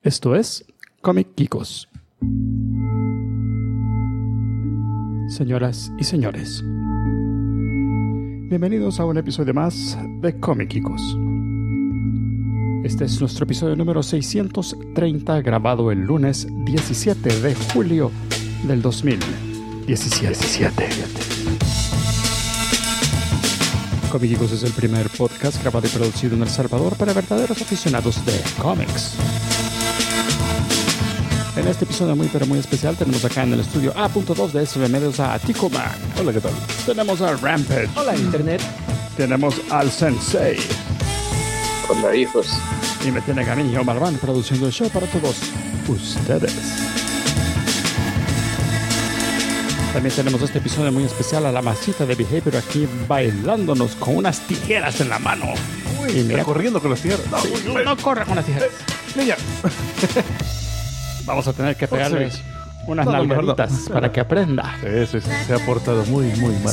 Esto es Comic Geekos. Señoras y señores, bienvenidos a un episodio más de Comic Geekos. Este es nuestro episodio número 630, grabado el lunes 17 de julio del 2017. Comic Geekos es el primer podcast grabado y producido en El Salvador para verdaderos aficionados de cómics. En este episodio muy especial tenemos acá en el estudio A.2 de SB Medios a Tico Man. Hola, ¿qué tal? Tenemos a Rampage. Hola, Internet. Tenemos al Sensei. Hola, hijos. Y me tiene a mí, Omar Van, produciendo el show para todos ustedes. También tenemos este episodio muy especial a la masita de Behavior aquí bailándonos con unas tijeras en la mano. Uy, y mira, corriendo con las tijeras. No, sí, no corra con las tijeras. Niña. Vamos a tener que pegarles unas No, nalgaditas no. para que aprenda. Sí, se ha portado muy mal.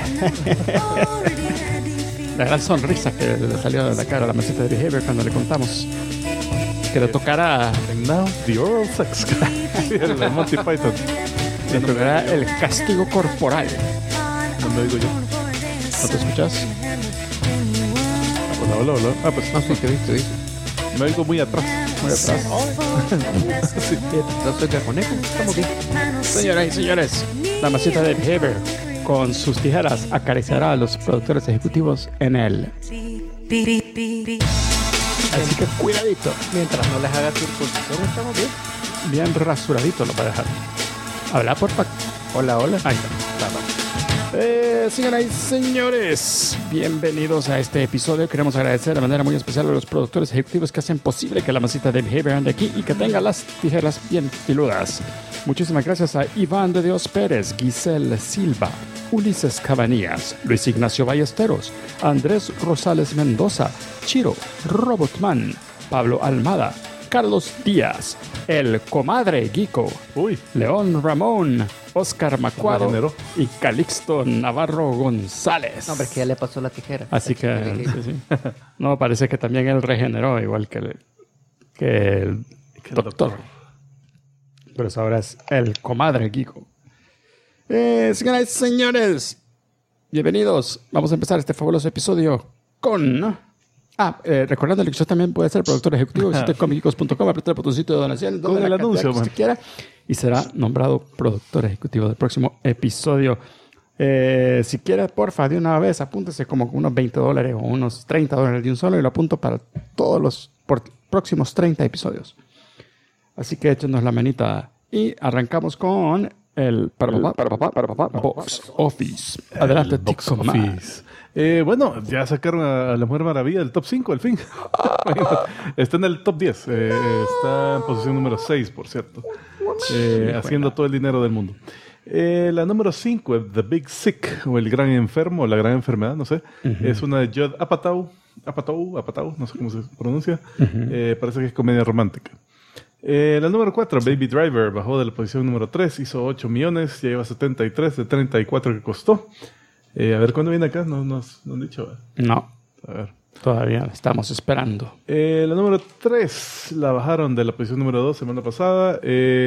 La gran sonrisa que le salió de la cara a la masita de Behavior cuando le contamos que le tocará And now, the oral sex. El Monty Python. le tocará el castigo corporal. No lo digo yo. ¿No te escuchas? Hola. Ah, pues No sé qué viste. me oigo muy atrás. Muy atrás. Sí. No soy cajoneco. Estamos bien. Señoras y señores, la masita de Behavior con sus tijeras acariciará a los productores ejecutivos en él. Así que cuidadito. Mientras no les haga circuncisión, estamos bien. Bien rasuradito lo va a dejar. Habla por Pac. Hola. Ahí está. Señoras y señores, bienvenidos a este episodio. Queremos agradecer de manera muy especial a los productores ejecutivos que hacen posible que la masita de Behavior ande aquí y que tenga las tijeras bien filudas. Muchísimas gracias a Iván de Dios Pérez, Giselle Silva, Ulises Cabanillas, Luis Ignacio Ballesteros, Andrés Rosales Mendoza, Chiro, Robotman, Pablo Almada, Carlos Díaz, El Comadre Geeko, León Ramón, Oscar Macuaro Regeneró. y Calixto Navarro González. No, hombre, es que ya le pasó la tijera. Así que sí. No, parece que también él regeneró igual que el doctor. Pero eso ahora es El Comadre Geeko. Señoras y señores, bienvenidos. Vamos a empezar este fabuloso episodio con... recordándole que usted también puede ser productor ejecutivo. Visite comicgeekos.com, aprieta el botoncito de donación, Con el anuncio, que usted quiera, y será nombrado productor ejecutivo del próximo episodio. Si quiere, porfa, de una vez, apúntese como unos $20 o unos $30 de un solo y lo apunto para todos los próximos 30 episodios. Así que échenos la manita y arrancamos con el Box Office. Adelante, Box Tico Man. Office. Bueno, ya sacaron a la Mujer Maravilla del top 5 al fin. Está en el top 10. Está en posición número 6, por cierto. Haciendo todo el dinero del mundo. La número 5, The Big Sick, o El Gran Enfermo, o La Gran Enfermedad, no sé. Es una de Judd Apatow, no sé cómo se pronuncia. Parece que es comedia romántica. La número 4, Baby Driver, bajó de la posición número 3, hizo 8 millones, ya lleva 73 de 34 que costó. A ver, ¿cuándo viene acá? No han dicho. No, A ver. todavía estamos esperando. La número 3 la bajaron de la posición número 2 semana pasada.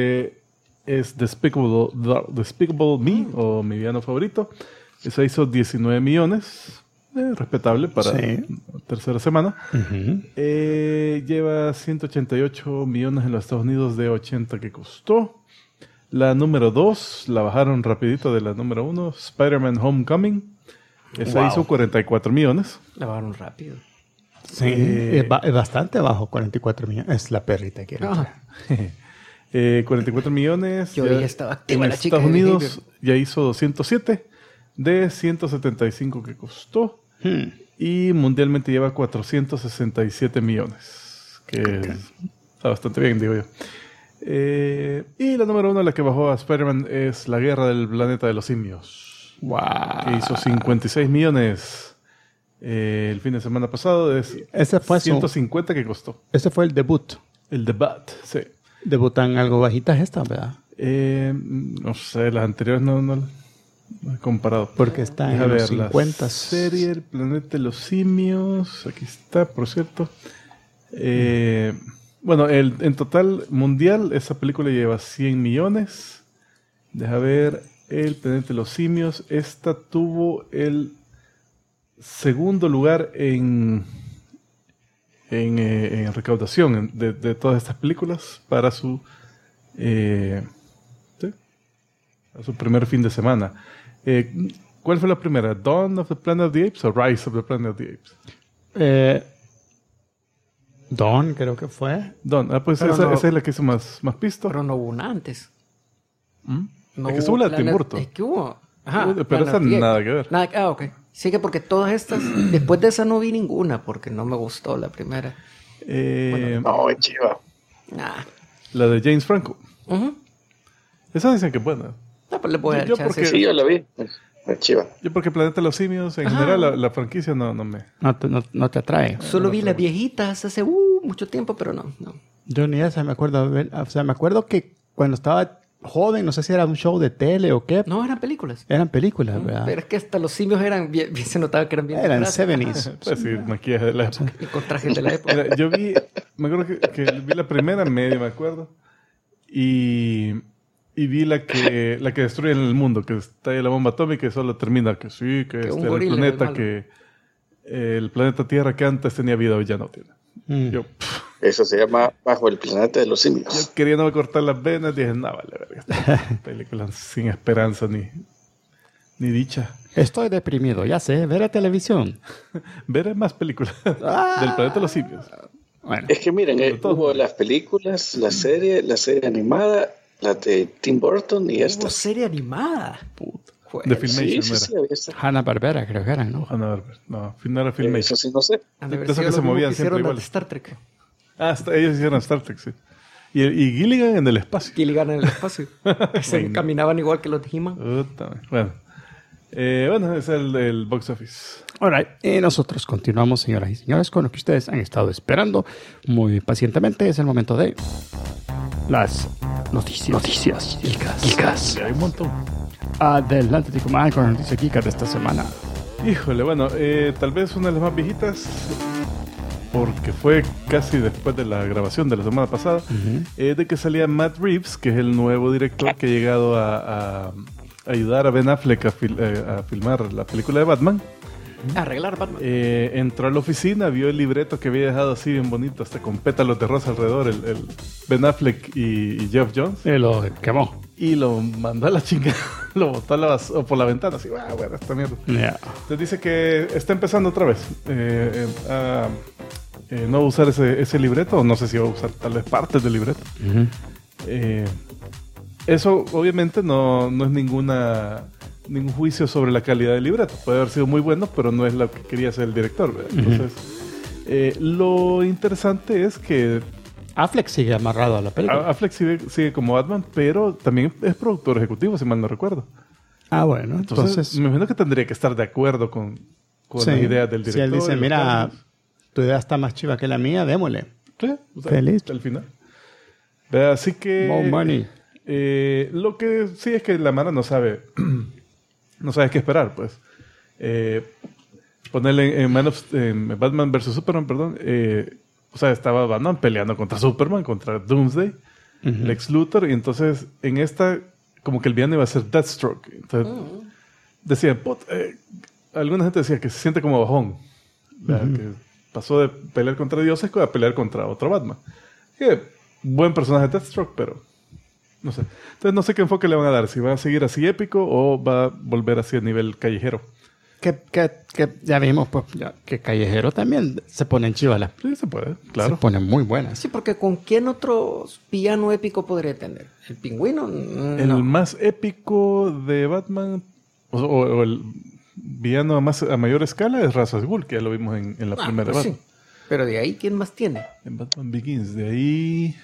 Es Despicable Me, o mi villano favorito. Esa hizo 19 millones. Respetable para tercera semana. Lleva 188 millones en los Estados Unidos de 80 que costó. La número 2 la bajaron rapidito de la número 1, Spider-Man Homecoming. Esa hizo 44 millones. La bajaron rápido. Sí, es bastante bajo, 44 millones. Es la perrita que era. 44 millones. Yo ya estaba activa en la chica Estados de Unidos Behavior. ya hizo 207 de 175 que costó. Y mundialmente lleva 467 millones. Que está bastante bien, digo yo. Y la número 1, la que bajó a Spider-Man, es La Guerra del Planeta de los Simios. Wow. Que hizo 56 millones el fin de semana pasado. Ese fue 150 que costó. Ese fue el debut. El debut, sí. Debutan algo bajitas esta, ¿verdad? No sé, las anteriores no he comparado. Porque está Deja en ver los 50. la serie El Planeta de los Simios. Aquí está, por cierto. Bueno, en total mundial, esa película lleva 100 millones. Deja ver, El planeta de los simios. Esta tuvo el segundo lugar en recaudación de todas estas películas para su a su primer fin de semana. ¿Cuál fue la primera? ¿Dawn of the Planet of the Apes o Rise of the Planet of the Apes? Dawn creo que fue. Dawn, pues esa es la que hizo más pisto. Pero no hubo una antes. No es que hubo la de Tim Planet- Burton. Es que hubo. Ajá, Pero Planet esa of the Apes. nada que ver. Ok. Sí, que porque todas estas, después de esa no vi ninguna porque no me gustó la primera. No, es chiva. Nah. La de James Franco. Ujú. Esa dicen que es buena. No, pues le voy a dar Yo chance. porque- Sí, yo la vi. Es chiva. Yo porque Planeta de los Simios, en general, la franquicia no me... No te atrae. Solo vi las viejitas hace mucho tiempo, pero no. Yo ni esa me acuerdo. O sea, me acuerdo que cuando estaba joven, no sé si era un show de tele o qué, No, eran películas. eran películas, ¿verdad? Pero es que hasta los simios eran bien se notaba que eran bien Eran disfrazados. 70s. Pues sí, maquillaje de la época. Y con trajes de la época. Mira, yo me acuerdo que vi la primera medio, me acuerdo. Y vi la que destruye el mundo, que está ahí la bomba atómica y solo termina que sí, que Que un este era el gorila es planeta malo. que... el planeta Tierra que antes tenía vida hoy ya no tiene. Yo Eso se llama Bajo el planeta de los simios. queriéndome cortar las venas, dije, no, vale, verga, esta película sin esperanza ni dicha. Estoy deprimido, ya sé, ver la televisión. Veré más películas del planeta de los simios. Bueno, Es que miren, todo. hubo las películas, la serie animada, la de Tim Burton y Hubo esta. serie animada. Joder. De Sí, Filmation sí, no sí, era. había esta. Hanna-Barbera creo que eran, ¿no? Hanna-Barbera. No, no era Filmation. Eso sí, no sé. Han de haber De esos sido que se lo mismo movían que siempre hicieron las igual. de Star Trek. Ellos hicieron Star Trek, sí. Y Gilligan en el espacio. Gilligan en el espacio. Se caminaban igual que los de He-Man. Puta, bueno. Bueno, es el box office. Alright, y nosotros continuamos, señoras y señores, con lo que ustedes han estado esperando muy pacientemente. Es el momento de las noticias geekas. Hay un montón. Adelante, Tico Man, con la noticia geeka de esta semana. Híjole, bueno, tal vez una de las más viejitas, porque fue casi después de la grabación de la semana pasada, de que salía Matt Reeves, que es el nuevo director que ha llegado a ayudar a Ben Affleck a filmar la película de Batman. Arreglar Batman. Entró a la oficina, vio el libreto que había dejado así bien bonito, hasta con pétalos de rosa alrededor, el Ben Affleck y Jeff Jones, Y lo quemó. y lo mandó a la chingada, lo botó o por la ventana, así, bueno, esta mierda. Ya. Entonces dice que está empezando otra vez a no usar ese libreto, o no sé si va a usar tal vez partes del libreto. Eso obviamente no es ningún juicio sobre la calidad del libreto. Puede haber sido muy bueno, pero no es lo que quería hacer el director, ¿verdad? Entonces, lo interesante es que Affleck sigue amarrado a la película. Affleck sigue como Batman, pero también es productor ejecutivo, si mal no recuerdo. Bueno, Entonces, me imagino que tendría que estar de acuerdo con sí, las ideas del director. si él dice, y los mira, cambios. tu idea está más chiva que la mía, démosle. Sí, o sea, Feliz. al final. Así que More money. lo que sí es que la mano no sabe qué esperar, pues. Ponerle en Batman vs Superman, perdón. O sea, estaba Batman peleando contra Superman, contra Doomsday, Lex Luthor, y entonces en esta como que el villano iba a ser Deathstroke. Entonces decían, alguna gente decía que se siente como bajón, que pasó de pelear contra dioses a pelear contra otro Batman. Que buen personaje Deathstroke, pero no sé. Entonces no sé qué enfoque le van a dar, si va a seguir así épico o va a volver así a nivel callejero. Que ya vimos, pues, que Callejero también se pone en chivala. Sí, se puede, Se claro. pone muy buenas. Sí, porque ¿con quién otro villano épico podría tener? ¿El pingüino? El No. más épico de Batman, o el villano a mayor escala, es Ra's al Ghul, que ya lo vimos en la primera pues Batman. sí. Pero de ahí, ¿quién más tiene? En Batman Begins, de ahí...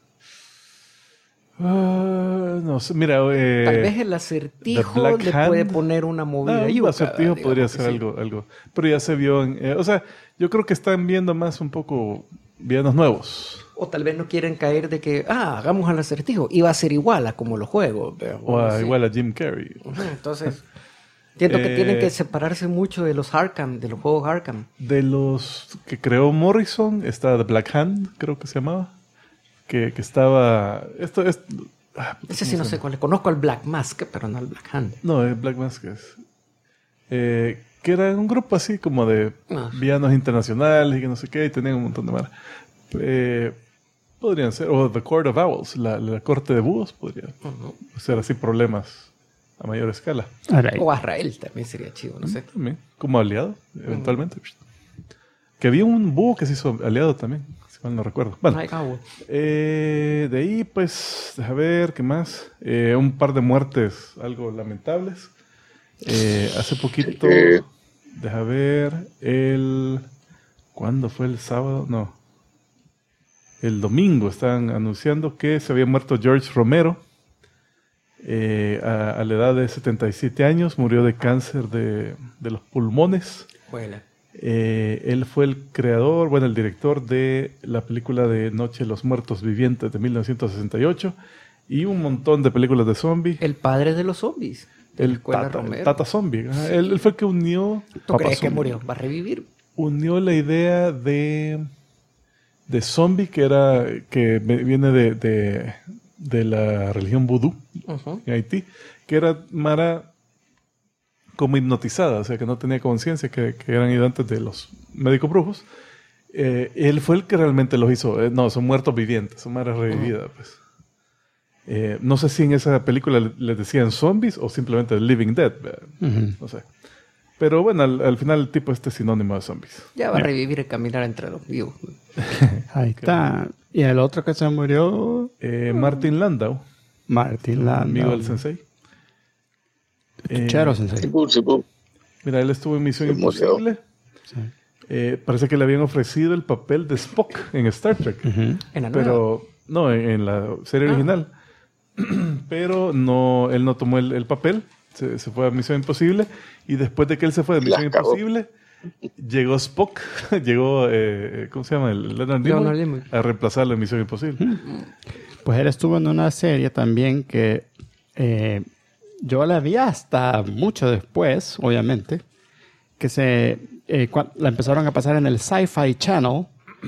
no sé, mira... Tal vez el The acertijo Black le Hand. puede poner una movida. Un yuca, acertijo digamos podría que ser sí. algo. Pero ya se vio en... o sea, yo creo que están viendo más un poco villanos nuevos. O tal vez no quieren caer de que, hagamos al acertijo. Y va a ser igual a como los juegos. Igual a Jim Carrey. Entonces, siento que tienen que separarse mucho de los Arkham, de los juegos Arkham. De los que creó Morrison, está The Black Hand, creo que se llamaba. que estaba... Ese sí no sé cuál. Conozco al Black Mask, pero no al Black Hand. No, Black Mask es... que era un grupo así como de villanos internacionales y que no sé qué, y tenían un montón de mar. Podrían ser, o The Court of Owls, la corte de búhos, podría ser así problemas a mayor escala. Alright. O Azrael también sería chido, no sé. También, como aliado, eventualmente. Que había un búho que se hizo aliado también, si mal no recuerdo. Bueno, de ahí, pues, deja ver, ¿qué más? Un par de muertes algo lamentables. Hace poquito, deja ver, ¿cuándo fue el sábado? No. El domingo estaban anunciando que se había muerto George Romero. A la edad de 77 años, murió de cáncer de los pulmones. Él fue el creador, bueno, el director de la película de Noche de los Muertos Vivientes de 1968 y un montón de películas de zombies. El padre de los zombies. El Tata Zombie. Él fue el que unió... ¿Tú crees que murió? ¿Va a revivir? Unió la idea de zombie que viene de la religión vudú en Haití, que era mara como hipnotizada, o sea, que no tenía conciencia, que eran ayudantes de los médicos brujos. Él fue el que realmente los hizo. No, son muertos vivientes, son maras revividas, pues. No sé si en esa película les decían zombies o simplemente Living Dead. No sé. Pero bueno, al final el tipo es sinónimo de zombies. Ya va a revivir y caminar entre los vivos. Ahí está. ¿Y el otro que se murió? Martin Landau. Martin Landau. Amigo del Sensei. Chero Sensei. Mira, él estuvo en Misión Imposible. Sí. Parece que le habían ofrecido el papel de Spock en Star Trek. ¿En la pero no, en la serie original. Pero no, él no tomó el papel. Se fue a Misión Imposible. Y después de que él se fue de Misión Imposible, llegó Spock. Llegó, ¿cómo se llama? Leonard Nimoy a reemplazarlo en Misión Imposible. Pues él estuvo en una serie también que yo la vi hasta mucho después, obviamente, que la empezaron a pasar en el Sci-Fi Channel.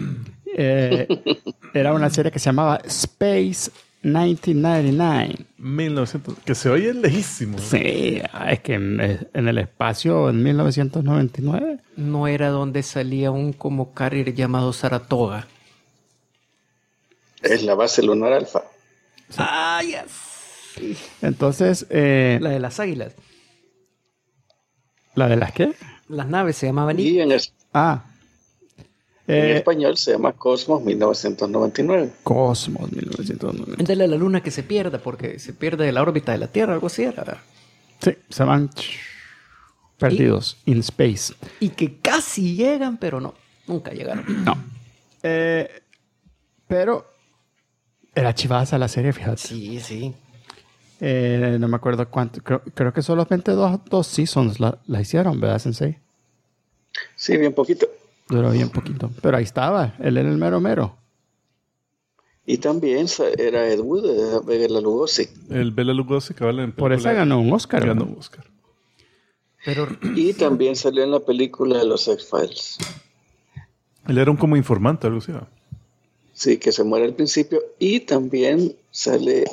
Era una serie que se llamaba Space 1999. 1900, que se oye lejísimo. Sí, es que en el espacio en 1999. No era donde salía un como carrier llamado Saratoga. Es la base lunar alfa. Sí. Ah, yes. Sí. Entonces, la de las águilas. ¿La de las qué? Las naves se llamaban y en español se llama Cosmos 1999. Cosmos 1999. Es de la luna que se pierda porque se pierde de la órbita de la Tierra, algo así era. Sí, se van perdidos in space. Y que casi llegan, pero no, nunca llegaron. No. Pero era chivaza la serie, fíjate. Sí, sí. No me acuerdo cuánto. Creo que solamente dos seasons la hicieron, ¿verdad, Sensei? Sí, bien poquito. Duró bien poquito. Pero ahí estaba. Él era el mero. Y también era Ed Wood, Bela Lugosi. El Bela Lugosi que vale en por eso ganó un Oscar. Ganó un Oscar. Y también salió en la película de los X-Files. Él era un como informante, algo así, ¿no? Sí, que se muere al principio. Y también sale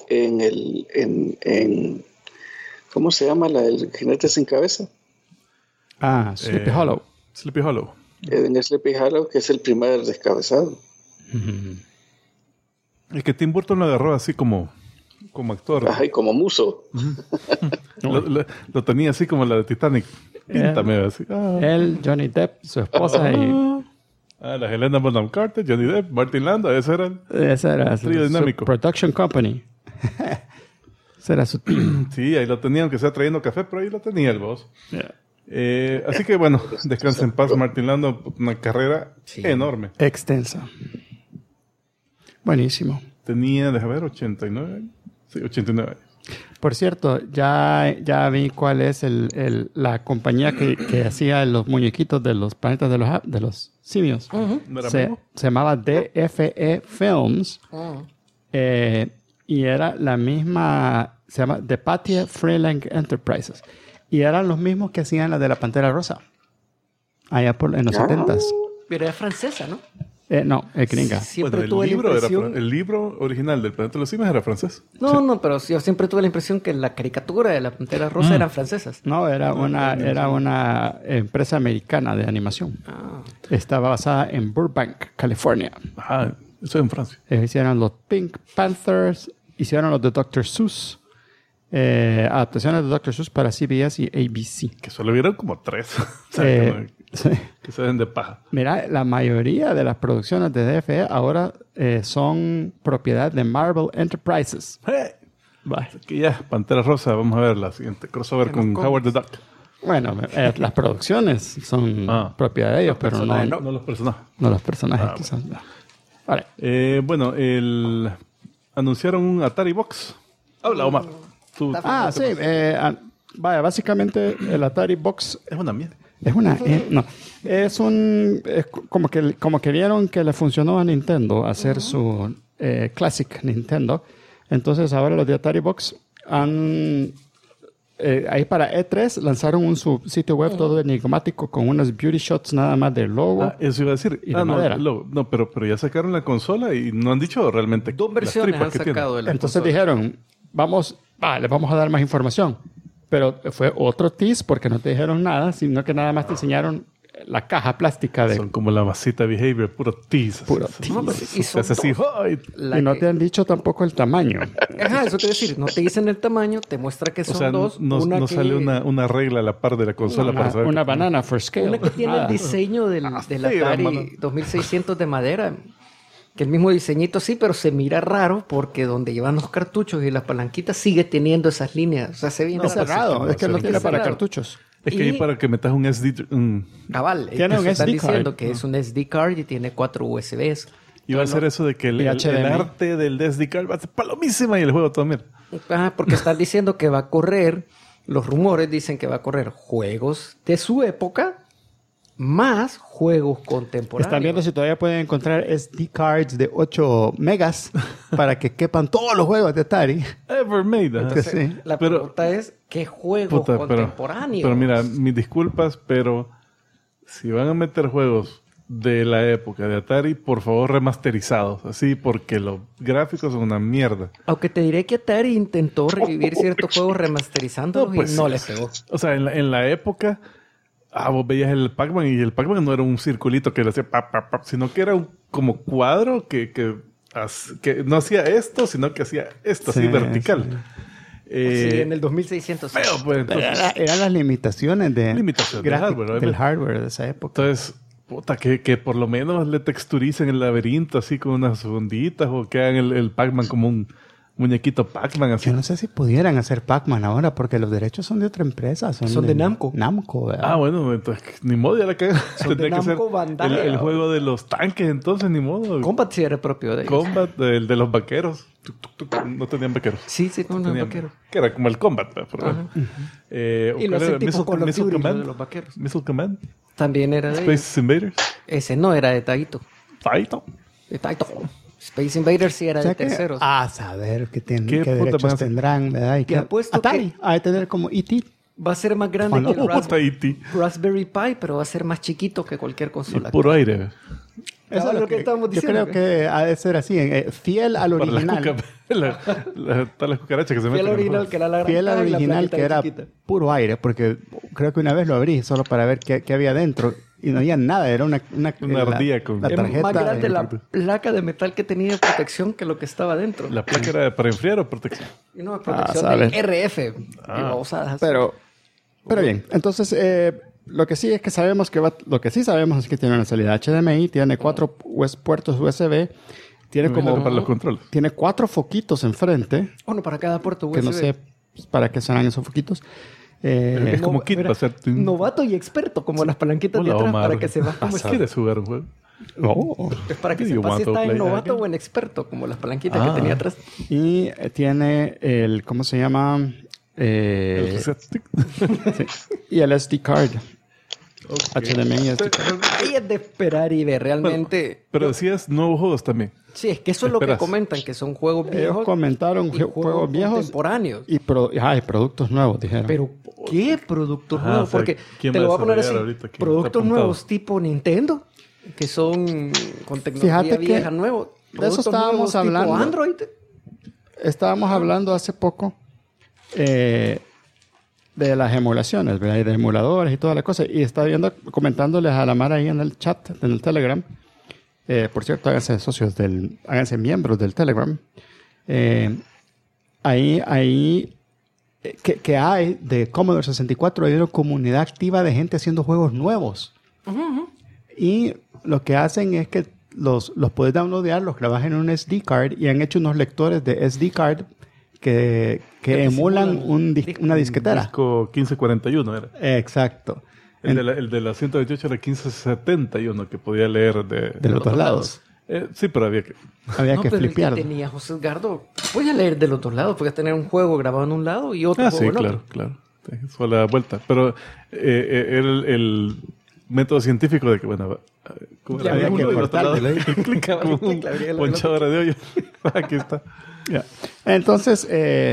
en ¿cómo se llama? El jinete sin cabeza. Sleepy Hollow. Sleepy Hollow. En Sleepy Hollow, que es el primer descabezado. Es que Tim Burton lo agarró así como actor. Ajá, y como muso. lo tenía así como la de Titanic. Píntame así. Él, Johnny Depp, su esposa y... la Helena Bonham Carter, Johnny Depp, Martin Landau, ese era su trío dinámico. Production Company. Ese era su team. Sí, ahí lo tenía, aunque sea trayendo café, pero ahí lo tenía el boss. Yeah. Así que bueno, descansa en paz Martin Landau, una carrera enorme. Extensa. Buenísimo. Tenía, déjame ver, 89 años. Sí, 89 años. Por cierto, ya vi cuál es la compañía que hacía los muñequitos de los planetas de los simios. Se llamaba DFE Films. Y era la misma, se llama The Pathé Freleng Enterprises. Y eran los mismos que hacían la de la Pantera Rosa. Allá en los 70s. Pero era francesa, ¿no? No, es gringa. Siempre Bueno, tuve la impresión... el libro original del Planeta de los Simios era francés. No, pero yo siempre tuve la impresión que la caricatura de la Pantera Rosa eran francesas. No, era una empresa americana de animación. Estaba basada en Burbank, California. Ah, eso es en Francia. Hicieron los Pink Panthers, hicieron los de Dr. Seuss, adaptaciones de Dr. Seuss para CBS y ABC. Que solo vieron como 3. O sea, Sí. que se den de paja. Mira, la mayoría de las producciones de DFE ahora son propiedad de Marvel Enterprises. Bye. Que ya, Pantera Rosa, vamos a ver la siguiente crossover con Howard the Duck. Bueno, las producciones son propiedad de ellos, pero no los personajes. no los personajes. Quizás, no. Vale. Bueno, anunciaron un Atari Box. Habla, Omar. Sí. Vaya, básicamente el Atari Box Es una mierda. es una... no. Es como que vieron que le funcionó a Nintendo hacer su Classic Nintendo. Entonces ahora los de Atari Box han... ahí para E3 lanzaron su sitio web todo enigmático con unas beauty shots nada más de logo. Eso iba a decir. Y de madera. No, pero ya sacaron la consola y no han dicho realmente 2 versiones han sacado de la Entonces consola. dijeron, les vamos a dar más información. Pero fue otro tease porque no te dijeron nada, sino que nada más te enseñaron la caja plástica de... Son como la masita behavior, puro tease. Puro No, pero y son Es así, dos. ¡ay! La y no que- te han dicho tampoco el tamaño. Ajá, eso te iba a decir. No te dicen el tamaño, te muestra que O son sea, dos. no que- sale una regla a la par de la consola para saber. Una banana for scale. Una que tiene Nada. el diseño del sí, Atari hermano. 2600 de madera. Que el mismo diseñito sí, pero se mira raro porque donde llevan los cartuchos y las palanquitas sigue teniendo esas líneas. O sea, se ve Es cerrado, es que no tiene para cerrado. cartuchos. Es que Y- ahí para que metas un SD. Cabal, Tiene un están SD diciendo card. que es un SD card y tiene 4 USBs. Iba a ser eso de que el HDMI. arte del SD card va a ser palomísima y el juego todo mierda. Porque están diciendo que va a correr, los rumores dicen que va a correr juegos de su época más juegos contemporáneos. Están viendo si todavía pueden encontrar SD cards de 8 megas para que quepan todos los juegos de Atari. Ever made. ajá. Que sí. La Pero- pregunta es, ¿qué juegos Puta, contemporáneos? pero mira, mis disculpas, pero si van a meter juegos de la época de Atari, por favor remasterizados, así, porque los gráficos son una mierda. Aunque te diré que Atari intentó revivir ciertos juegos remasterizándolos No, pues, y no les pegó. O sea, en la época, vos veías el Pac-Man y el Pac-Man no era un circulito que le hacía pap, pap, pap, sino que era un como cuadro que no hacía esto, sino que hacía esto, así Sí, vertical. Sí, en el 2600. Feo, pues, Pero entonces, eran las limitaciones de Limitaciones del hardware, del obviamente. hardware de esa época. entonces puta, que por lo menos le texturicen el laberinto así con unas onditas o que hagan el Pac-Man como un muñequito Pac-Man así. Yo no sé si pudieran hacer Pac-Man ahora porque los derechos son de otra empresa. Son de Namco. Namco, ¿verdad? Bueno, entonces ni modo, ya la cagan. Son de Tendría que ser Namco Bandai. el juego de los tanques, entonces ni modo. Combat sí era propio de ellos. Combat, el de los vaqueros. No tenían vaqueros. Sí, no, no, Tenían- vaquero. Que era como el Combat, ¿verdad? Y lo hacen tipo Call of Duty, lo de los vaqueros. Missile Command. También era de ellos. Space Invaders. Ese no era de Taito. Taito. De Taito. Space Invaders sí era O sea de que, terceros. a saber qué, ¿Qué qué puta derechos van a hacer? tendrán, ¿verdad? Y Te apuesto Atari que- ha de tener como E.T. Va a ser más grande Ojalá. que el Puta E.T. Raspberry Pi, pero va a ser más chiquito que cualquier Y consola. puro aire. Eso Cabal, es lo que estábamos yo diciendo, creo que ha de ser así, fiel al Para las original. todas las cucarachas que se Fiel meten. al en el original, juego. que era la gran Fiel al caja y la original plaquita que era chiquita. puro aire, porque creo que una vez lo abrí solo para ver qué había dentro y no había nada, era una ardilla con- la Es tarjeta. más grande de- la placa de metal que tenía de protección que lo que estaba dentro. La placa era para enfriar o protección. Y no, protección sabe. de RF. Y babosadas. Pero bien, entonces lo que sí es que sabemos lo que sí sabemos es que tiene una salida HDMI, tiene 4 puertos USB, tiene Me imagino como que para los controles. tiene 4 foquitos enfrente, Uno para cada puerto USB. que no sé para qué serán esos foquitos. Es como kit mira, para hacer... Novato y experto, como las palanquitas de Hola, atrás, Omar. para que se va. ¿Quieres jugar un juego? Es para que Do you sepa si want to está en play novato again? o en experto, como las palanquitas que tenía atrás. Y tiene el, ¿cómo se llama? El reset stick. Sí. Y el SD card. HDMI SD card. Ahí es de esperar y ver realmente. Pero decías nuevos juegos también. Sí, es que eso es lo que Esperas. comentan, que son juegos Ellos viejos. comentaron y juegos viejos contemporáneos. y productos nuevos, dijeron. Pero, ¿qué productos Ajá, nuevos? o sea, Porque ¿quién te va lo a voy a poner así: desarrollar ahorita? ¿Quién está productos apuntado? nuevos tipo Nintendo. que son con tecnología Fíjate vieja, que nuevo. de eso Productos estábamos nuevos tipo hablando. Android. Estábamos hablando hace poco de las emulaciones, ¿verdad? Y de emuladores y toda la cosa. Y estaba comentándoles a la Mara ahí en el chat, en el Telegram. Por cierto, háganse miembros del Telegram. Ahí que hay de Commodore 64, hay una comunidad activa de gente haciendo juegos nuevos. Y lo que hacen es que los puedes downloadar, los grabas en un SD card y han hecho unos lectores de SD card que emulan una disquetera. Disco 1541 era. Exacto. El de la 128 era 1571, que podía leer de los dos lados. Sí, pero había que... Había No, que pero el flipear. que tenía José Edgardo, podía leer de los dos lados, podías tener un juego grabado en un lado y otro Ah, juego sí, en claro, otro. claro. Sí, eso a la vuelta. Pero era el método científico de que, bueno, ¿cómo era? Había que Uno del otro lado. cortarle. Clicaba, Como un clicaba, abría la ponchadora de hoyo. Aquí está. Ya. Entonces,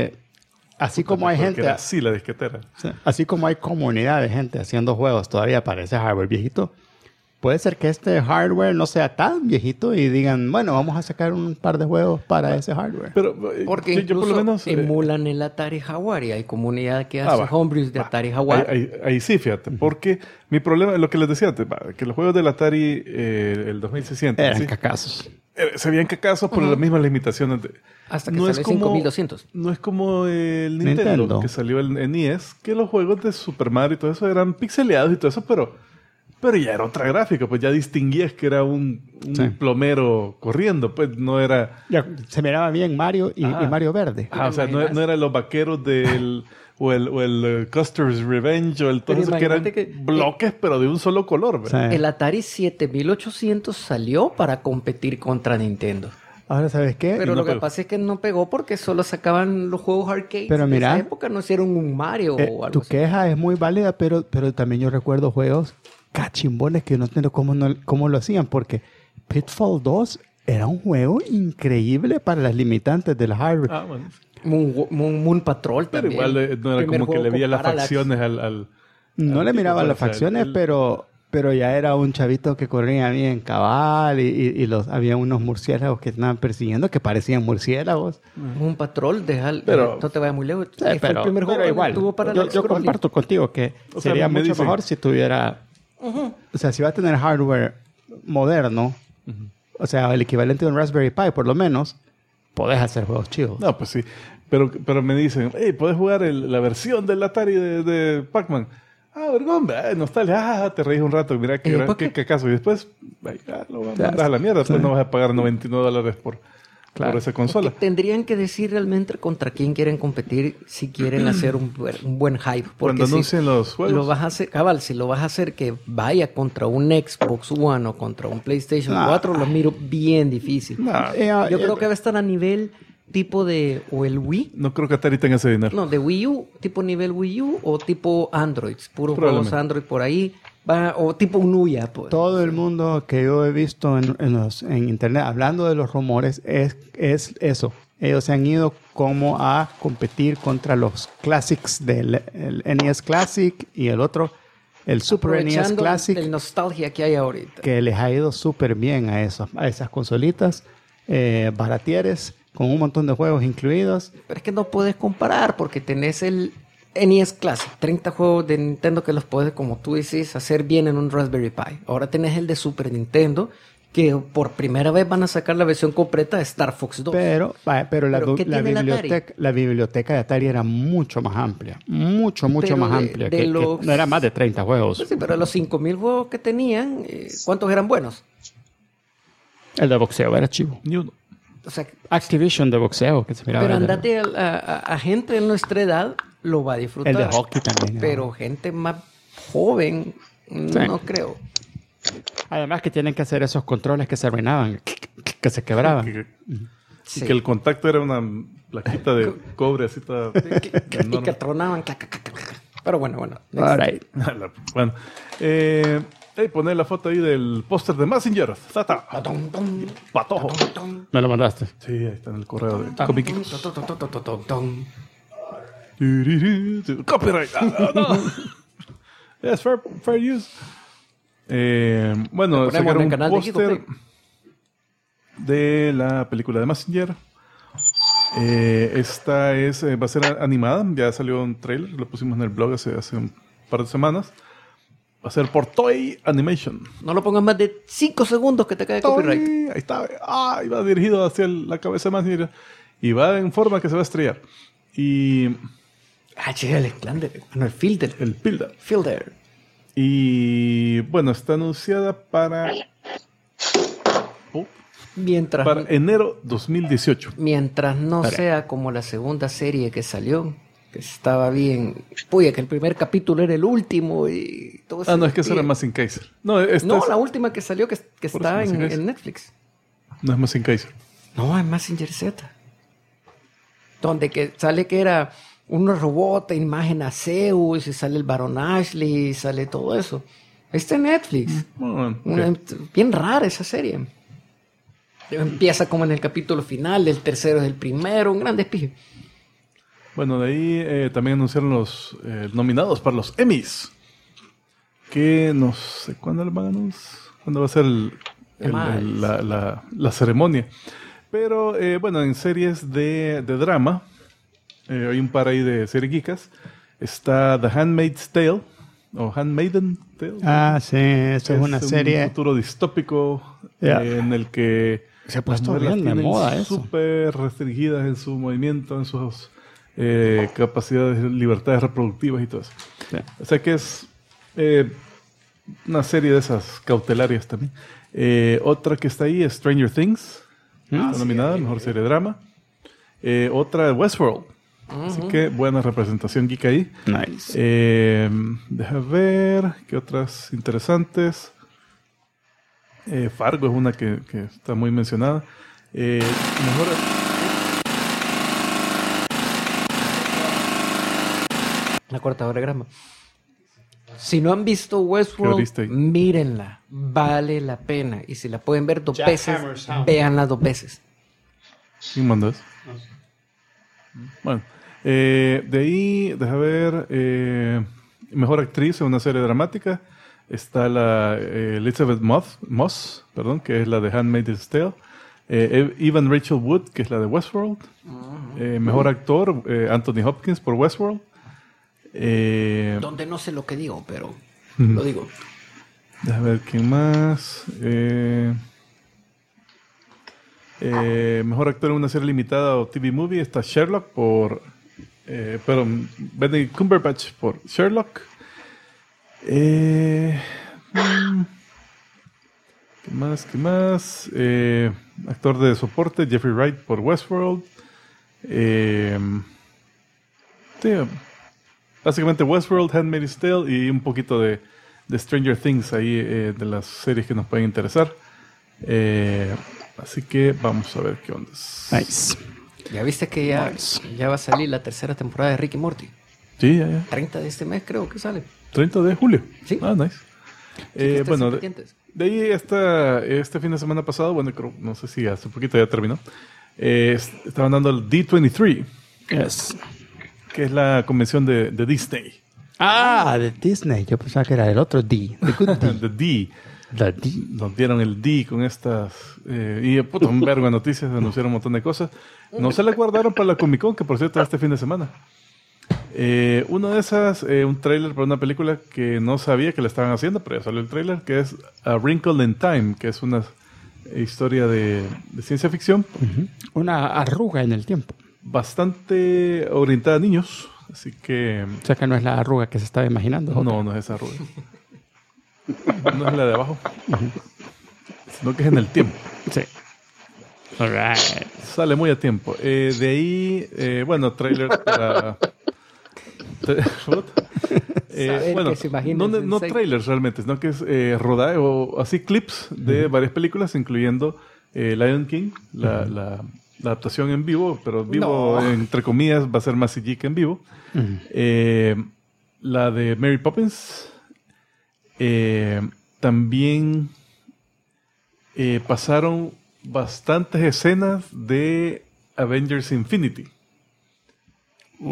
así como hay Porque gente... era así la disquetera. Así como hay comunidad de gente haciendo juegos todavía para ese hardware viejito, puede ser que este hardware no sea tan viejito y digan, bueno, vamos a sacar un par de juegos para ese hardware. Pero Porque yo incluso por lo menos... emulan el Atari Jaguar y hay comunidad que Ah, hace va. homebrews de Atari Jaguar. Ahí sí, fíjate. Porque mi problema, lo que les decía antes, que los juegos del Atari, el 2600, Eran ¿sí? cacazos. Se veían cacazos por las mismas limitaciones. Hasta que salió el 5200. No es como el Nintendo, Nintendo. que salió en NES, que los juegos de Super Mario y todo eso eran pixeleados y todo eso, pero ya era otra gráfica, pues ya distinguías que era un Sí. plomero corriendo, pues no era... Ya, se miraba bien Mario y Mario Verde. o sea, no eran los vaqueros del... o el Custer's Revenge, o el todo Pero eso que eran imagínate que- bloques, pero de un solo color, ¿verdad? Sí. El Atari 7800 salió para competir contra Nintendo. Ahora, ¿sabes qué? Pero no lo que pegó. pasa es que no pegó porque solo sacaban los juegos arcade. Pero de mira, esa época no hicieron un Mario o algo tu así. queja es muy válida, pero también yo recuerdo juegos cachimbones que yo no entiendo cómo lo hacían, porque Pitfall 2 era un juego increíble para las limitantes del hardware. Ah, bueno. Moon Patrol Pero también. igual no era Primer como que juego le veía con las parallax. facciones al No le tipo, miraba pues, las o sea, facciones, él- pero ya era un chavito que corría bien cabal y había unos murciélagos que estaban persiguiendo que parecían murciélagos. Moon Patrol, Pero- no te vayas muy lejos. Sí, Fue el primer juego que igual, tuvo para yo comparto contigo que O sea, sería me mucho dicen- mejor si tuviera... O sea, si va a tener hardware moderno, o sea, el equivalente de un Raspberry Pi, por lo menos, podés hacer juegos chidos. No, pues sí. Pero me dicen, hey, ¿puedes jugar la versión del Atari de Pac-Man? Ah, vergón, nostalgia, te reís un rato, mira ¿por qué qué? caso. Y después, lo mandas a la mierda, después no vas a pagar $99 por esa consola. Porque tendrían que decir realmente contra quién quieren competir si quieren hacer un buen hype. Porque Cuando si anuncien los juegos. lo vas a hacer, cabal, si lo vas a hacer que vaya contra un Xbox One o contra un PlayStation Nah. 4, lo miro bien difícil. Yo creo que va a estar a nivel tipo de o el Wii. No creo que Atari tenga ese dinero. No, de Wii U, tipo nivel Wii U o tipo Android, puros Probablemente. juegos Android por ahí, o tipo un Nuya. Pues. Todo el mundo que yo he visto en internet hablando de los rumores es eso. Ellos se han ido como a competir contra los classics del el NES Classic y el otro, el Super NES Aprovechando Classic, el nostalgia que hay ahorita. que les ha ido súper bien a esas consolitas baratieres con un montón de juegos incluidos. Pero es que no puedes comparar porque tenés el NES Classic, 30 juegos de Nintendo que los puedes, como tú dices, hacer bien en un Raspberry Pi. Ahora tenés el de Super Nintendo, que por primera vez van a sacar la versión completa de Star Fox 2. Pero ¿qué tiene el Atari? la biblioteca de Atari era mucho más amplia. Mucho Pero más de- amplia. de que los- no era más de 30 juegos. Pues sí, pero los 5000 juegos que tenían, ¿cuántos eran buenos? El de boxeo era chivo. Ni uno. O sea, Activision de boxeo que se miraba. pero era- andate a gente de nuestra edad, lo va a disfrutar. El de hockey también. era. Pero gente más joven, no creo. Además que tienen que hacer esos controles que se arruinaban, que se quebraban. Sí. Y que el contacto era una plaquita de cobre así toda Y enorme. que tronaban. Pero bueno. All right. Bueno, poné la foto ahí del póster de Messenger. Tata. Patojo. Me lo mandaste. Sí, ahí está en el correo de Comic Geeks. Copyright. No. Yes, fair use. Bueno, Lo ponemos sacaron en el un canal de póster Geeko de la película de Messenger. Esta va a ser animada. Ya salió un trailer, lo pusimos en el blog hace un par de semanas. Va a ser por Toei Animation. No lo pongas más de 5 segundos que te cae copyright. Ahí está. Y va dirigido hacia la cabeza de Messenger. Y va en forma que se va a estrellar. Y Che, el Clander. Bueno, el Fielder. el Pilda. Fielder. Y bueno, está anunciada para Mientras enero 2018. Mientras no sea como la segunda serie que salió, que estaba bien. Puya, que el primer capítulo era el último y todo eso. No, es que eso era Mazinger Kaiser. No, la última que salió que está eso, en Netflix. No es Mazinger Kaiser. No, es Mazinger Z. Donde que sale que era unos robots, imagen a Zeus, y sale el Barón Ashley, y sale todo eso. Está en Netflix. Bueno, Bien rara esa serie. Empieza como en el capítulo final, el tercero es el primero, un gran despido. Bueno, de ahí también anunciaron los nominados para los Emmys. Que no sé cuándo lo van a anunciar. ¿Cuándo va a ser la ceremonia? Pero bueno, en series de drama, hay un par ahí de series geekas. Está The Handmaid's Tale, o Handmaiden Tale. Sí, eso es una serie. Un futuro distópico en el que se ha puesto las mujeres bien de tienen moda eso. súper restringidas en su movimiento, en sus capacidades, libertades reproductivas y todo eso. Sí. O sea que es una serie de esas cautelarias también. Otra que está ahí es Stranger Things. Está nominada, mejor serie de drama. Otra, Westworld. Así que buena representación geek ahí. Nice. Deja ver qué otras interesantes. Fargo es una que está muy mencionada. Mejor... La cortadora de grama. Si no han visto Westworld, mírenla. Vale la pena. Y si la pueden ver 2 veces, véanla 2 veces. ¿Quién mandó eso? No sé. Bueno, de ahí, deja ver, mejor actriz en una serie dramática. Está la Elizabeth Moss, que es la de Handmaid's Tale. Evan Rachel Wood, que es la de Westworld. Mejor actor, Anthony Hopkins por Westworld. Donde no sé lo que digo, pero lo digo. Déjame ver quién más. Mejor actor en una serie limitada o TV movie está Sherlock por... Benedict Cumberbatch por Sherlock. ¿Qué más? Actor de soporte Jeffrey Wright por Westworld. Básicamente Westworld, Handmaid's Tale y un poquito de Stranger Things ahí, de las series que nos pueden interesar. Así que vamos a ver qué onda. Nice. ¿Ya viste que ya va a salir la tercera temporada de Rick y Morty? Sí, ya. 30 de este mes creo que sale. 30 de julio. Sí. Nice. Bueno, de ahí este fin de semana pasado, bueno, creo, no sé si hace poquito ya terminó, estaban dando el D23. Yes. Que es la convención de Disney. De Disney. Yo pensaba que era el otro D. The Good D. The D. The D. Nos dieron el D con estas... un vergo de noticias, anunciaron un montón de cosas. No se las guardaron para la Comic Con, que por cierto este fin de semana. Una de esas, un tráiler para una película que no sabía que la estaban haciendo, pero ya salió el tráiler, que es A Wrinkle in Time, que es una historia de ciencia ficción. Una arruga en el tiempo. Bastante orientada a niños, así que... O sea que no es la arruga que se estaba imaginando. No es esa arruga. No es la de abajo, sino que es en el tiempo. Sí. Alright. Sale muy a tiempo. De ahí, tráiler para... no trailers realmente, sino que es rodaje o así clips de varias películas, incluyendo Lion King, la adaptación en vivo, pero entre comillas va a ser más CG que en vivo. La de Mary Poppins. También pasaron bastantes escenas de Avengers Infinity.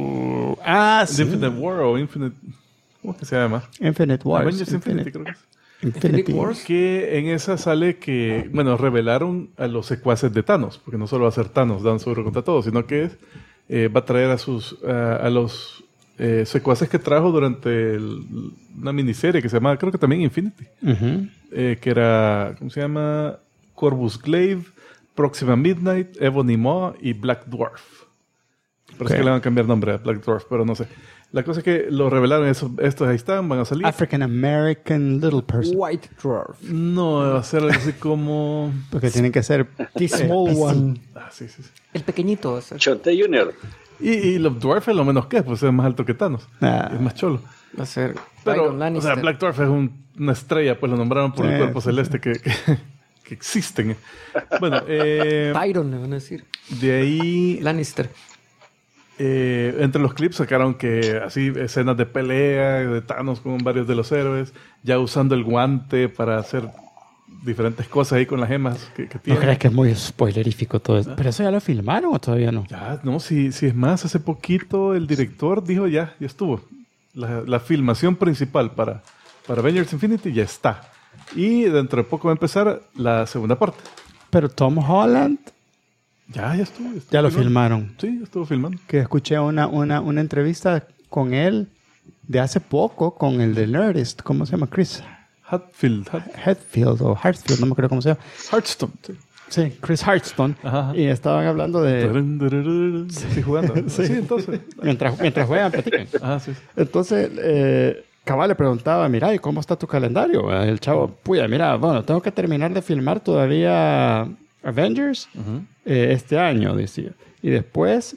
Sí. Infinite War o Infinite... ¿Cómo es que se llama? Infinite Wars. Avengers Infinity creo que es. Infinity Wars. Que en esa sale que, bueno, revelaron a los secuaces de Thanos, porque no solo va a ser Thanos dando su contra todos, sino que va a traer a los secuaces que trajo durante una miniserie que se llama, creo que también Infinity, que era, ¿cómo se llama? Corvus Glaive, Proxima Midnight, Ebony Maw y Black Dwarf. Parece que le van a cambiar nombre a Black Dwarf, pero no sé. La cosa es que lo revelaron, estos ahí están, van a salir. African American Little Person. White Dwarf. No, va a ser algo así como... Porque tienen que ser The Small One. Ah, sí. El pequeñito. O sea, Chote Junior. Y los Dwarf es lo menos que es, pues es más alto que Thanos. Es más cholo. va a ser Pero, Tyrion o Lannister. sea, Black Dwarf es una estrella, pues lo nombraron por el cuerpo celeste que existen. Bueno, Tyrion, le van a decir. de ahí... Lannister. Entre los clips sacaron que así escenas de pelea de Thanos con varios de los héroes, ya usando el guante para hacer diferentes cosas ahí con las gemas que ¿No tiene. crees que es muy spoilerífico todo eso? ¿Pero eso ya lo filmaron o todavía no? Ya, no, si es más, hace poquito el director dijo ya estuvo. La filmación principal para Avengers Infinity ya está. Y dentro de poco va a empezar la segunda parte. Pero Tom Holland Ya estuvo. ya lo filmaron. Sí, ya estuvo filmando. Que escuché una entrevista con él de hace poco con el de Nerdist. ¿Cómo se llama? Chris Hadfield o Hartfield, no me acuerdo cómo se llama. Hearthstone. Sí. Sí, Chris Hartstone. Ajá. Y estaban hablando de... Sí, jugando. Sí, entonces. Mientras juegan, platican. Ajá, sí. Entonces, Cabal le preguntaba, mira, ¿y cómo está tu calendario? El chavo, puya, mira, bueno, tengo que terminar de filmar todavía Avengers este año, decía. Y después,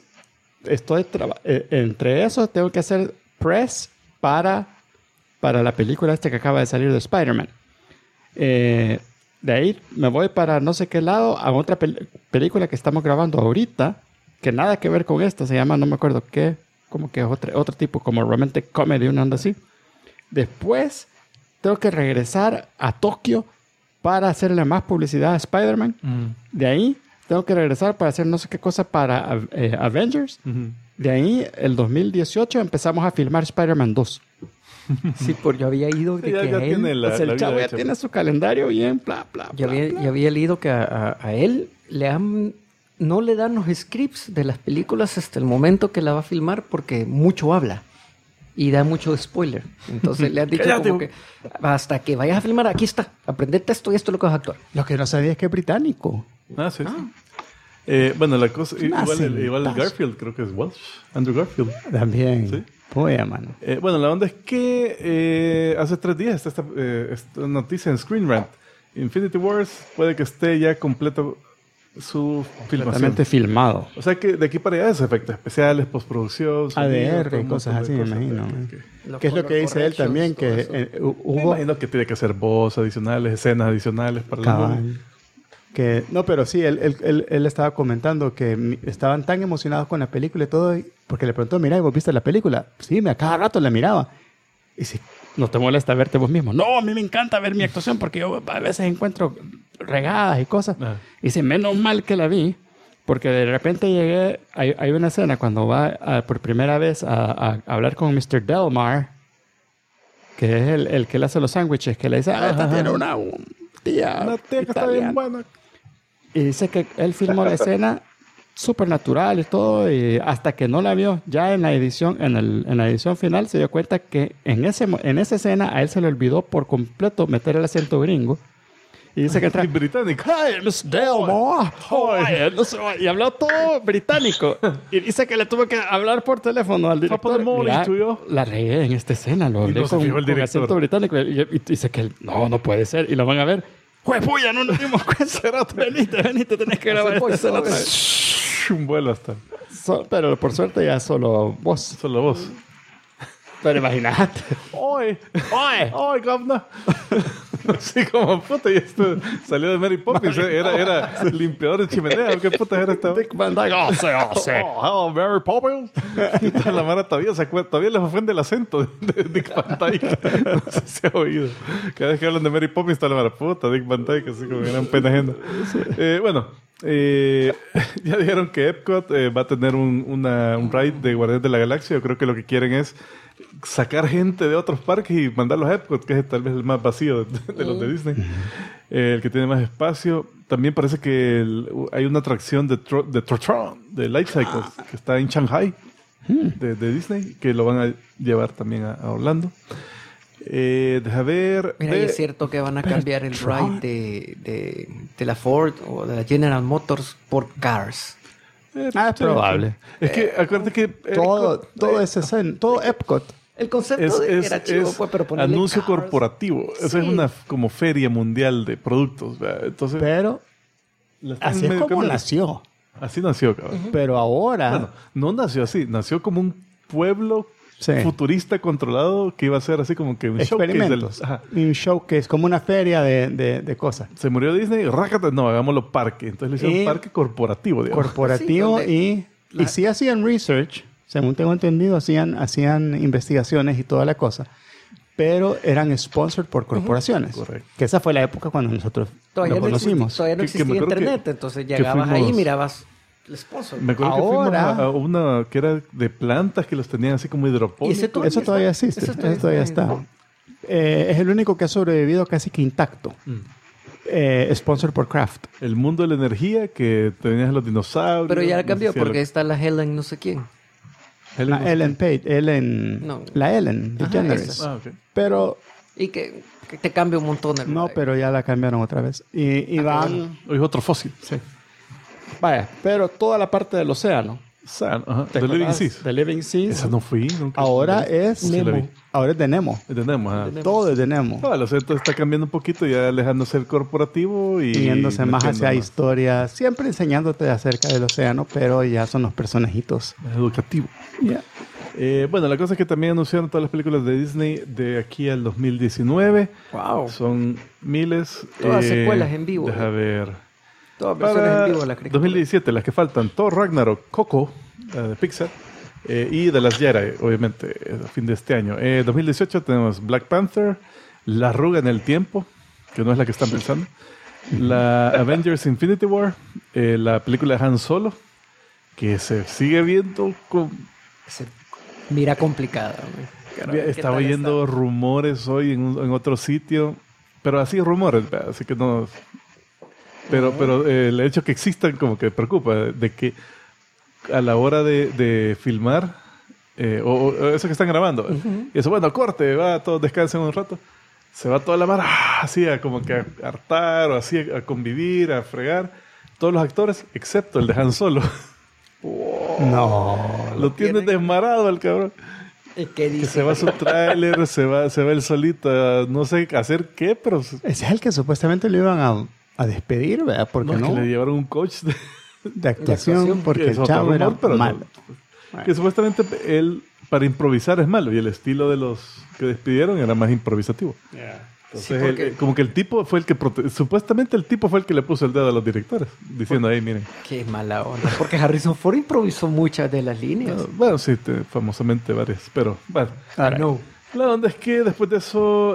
entre eso, tengo que hacer press para la película que acaba de salir de Spider-Man. De ahí me voy para no sé qué lado a otra película que estamos grabando ahorita, que nada que ver con esta, se llama, no me acuerdo qué, como que es otro tipo, como romantic comedy, una onda así. Después tengo que regresar a Tokio para hacerle más publicidad a Spider-Man. De ahí tengo que regresar para hacer no sé qué cosa para Avengers. De ahí, el 2018, empezamos a filmar Spider-Man 2. Sí, porque yo había ido de Sí, que ya a él... tiene la O sea, el vida chavo ya hecha, tiene pues. su calendario bien, bla, bla, Yo bla, bla. había leído que a él no le dan los scripts de las películas hasta el momento que la va a filmar porque mucho habla y da mucho spoiler. Entonces le han dicho Cállate. como que hasta que vayas a filmar, aquí está, aprendete esto y esto es lo que vas a actuar. Lo que no sabía es que es británico. Ah, sí, sí. Bueno, la cosa... Igual el Garfield, creo que es Welsh. Andrew Garfield. También. Sí. Puya, mano. Bueno, la onda es que hace 3 días está esta noticia en Screen Rant. Infinity Wars puede que esté ya completo su filmación. Completamente filmado. O sea que de aquí para allá es efectos especiales, postproducción, sonido, ADR todo y un cosas montón así, de me cosas imagino. que- ¿Qué es lo que dice él también? Que Me hubo... imagino que tiene que hacer voz adicionales, escenas adicionales para la movie. Cabal. No, pero sí, él estaba comentando que estaban tan emocionados con la película y todo, porque le preguntó, mira, ¿y vos viste la película? Sí, a cada rato la miraba. Y sí, ¿No te molesta verte vos mismo? No, a mí me encanta ver mi actuación porque yo a veces encuentro regadas y cosas. Ah. Y dice, menos mal que la vi, porque de repente llegué, hay una escena cuando va por primera vez a hablar con Mr. Delmar, que es el que le hace los sándwiches, que le dice, esta tiene una tía Una tía que está bien italiana". buena. Y dice que él filmó la escena súper natural y todo, y hasta que no la vio, ya en la edición, en la edición final, se dio cuenta que en esa escena a él se le olvidó por completo meter el acento gringo. Y dice que entra, Y británico. "Hi, Miss Delmore". No sé, y habló todo británico. Y dice que le tuvo que hablar por teléfono al Top of director. the morning Mira, to you. la regué en esta escena, lo hablé no se con fijó el director. acento británico. Y dice que no puede ser. Y lo van a ver. ¡Juepuya! No nos dimos cuenta. Venite, tenés que grabar esta escena otra vez. Un vuelo hasta. Pero por suerte ya solo vos. Solo vos. Pero imagínate. ¡Oye! ¡Oye! ¡Ay, governor! Así como puta, y esto salió de Mary Poppins. Era limpiador de chimenea. ¿Qué puta era esta? Dick Van Dyke. ¡Oh, sí! Oh, Mary Poppins. Y toda la mara todavía todavía les ofende el acento de Dick Van Dyke. No sé si ha oído. Cada vez que hablan de Mary Poppins, toda la mara puta, Dick Van Dyke, así como gran pena ajena. Bueno, ya dijeron que Epcot va a tener un ride de Guardianes de la Galaxia. Yo creo que lo que quieren es sacar gente de otros parques y mandarlos a Epcot, que es tal vez el más vacío de los de Disney. El que tiene más espacio. También parece que hay una atracción de Trotron, de Light Cycles, que está en Shanghai, de Disney, que lo van a llevar también a Orlando. Deja ver. Mira, y es cierto que van a cambiar el ride de la Ford o de la General Motors por Cars. Es Sí, probable. Es que acuérdate que Todo Epcot. El concepto era chivo, pues, pero ponerle anuncio Cars. corporativo. Esa es Sí. una como feria mundial de productos. ¿verdad? Entonces, Pero la están así es medio como cambiando. nació. Así nació, cabrón. Pero ahora... Bueno, no nació así. Nació como un pueblo Sí. futurista controlado que iba a ser así como que un showcase experimentos. ajá. Un showcase, como una feria de cosas. Se murió Disney, rácate, no, hagámoslo parque. Entonces le hicieron Y- parque corporativo, digamos. Corporativo Sí, y sí hacían research, según tengo entendido, hacían investigaciones y toda la cosa, pero eran sponsored por corporaciones. Correcto. Que esa fue la época cuando nosotros Todavía lo no conocimos. todavía no Que existía me acuerdo internet, que- entonces que llegabas ahí y fuimos- mirabas el sponsor. Me acuerdo que Ahora- fuimos a una que era de plantas que los tenían así como hidropónicos. Y ese Eso todavía está. existe, Eso eso todavía está. Es el único que ha sobrevivido casi que intacto. Sponsored por Kraft. El mundo de la energía que tenías los dinosaurios. Pero ya no sé cambió si porque era- está la Helen no sé quién. Helen- Ellen Page, No. la Ellen DeGeneres. esa. Ah, ok. Pero Y que te cambia un montón el no, ride. pero ya la cambiaron otra vez. Y van... Hoy es otro fósil. Sí. Vaya, pero toda la parte del océano. Ajá. ¿te The Living acordás? Seas. The Living Seas. Esa no fui nunca. Ahora es Sí la vi. Ahora es de Nemo. Entendemos, ajá. Todo es de Nemo. Bueno, o sea, entonces está cambiando un poquito, ya alejándose del corporativo y Yéndose más metiendo hacia más historias, siempre enseñándote acerca del océano, pero ya son los personajitos. educativo. Bueno, la cosa es que también anunciaron todas las películas de Disney de aquí al 2019. Wow. Son miles. Todas secuelas en vivo. Deja ver. Todas versiones Para en vivo de la caricatura. 2017, las que faltan: Thor Ragnarok, Coco, de Pixar, y de las Jedi, obviamente, a fin de este año. 2018 tenemos Black Panther, La Arruga en el Tiempo, que no es la que están pensando, la Avengers Infinity War, la película de Han Solo, que se sigue viendo con... Se mira complicada. güey. Estaba ¿Qué tal oyendo rumores hoy en otro sitio, pero así rumores, ¿verdad? Así que no... Pero el hecho que existan como que preocupa, de que a la hora de filmar, o eso que están grabando, y eso, bueno, corte, va, todos descansen un rato, se va toda la mara así a como que a hartar o así a convivir, a fregar, todos los actores, excepto el de Han Solo. No. Lo tienen desmarado al cabrón. ¿Qué Que dice? se va su tráiler, se va él solito a no sé hacer qué, pero Ese es el que supuestamente lo iban a despedir, ¿verdad? Porque no, no, es que le llevaron un coach de actuación, porque que el es otro chavo era rumor, pero no. malo. Que supuestamente él para improvisar es malo y el estilo de los que despidieron era más improvisativo. Entonces, Sí, porque- como que el tipo fue el que supuestamente el tipo fue el que le puso el dedo a los directores, diciendo ahí, miren. Qué mala onda. Porque Harrison Ford improvisó muchas de las líneas. Bueno, sí, famosamente varias, pero bueno. Ahora, No. La onda es que después de eso,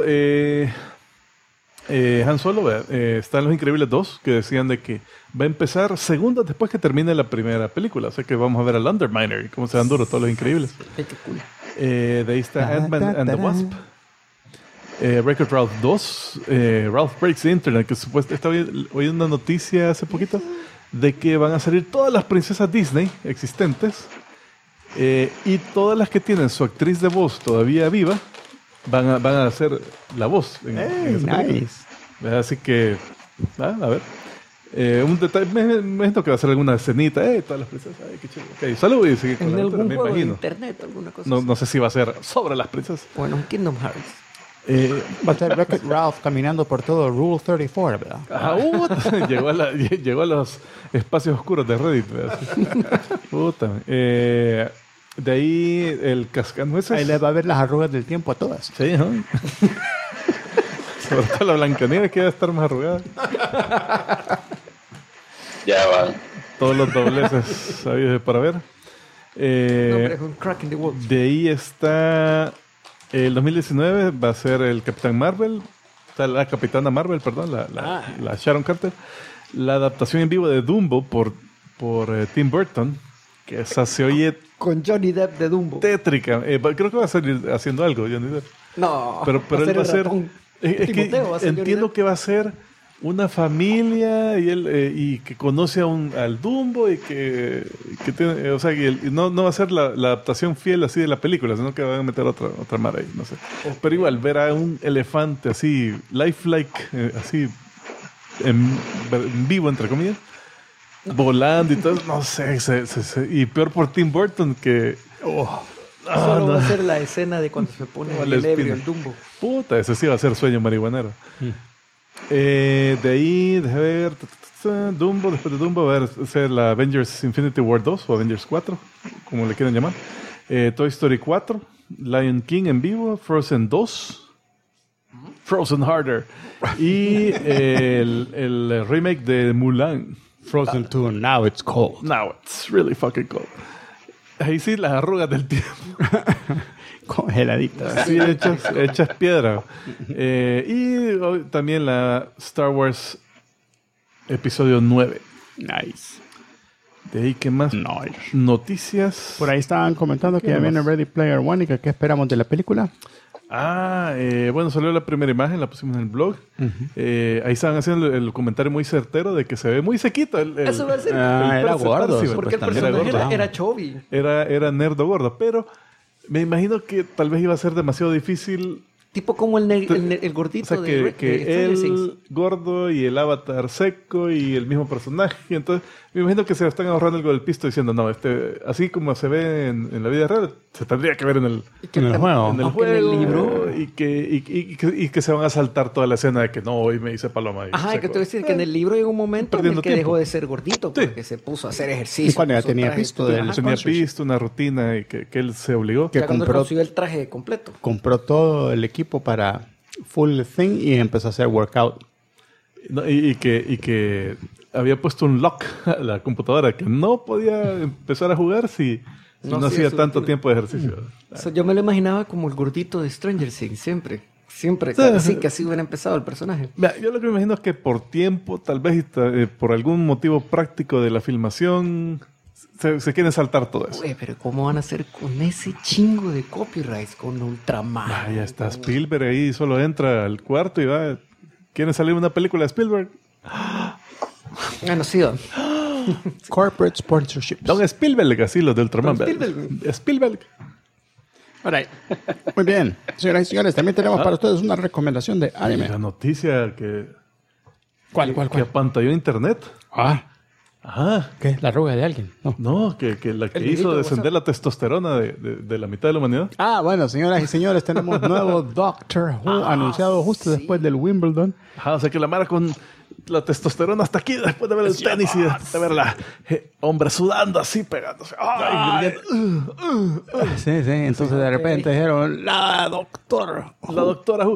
Han Solo, están Los Increíbles 2, que decían de que va a empezar segundos después que termine la primera película. O sea que vamos a ver al Underminer y cómo se dan duro todos Los Increíbles. Qué cool. De ahí está Ant-Man and the Wasp. Wreck-It Ralph 2. Ralph Breaks the Internet, que supuestamente estaba oyendo una noticia hace poquito de que van a salir todas las princesas Disney existentes y todas las que tienen su actriz de voz todavía viva van a hacer la voz en esa película. nice. Así que, a ver. Un detalle, me imagino que va a ser alguna escenita. Todas las princesas, qué chido. Okay, salud y sigue con En la otra, algún me juego de imagino. internet, alguna cosa No, así. no sé si va a ser sobre las princesas. Bueno, un Kingdom Hearts. Va a ser Wreck-It Ralph caminando por todo Rule 34, ¿verdad? Llegó a los espacios oscuros de Reddit. ¿verdad? Puta. De ahí el cascanueces. Ahí les va a ver las arrugas del tiempo a todas. Sí, ¿no? Sobre todo la Blancanieves que va a estar más arrugada. Ya va. Todos los dobleces sabidos para ver. No, pero es un crack in the wall. De ahí está el 2019 va a ser el Capitán Marvel, o sea, la Capitana Marvel, perdón, la Sharon Carter, la adaptación en vivo de Dumbo por Tim Burton, Que esa se oye Con Johnny Depp de Dumbo. tétrica. Creo que va a salir haciendo algo, Johnny Depp. No, Pero él va a el ser... ratón. Es que Timoteo va a ser Johnny entiendo Depp. que va a ser una familia y él y que conoce al Dumbo y que tiene, o sea, y no va a ser la adaptación fiel así de la película, sino que van a meter otra mar ahí, no sé. Pero igual, ver a un elefante así, lifelike, así, en vivo, entre comillas, volando y todo, no sé, y peor por Tim Burton que... Solo va a ser la escena de cuando se pone No, el la ebrio, espina. el Dumbo. Puta, ese sí va a ser sueño marihuanero. De ahí, déjame ver. Dumbo, después de Dumbo, va a ser la Avengers Infinity War 2 o Avengers 4, como le quieran llamar. Toy Story 4, Lion King en vivo, Frozen 2, Frozen Harder y el remake de Mulan. Frozen 2, now it's cold. Now it's really fucking cold. Ahí sí, las arrugas del tiempo. Congeladitas. Sí, hechas piedra. También la Star Wars Episodio 9. Nice. De ahí, ¿qué más? Nice. Noticias. Por ahí estaban comentando que ya ¿Qué viene más? Ready Player One y que qué esperamos de la película. Bueno, salió la primera imagen, la pusimos en el blog. Ahí estaban haciendo el comentario muy certero de que se ve muy sequito. Eso va a ser. Era gordo. Percy, Porque el era personaje gordo. era chubby. Era nerdo gordo, pero me imagino que tal vez iba a ser demasiado difícil. Tipo como el O gordito sea, de que Stranger Things. él gordo y el avatar seco y el mismo personaje. Y entonces, me imagino que se están ahorrando algo del pisto diciendo, no, así como se ve en la vida real, se tendría que ver en el Y que en el tam- juego. en el aunque juego. en el libro. Y que se van a saltar toda la escena de que no, hoy me hice paloma. y Ajá, seco. que te voy a decir que en el libro llegó un momento en Perdiendo el que tiempo. dejó de ser gordito Sí. porque se puso a hacer ejercicio. Y cuando ya puso tenía traje, pisto ajá, del- Tenía sponsorship. pisto, una rutina y que él se obligó. Que ya cuando compró- consiguió el traje completo. Compró todo el equipo para full thing y empezó a hacer workout. No, y que había puesto un lock a la computadora que no podía empezar a jugar si no sí, hacía eso tanto tiene. tiempo de ejercicio. O sea, yo me lo imaginaba como el gordito de Stranger Things, siempre. Siempre, Sí. sí, que así hubiera empezado el personaje. Mira, yo lo que me imagino es que por tiempo, tal vez por algún motivo práctico de la filmación, se quieren saltar todo eso. Güey, pero ¿cómo van a hacer con ese chingo de copyrights con Ultraman? Ah, ya está Spielberg ahí, solo entra al cuarto y va. ¿Quieren salir una película de Spielberg? Bueno, sí, don. Corporate sponsorships. Don Spielberg, así los de Ultraman. Don ¿verdad? Spielberg. Alright. Muy bien. Señoras y señores, también tenemos para ustedes una recomendación de anime. La noticia que ¿Cuál? que apantalló internet. Ah, Ajá. ¿qué? La arruga de alguien. No. No, que la que El hizo videito de descender la testosterona de la mitad de la humanidad. Ah, bueno, señoras y señores, tenemos nuevo Doctor Who anunciado justo después del Wimbledon. Ajá, o sea que la Mara con la testosterona hasta aquí después de ver el tenis y después de ver la hombre sudando así pegándose. ¡Ay! Sí, sí. Entonces de repente dijeron, la doctora. La doctora Who.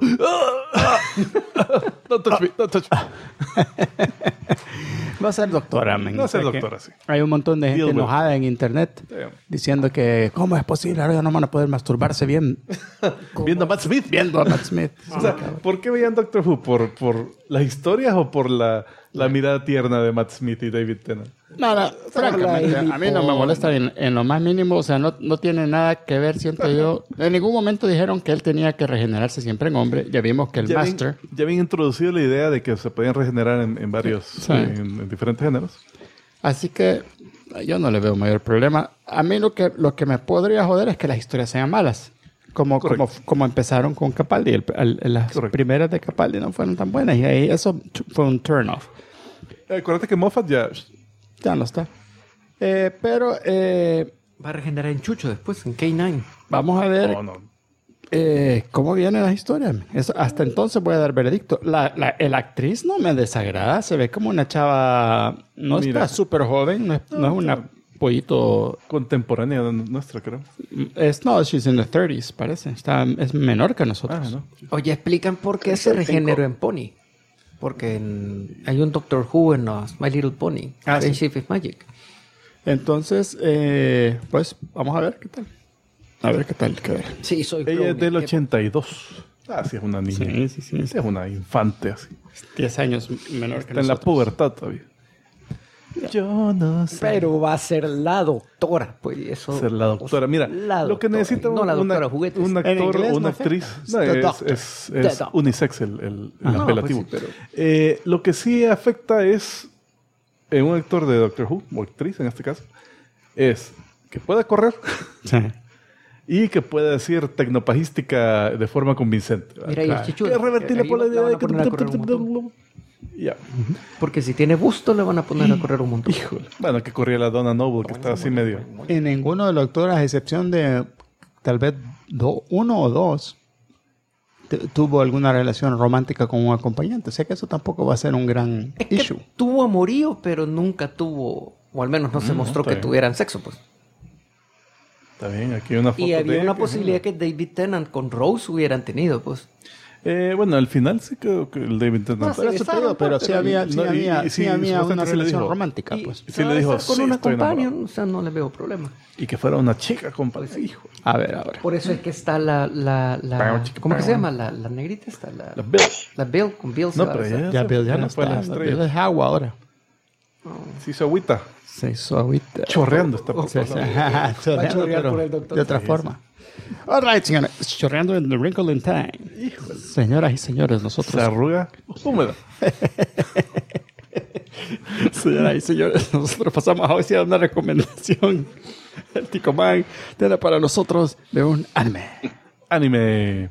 Don't touch me, don't touch me. Va a ser doctora, men. Va a ser O sea que doctora, sí. Hay un montón de gente Deal with enojada en internet Sí. diciendo que ¿cómo es posible? Ahora ya no van a poder masturbarse bien Viendo a Matt Smith. viendo a Matt Smith. O sea, ¿por qué veían Doctor Who? ¿Por las historias o por la mirada tierna de Matt Smith y David Tennant? Nada, francamente, a mí no me molesta en lo más mínimo. O sea, no tiene nada que ver, siento yo. En ningún momento dijeron que él tenía que regenerarse siempre en hombre. Ya vimos que el Master... Ya habían introducido la idea de que se podían regenerar en varios, Sí. en diferentes géneros. Así que yo no le veo mayor problema. A mí lo que me podría joder es que las historias sean malas. Como empezaron con Capaldi. Las Correcto. primeras de Capaldi no fueron tan buenas. Y ahí eso fue un turn off. Acuérdate que Moffat Ya no está. Pero Va a regenerar en Chucho después, en K9. vamos a ver no. cómo vienen las historias. Hasta entonces voy a dar veredicto. La actriz no me desagrada. Se ve como una chava... No Mira. está súper joven. No es una pollito... Contemporánea nuestra, creo. No, she's in the 30s, parece. Es menor que nosotros. ¿no? Oye, explican por qué se regeneró en Pony. Porque hay un Doctor Who en My Little Pony. Ah, sí. Friendship is Magic. Entonces, pues, vamos a ver qué tal. A ver qué tal. Sí, soy Ella es Clone. del 82. Ah, sí, es una niña. Sí. Sí, es una infante así. 10 años menor que Está en la nosotros. pubertad todavía. Yo no sé. Pero va a ser la doctora, pues y eso. Ser la doctora. Mira, La lo que doctora, necesita no la doctora un juguetes. actor En inglés o una no actriz afecta. no, The doctor. es The doctor. unisex el No, apelativo. pues sí, Lo que sí afecta es un actor de Doctor Who, o actriz en este caso, es que pueda correr y que pueda decir tecnopagística de forma convincente. Mira, y el chichudo. Que revertir la Ahí polaridad van de a poner a correr un montón. Ya. Porque si tiene busto, le van a poner a correr un montón. Híjole. Bueno, que corría la Donna Noble, que estaba así medio. Y ninguno de los actores, a excepción de tal vez uno o dos, tuvo alguna relación romántica con un acompañante. O sea que eso tampoco va a ser un gran Es que issue. tuvo amorío, pero nunca tuvo, o al menos no se mostró está que bien. tuvieran sexo, pues. Está bien, aquí hay una foto Y había de una que- posibilidad que David Tennant con Rose hubieran tenido, pues. Bueno, al final sí creo que el David Tennant. No, Por eso te digo, pero sí había, sí No, y- había, y sí sí, había supuestamente una sí le relación dijo. romántica, Y pues. sí le dijo, estar con sí, una estoy enamorado. companion, o sea, no le veo problema. Y que fuera una chica, compadre. Hijo. A ver. Por eso es que está ¿cómo que se llama? La negrita está, La Bill. la Bill, con Bill se No, va a pero besar. Ya Bill ya no fue a está. las Bill estrellas. es agua ahora. Sí, su agüita. Se hizo agüita. Chorreando esta Sí, sí. papá. Chorreando, chorrear pero por el doctor. de otra Sí, forma. All right, señores. Chorreando en The Wrinkle in Time. Señoras y señores, Se nosotros... arruga húmeda. Señoras y señores, nosotros pasamos a hoy a una recomendación. El Ticoman tiene para nosotros de un anime. Anime.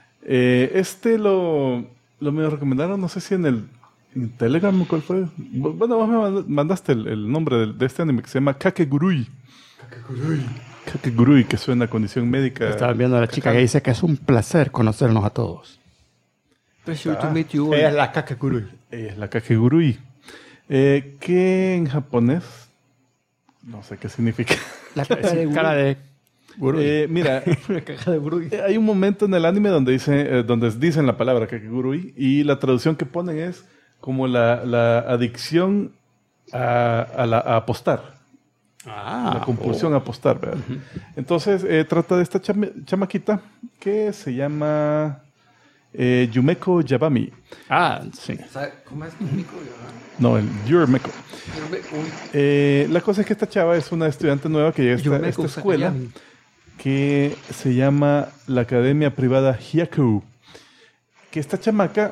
Lo me recomendaron, no sé si en Telegram, ¿cuál fue? Bueno, vos me mandaste el nombre de este anime que se llama Kakegurui. Kakegurui, que suena a condición médica. Estaba viendo a la chica que dice que es un placer conocernos a todos. Pleasure to meet you. Ella es la Kakegurui. Es la Kakegurui. Que en japonés, no sé qué significa. La caja de Cara de Gurui. Mira, la caja de Brugge. hay un momento en el anime donde dicen la palabra Kakegurui y la traducción que ponen es como la adicción a apostar. La compulsión a apostar, ¿verdad? Entonces, trata de esta chamaquita que se llama Yumeko Yabami. Sí. ¿Cómo es tu micro? No, el Yumeko. La cosa es que esta chava es una estudiante nueva que llega a esta escuela que se llama la Academia Privada Hyaku. Que esta chamaca...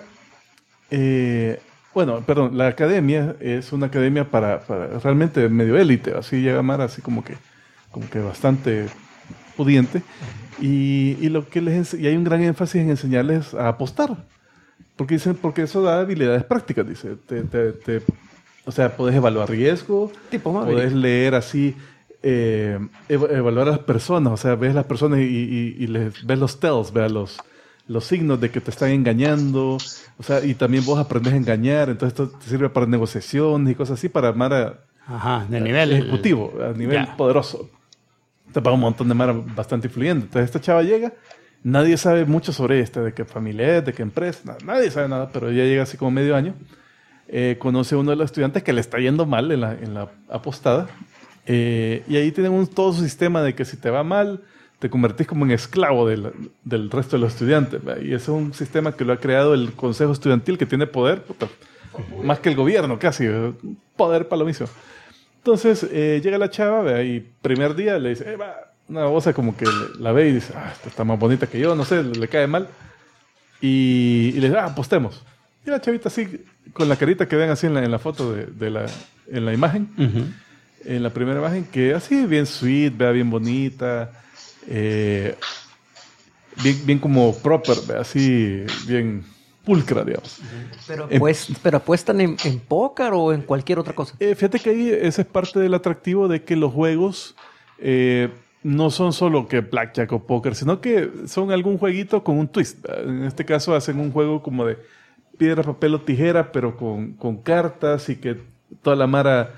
la academia es una academia para realmente medio élite, así llega a llamar, así como que bastante pudiente. Y lo que y hay un gran énfasis en enseñarles a apostar. Porque eso da habilidades prácticas, dice. O sea, podés evaluar riesgo, Tipo Maverick. podés leer así, evaluar a las personas. O sea, ves las personas y ves los tells, ves los signos de que te están engañando. O sea, y también vos aprendes a engañar. Entonces esto te sirve para negociaciones y cosas así, para armar De nivel ejecutivo, a nivel Ya. poderoso. Te paga un montón de mara bastante influyente. Entonces esta chava llega, nadie sabe mucho sobre de qué familia es, de qué empresa, nadie sabe nada, pero ella llega así como medio año, conoce a uno de los estudiantes que le está yendo mal en la apostada, y ahí tienen todo su sistema de que si te va mal, te convertís como en esclavo del resto de los estudiantes, ¿verdad? Y ese es un sistema que lo ha creado el Consejo Estudiantil, que tiene poder, más que el gobierno casi, poder para lo mismo. Entonces llega la chava, ¿verdad? Y primer día le dice, va, una babosa como que la ve y dice, esta está más bonita que yo, no sé, le cae mal. Y le dice, apostemos. Y la chavita así, con la carita que ven así en la foto en la imagen, en la primera imagen, que así bien sweet, vea, bien bonita, bien como proper, ¿verdad? Así bien pulcra, digamos. Pero apuestan en póker o en cualquier otra cosa. Fíjate que ahí ese es parte del atractivo de que los juegos no son solo que blackjack o póker, sino que son algún jueguito con un twist. En este caso hacen un juego como de piedra, papel o tijera, pero con cartas y que toda la mara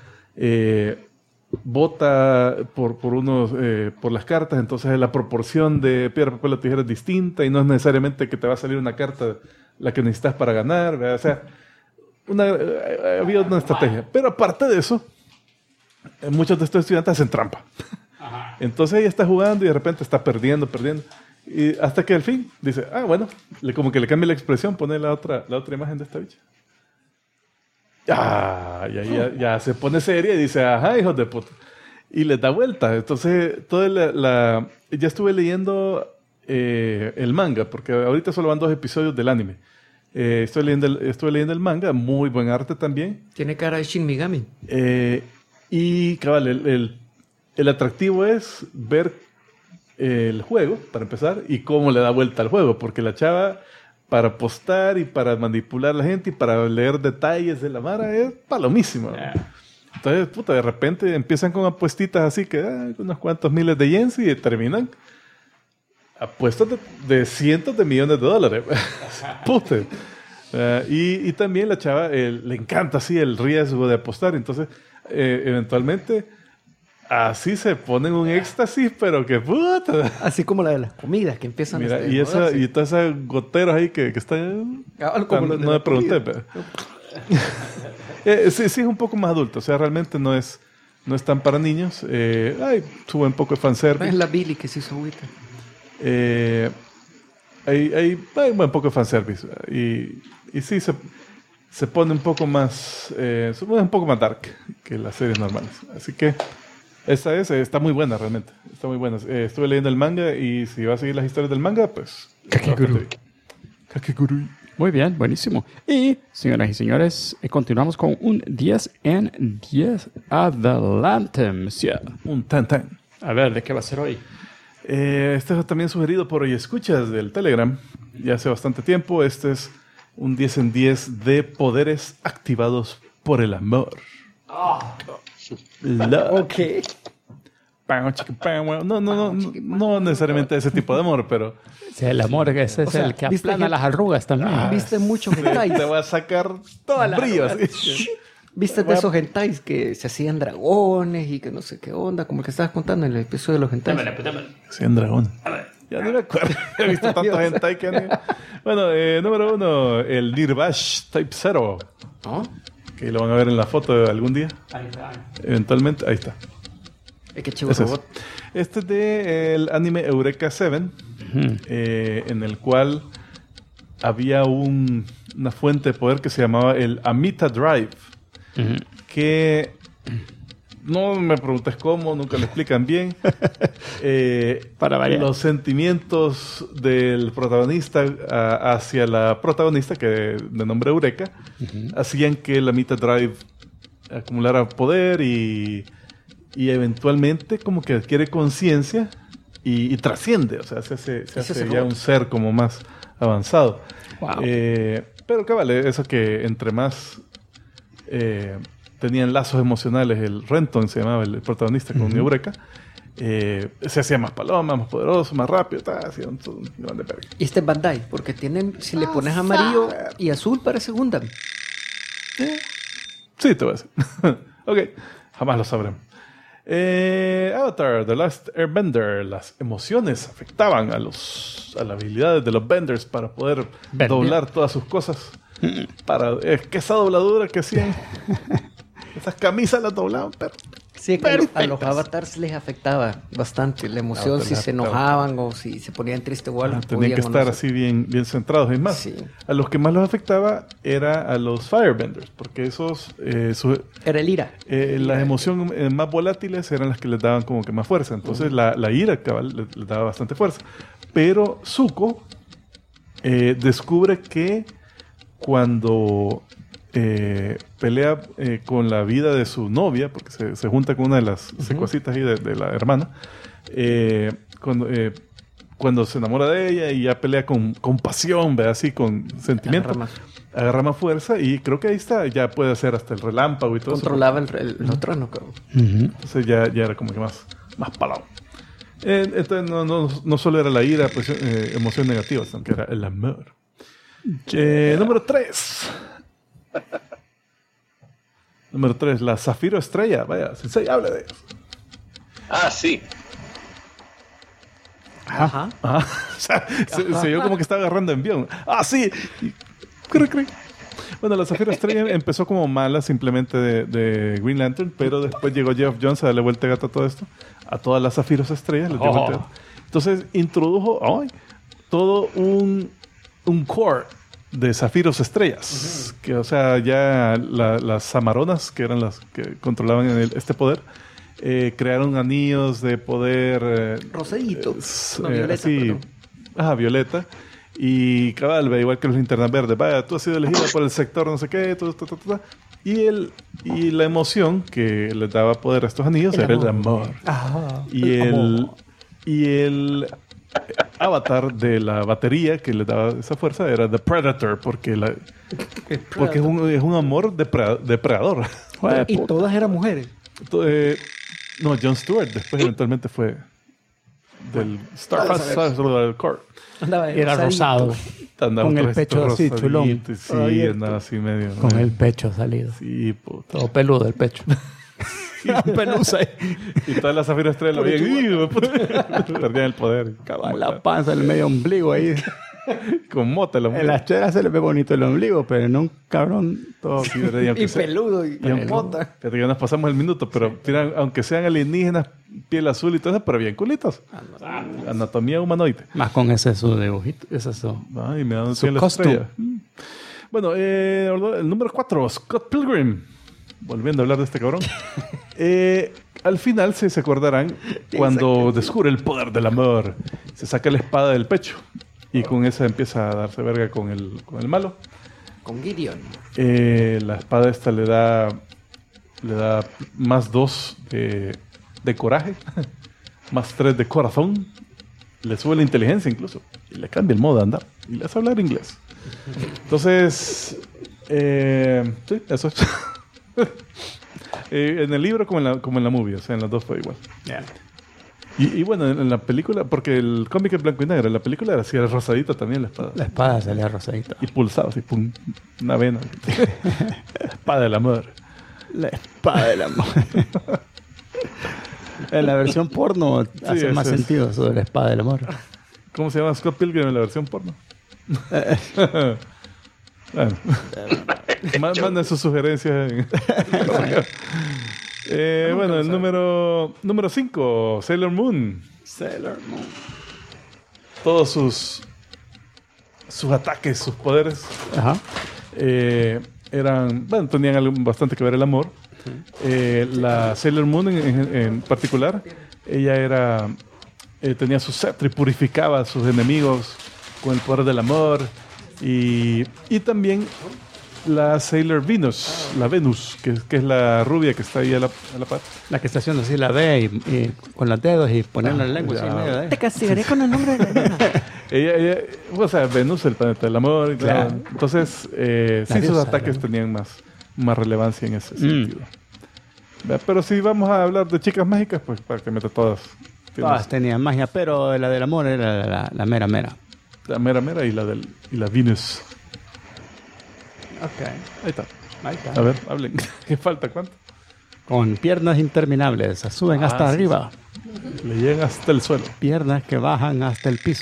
vota por las cartas, entonces la proporción de piedra, papel o tijera es distinta y no es necesariamente que te va a salir una carta la que necesitas para ganar, ¿verdad? O sea, había una estrategia. Pero aparte de eso, muchos de estos estudiantes hacen trampa. Entonces ella está jugando y de repente está perdiendo. Y hasta que al fin dice, bueno, como que le cambia la expresión, pone la otra imagen de esta bicha. Y ahí ya se pone seria y dice, ajá, hijos de puta. Y les da vuelta. Entonces, ya estuve leyendo el manga, porque ahorita solo van 2 episodios del anime. Estuve leyendo el manga, muy buen arte también. Tiene cara de Shin Megami. Y cabal, el atractivo es ver el juego, para empezar, y cómo le da vuelta al juego, porque la chava, para apostar y para manipular a la gente y para leer detalles de la mara, es palomísima. Entonces, puta, de repente empiezan con apuestitas así que unos cuantos miles de yens y terminan apuestas de cientos de millones de dólares. Puta. Y también la chava le encanta así el riesgo de apostar. Entonces, eventualmente, así se ponen un éxtasis, pero que puta. Así como la de las comidas que empiezan Mira, a y todas esas goteros ahí que están... no me pregunté, pero... sí, es un poco más adulto. O sea, realmente no es tan para niños. Sube un poco de fanservice. Es la Billy que se hizo agüita. Hay un poco de fanservice. Y sí, se pone un poco más... se pone un poco más dark que las series normales. Así que esta está muy buena realmente. Está muy buena. Estuve leyendo el manga y si va a seguir las historias del manga, pues... Kakegurui. Muy bien, buenísimo. Y, señoras y señores, continuamos con un 10 en 10. Adelante, monsieur. Un tan. A ver, ¿de qué va a ser hoy? Este es también sugerido por Oye Escuchas del Telegram. Ya hace bastante tiempo. Este es un 10 en 10 de poderes activados por el amor. Ok. No necesariamente ese tipo de amor, pero... Sí, el amor, ese es el que aplana las arrugas también. ¿Viste muchos hentais? Te voy a sacar todas las brillos. ¿Viste de esos hentais que se hacían dragones y que no sé qué onda? Como el que estabas contando en el episodio de los hentais. Hacían dragón. Ya no me acuerdo. He visto tantos hentai que han... Bueno, número 1, el Nirvash Type 0. ¿Oh? Que lo van a ver en la foto algún día. Eventualmente, ahí está. Qué chivo robot. Este es del anime Eureka 7, en el cual había una fuente de poder que se llamaba el Amita Drive, que no me preguntes cómo, nunca lo explican bien. Para variar. Los sentimientos del protagonista hacia la protagonista, que de nombre Eureka, hacían que el Amita Drive acumulara poder y eventualmente como que adquiere conciencia y trasciende, o sea, se hace ya un ser como más avanzado. Wow. Pero cabal, eso que entre más tenían lazos emocionales, el Renton se llamaba el protagonista con Eureka, se hacía más paloma, más poderoso, más rápido, hacía un grande perga. Y este es Bandai, porque tienen, si le pones amarillo y azul parece Gundam. Sí, te voy a decir. Ok, jamás lo sabremos. Avatar, The Last Airbender. Las emociones afectaban a las habilidades de los benders para poder doblar todas sus cosas. Que esa dobladura que hacían, esas camisas las doblaban, pero Sí, que a los avatars les afectaba bastante la emoción, si se enojaban o si se ponían tristes o algo. Tenían que estar así bien centrados. Es más, sí. A los que más los afectaba era a los firebenders, porque esos... era el ira. Las emociones más volátiles eran las que les daban como que más fuerza. Entonces la ira cabal les daba bastante fuerza. Pero Zuko descubre que cuando... pelea con la vida de su novia, porque se junta con una de las secuacitas ahí de la hermana, cuando se enamora de ella y ya pelea con pasión, ¿verdad? Así, con sentimiento, agarra más fuerza y creo que ahí está, ya puede hacer hasta el relámpago y todo. Controlaba los tronos, creo. Entonces ya era como que más palado. Entonces no solo era la ira, pues, emoción negativa, sino que era el amor. Número 3. Número 3, la Zafiro Estrella. Vaya, Sensei, hable de ellos. Ah, sí. Ajá. O sea, se vio como que estaba agarrando envión. Ah, sí. Bueno, la Zafiro Estrella empezó como mala simplemente de Green Lantern, pero después llegó Geoff Johns a darle vuelta de gato a todo esto. A todas las Zafiros Estrellas les dio vuelta de gato. Entonces introdujo todo un core de zafiros estrellas. Que, o sea, ya las Amaronas, que eran las que controlaban este poder, crearon anillos de poder... Rosadito. No, violeta, sí. perdón. Ajá, violeta. Y cabal, igual que los linternas verdes. Vaya, tú has sido elegida por el sector no sé qué, y la emoción que les daba poder a estos anillos era el amor. Y el avatar de la batería que les daba esa fuerza era The Predator, porque es un amor depredador. Y todas eran mujeres. No, Jon Stewart después eventualmente fue del Starfire Corps. Era rosado. Andaba Con el todo pecho así, rosadito, chulón. Sí, andaba así medio. Con el pecho salido. Sí, puta. Todo peludo el pecho. Pelusa. Y todas las zafiras estrellas lo veían. Perdían el poder. La panza, el medio ombligo ahí. Con mota el ombligo. En las cheras se le ve bonito el ombligo, pero en un cabrón todo. Sí, ¿verdad? Y peludo y mota. Fíjate que ya nos pasamos el minuto, pero tiran, aunque sean alienígenas, piel azul y todo eso, pero bien culitos. Anatomía humanoide. Más con ese su dibujito. Ese su. Ay, me dan Su la costume. estrella. Bueno, el número 4, Scott Pilgrim. Volviendo a hablar de este cabrón. Al final se acordarán cuando descubre el poder del amor. Se saca la espada del pecho y con esa empieza a darse verga con el malo. Con Gideon. La espada esta le da más 2 de coraje, más 3 de corazón. Le sube la inteligencia incluso. Y le cambia el modo de andar. Y le hace hablar inglés. Entonces, sí, eso es. En el libro como en la movie, o sea, en las dos fue igual. Yeah. Y bueno, en la película, porque el cómic es blanco y negro, en la película era así, era rosadita también la espada. La espada salía rosadita. Y pulsaba así, pum, una vena. La espada del amor. La espada del amor. En la versión porno hace más sentido eso de la espada del amor. ¿Cómo se llama Scott Pilgrim en la versión porno? Bueno. Manden sus sugerencias. Bueno, el número 5, Sailor Moon. Todos sus ataques, sus poderes, tenían bastante que ver el amor. La Sailor Moon en particular, ella tenía su cetro y purificaba a sus enemigos con el poder del amor. Y también la Sailor Venus, la Venus, que es la rubia que está ahí a la par. La que está haciendo así la B y con los dedos y poniendo la lengua así en medio de ahí. Te castigaré con el nombre de la nena. ella, o sea, Venus, el planeta del amor. Claro. Entonces, sí, sus diosa, ataques ¿no? tenían más relevancia en ese sentido. Pero si vamos a hablar de chicas mágicas, pues prácticamente todas. Todas tenían magia, pero la del amor era la mera mera. La mera y la Venus. Ok. Ahí está. Ahí está. A ver, hablen. ¿Qué falta? ¿Cuánto? Con piernas interminables, suben hasta sí, arriba. Le llegan hasta el suelo. Piernas que bajan hasta el piso.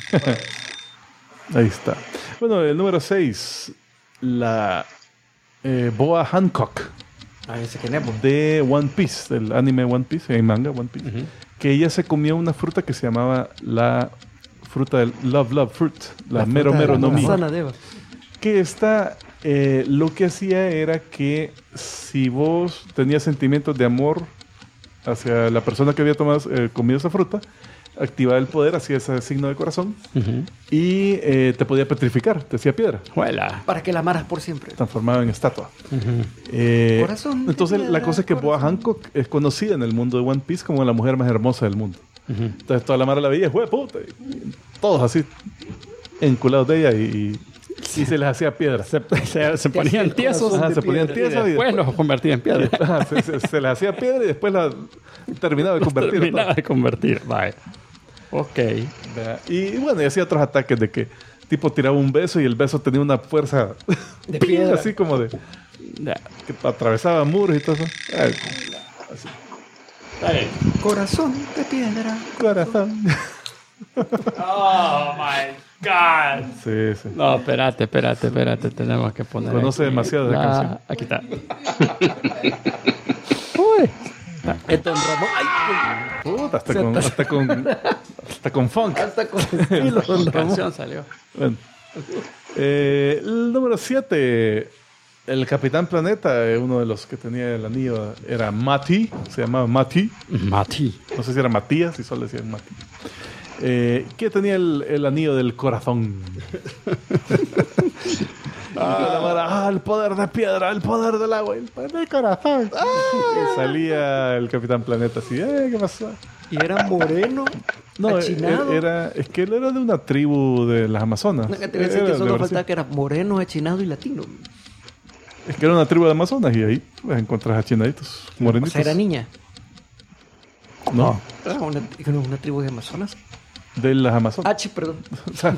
Ahí está. Bueno, el número 6, la Boa Hancock Ese que Nebo. de One Piece, del anime One Piece, el manga One Piece, que ella se comió una fruta que se llamaba la fruta del Love Fruit, la Mero Mero no Mi. Manzana de Eva. Que esta, lo que hacía era que si vos tenías sentimientos de amor hacia la persona que había comido esa fruta, activaba el poder, hacía ese signo de corazón y te podía petrificar, te hacía piedra. ¡Juela! Para que la amaras por siempre. Transformaba en estatua. Corazón de Entonces piedra, la cosa es que Boa Hancock es conocida en el mundo de One Piece como la mujer más hermosa del mundo. Entonces toda la mara la veía, ¡jue puta! Y todos así enculados de ella y se les hacía piedra. Se ponían tiesos. Ajá, se ponían tiesos y Después los convertía en piedra. ajá, se les hacía piedra y después la terminaba de convertir. Terminaba de convertir. Vale. Ok. ¿Verdad? Y bueno, y hacía otros ataques de que tipo tiraba un beso y el beso tenía una fuerza De piedra. así como de Ya. que atravesaba muros y todo eso. Corazón de piedra. Corazón. Oh my God. Sí, sí. No, espérate. Tenemos que poner. Conoce aquí demasiado de canción. Aquí está. Uy. Don Ramón. Ay, Puta, hasta con funk. hasta con estilo, Don La Ramón. canción salió. Bueno. El número 7, el Capitán Planeta, uno de los que tenía el anillo era Mati, se llamaba Mati. Mati. No sé si era Matías, si solo decían Mati. Que tenía el anillo del corazón. El poder de piedra, el poder del agua, el poder del corazón. Y salía el Capitán Planeta así, ¿qué pasó? Y era moreno, No, achinado. es que él era de una tribu de las Amazonas. No, que te voy a decir Era que de solo Brasil. faltaba que era moreno, achinado y latino. Es que era una tribu de Amazonas y ahí pues, encuentras achinaditos, O morenitos. sea, era niña. No, Era una tribu de Amazonas. de las Amazonas. Ah, perdón. O sea,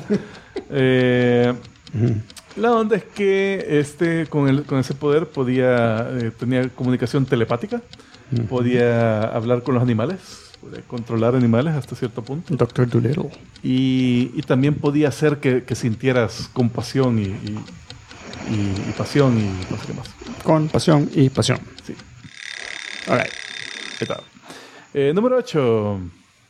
la onda es que con ese poder tenía comunicación telepática, podía hablar con los animales, podía controlar animales hasta cierto punto. Doctor Dolittle. Y también podía hacer que sintieras compasión y pasión y no sé qué más. Con pasión y pasión. Sí. All right. Ahí está. Número 8.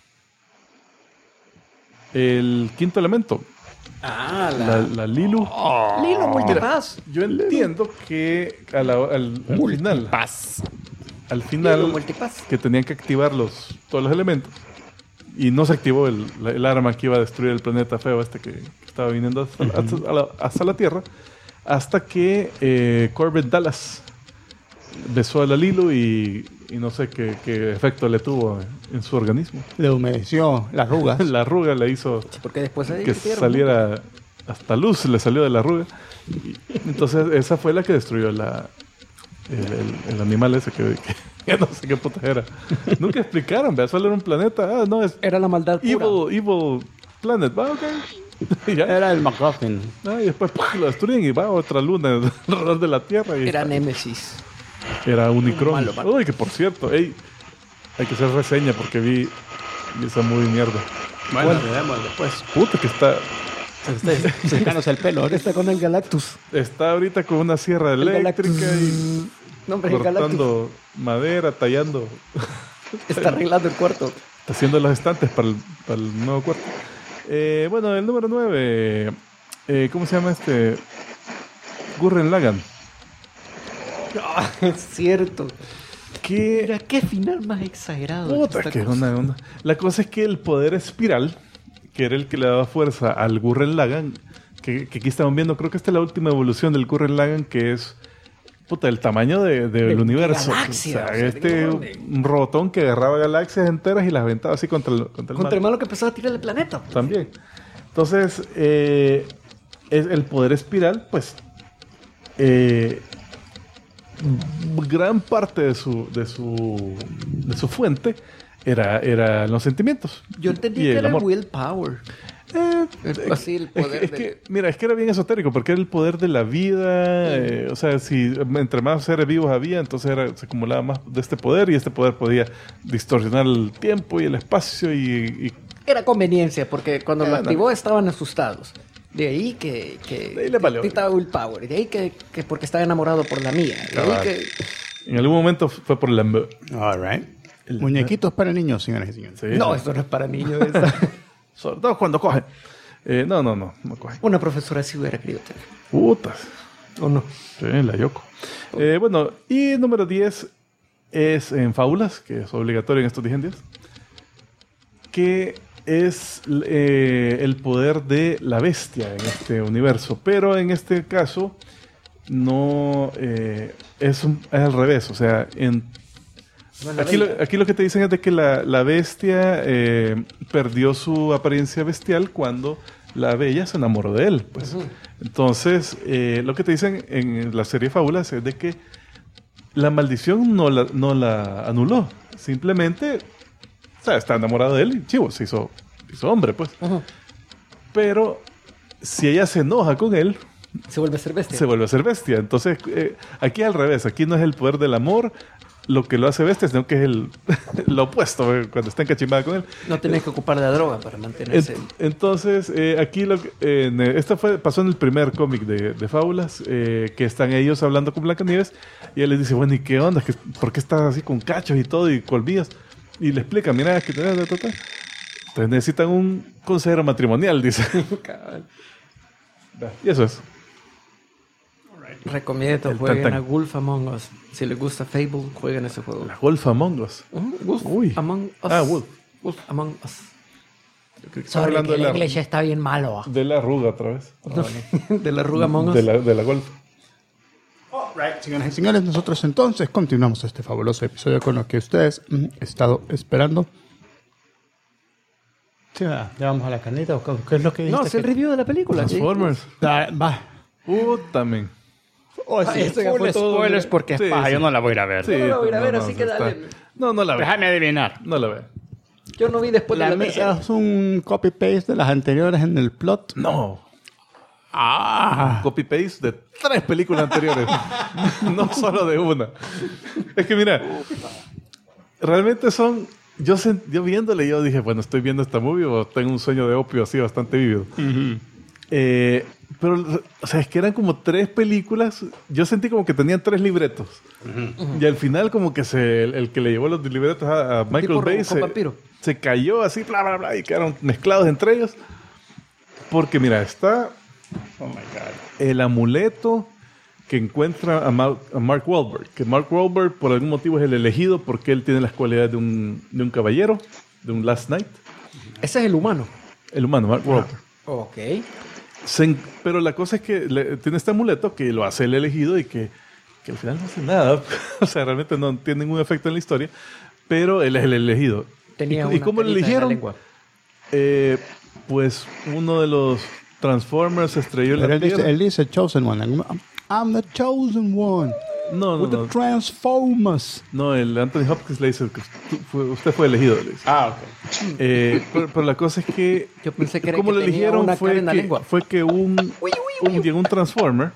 El quinto elemento. Ah, La Lilu. Lilo Multipass. Yo entiendo que al final, Paz. al Lilo final Multipass. que tenían que activar todos los elementos y no se activó el arma que iba a destruir el planeta feo que estaba viniendo hasta la Tierra, hasta que Corbett Dallas besó a la Lilu y no sé qué efecto le tuvo en su organismo. Le humedeció las arrugas. La arruga le hizo Porque después se que saliera hasta luz, le salió de la arruga. Y entonces esa fue la que destruyó el animal ese que no sé qué puta era. Nunca explicaron, vea, solo era un planeta. No, es Era la maldad pura. evil planet. Va, ok. Y ya. Era el McGuffin. Y después lo destruyen y va a otra luna alrededor de la Tierra. Y Era Némesis. era Unicron. Malo, malo. Uy, que por cierto, hay que hacer reseña porque vi esa muy mierda. Bueno, veamos después. Puta que está Secándose el pelo. Ahora está con el Galactus. Está ahorita con una sierra eléctrica y No, hombre, el Galactus cortando madera, tallando. está arreglando el cuarto. Está haciendo los estantes para el nuevo cuarto. Bueno, el número 9. ¿Cómo se llama este? Gurren Lagann. Ah, es cierto. Que Mira, qué final más exagerado. puta, esta que cosa. onda. La cosa es que el poder espiral, que era el que le daba fuerza al Gurren Lagann, que aquí estamos viendo, creo que esta es la última evolución del Gurren Lagann, que es puta, el tamaño del universo. galaxia, O sea, o sea, enorme. un robotón que agarraba galaxias enteras y las aventaba así contra el Contra mar. el malo que empezaba a tirar el planeta. También. Entonces, el poder espiral, pues, gran parte de su fuente eran los sentimientos. Yo entendí Y que era el amor. willpower. Así, el poder Es que, mira, es que era bien esotérico porque era el poder de la vida. O sea, si entre más seres vivos había, entonces se acumulaba más de este poder y este poder podía distorsionar el tiempo y el espacio y Era conveniencia, porque cuando lo no. activó estaban asustados. De ahí que De ahí le valió. necesitaba willpower. De ahí que porque estaba enamorado por la mía. De ahí Cabal. que en algún momento fue por la... All right. Muñequitos para niños, señoras y señores. Sí, no, sí. esto no es para niños. esa. Sobre todo cuando coge. No coge. Una profesora sí hubiera querido tener. Putas. ¿O no? Sí, la Yoko. Bueno, y número 10 es en Fábulas, que es obligatorio en estos 10 días, que es el poder de la bestia en este universo. Pero en este caso no es al revés. O sea, aquí lo que te dicen es de que la bestia perdió su apariencia bestial cuando la bella se enamoró de él. Pues. Entonces, lo que te dicen en la serie Fábulas es de que la maldición no la anuló. Simplemente, o sea, está enamorado de él y chivo, se hizo hombre, pues. Pero si ella se enoja con él, Se vuelve a ser bestia. se vuelve a ser bestia. Entonces, aquí al revés. Aquí no es el poder del amor lo que lo hace bestia, sino que es lo opuesto, cuando está encachimada con él. No tenés que ocupar la droga para mantenerse. Entonces, aquí pasó en el primer cómic de Fábulas, que están ellos hablando con Blancanieves, y él les dice, bueno, ¿y qué onda? ¿Por qué estás así con cachos y todo, y colmillos? Y le explica, mira, que entonces necesitan un consejero matrimonial, dice. Cabal. Y eso es. Recomiendo, El jueguen Tantan. a Wolf Among Us. Si les gusta Fable, jueguen ese juego. La Wolf Among Us. Wolf Uy. Among Us. Ah, Wolf. Wolf Among Us. Creo que estamos Sorry, hablando que de el la, inglés ya está bien malo. de la arruga otra vez. De la arruga Among Us. De la Wolf. Alright, señoras y señores, nosotros entonces continuamos este fabuloso episodio con lo que ustedes han estado esperando. Sí, ya vamos a la carnita. ¿O qué es lo que dijiste? No, es el review de la película. ¿sí? Transformers. Va. También. Oh, sí, esto ya full fue todo, spoilers mira. porque es Sí, paja, sí. yo no la voy a ir a ver. Sí, No la voy a ir a ver, así que está- dale. No la ve. Déjame adivinar. No la ve. Yo no vi después de La la mía tercera. es un copy-paste de las anteriores en el plot. No. Ah. Copy-paste de 3 películas anteriores. No solo de una. Es que mira, realmente son... Yo viéndole, yo dije, bueno, estoy viendo esta movie o tengo un sueño de opio así bastante vívido. Pero, o sea, es que eran como 3 películas. Yo sentí como que tenían 3 libretos. Y al final como que el que le llevó los libretos a Michael Tipo Bay Robocop vampiro. se cayó así, bla, bla, bla, y quedaron mezclados entre ellos. Porque mira, está el amuleto que encuentra a Mark Wahlberg. Que Mark Wahlberg por algún motivo es el elegido porque él tiene las cualidades de un caballero, de un Last Knight. Ese es el humano. El humano, Mark Wahlberg. Ok. Pero la cosa es que tiene este amuleto que lo hace el elegido y que al final no hace nada. O sea, realmente no tiene ningún efecto en la historia. Pero él es el elegido. Tenía ¿Y una cómo lo carita en la eligieron? lengua. Pues uno de los Transformers se estrelló en Pero la Tierra. él dice Chosen One. I'm the chosen one. No, With the Transformers. No, el Anthony Hopkins le dice que usted fue elegido. Le dice. Ah, ok. Pero la cosa es que Yo pensé que era cómo que lo tenía eligieron una cara en la lengua. fue que llegó un Transformer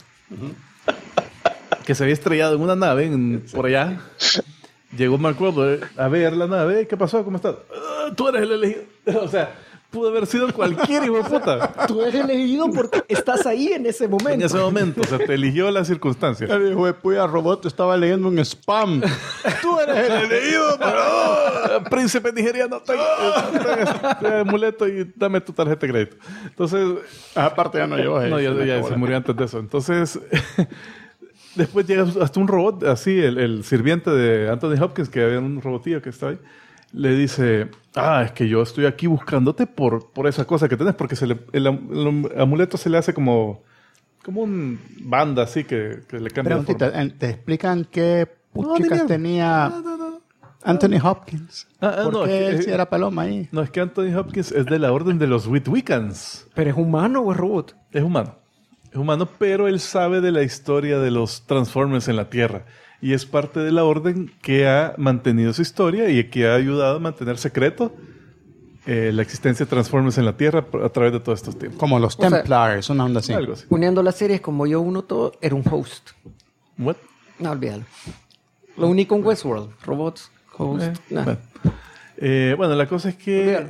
que se había estrellado en una nave por allá. Llegó Mark Wahlberg a ver la nave. ¿Qué pasó? ¿Cómo estás? Tú eres el elegido. O sea, pudo haber sido cualquier hijo de puta. Tú eres elegido porque estás ahí en ese momento. En ese momento, o sea, te eligió la circunstancia. El hijo de puya robot estaba leyendo un spam. Tú eres el elegido, pero príncipe nigeriano, ten este amuleto y dame tu tarjeta de crédito. Entonces, Aparte ya no llegó. no, ya se murió antes de eso. Entonces, después llega hasta un robot, así, el sirviente de Anthony Hopkins, que había un robotillo que estaba ahí, le dice, es que yo estoy aquí buscándote por esa cosa que tenés, porque el amuleto se le hace como un banda así que le cambia de forma. Preguntita, ¿te explican qué No, ni puchicas mierda. tenía No. Anthony Hopkins? ¿Por no, qué es él que- sí era paloma ahí? No, es que Anthony Hopkins es de la orden de los Witwiccans. ¿Pero es humano o es robot? Es humano. Es humano, pero él sabe de la historia de los Transformers en la Tierra. Y es parte de la orden que ha mantenido su historia y que ha ayudado a mantener secreto la existencia de Transformers en la Tierra a través de todos estos tiempos. Como los sea, Templars, una onda así. Algo así. Uniendo las series como yo uno todo, era un host. What? No, olvídalo. Lo único en Westworld. Robots, host. nah. Bueno, la cosa es que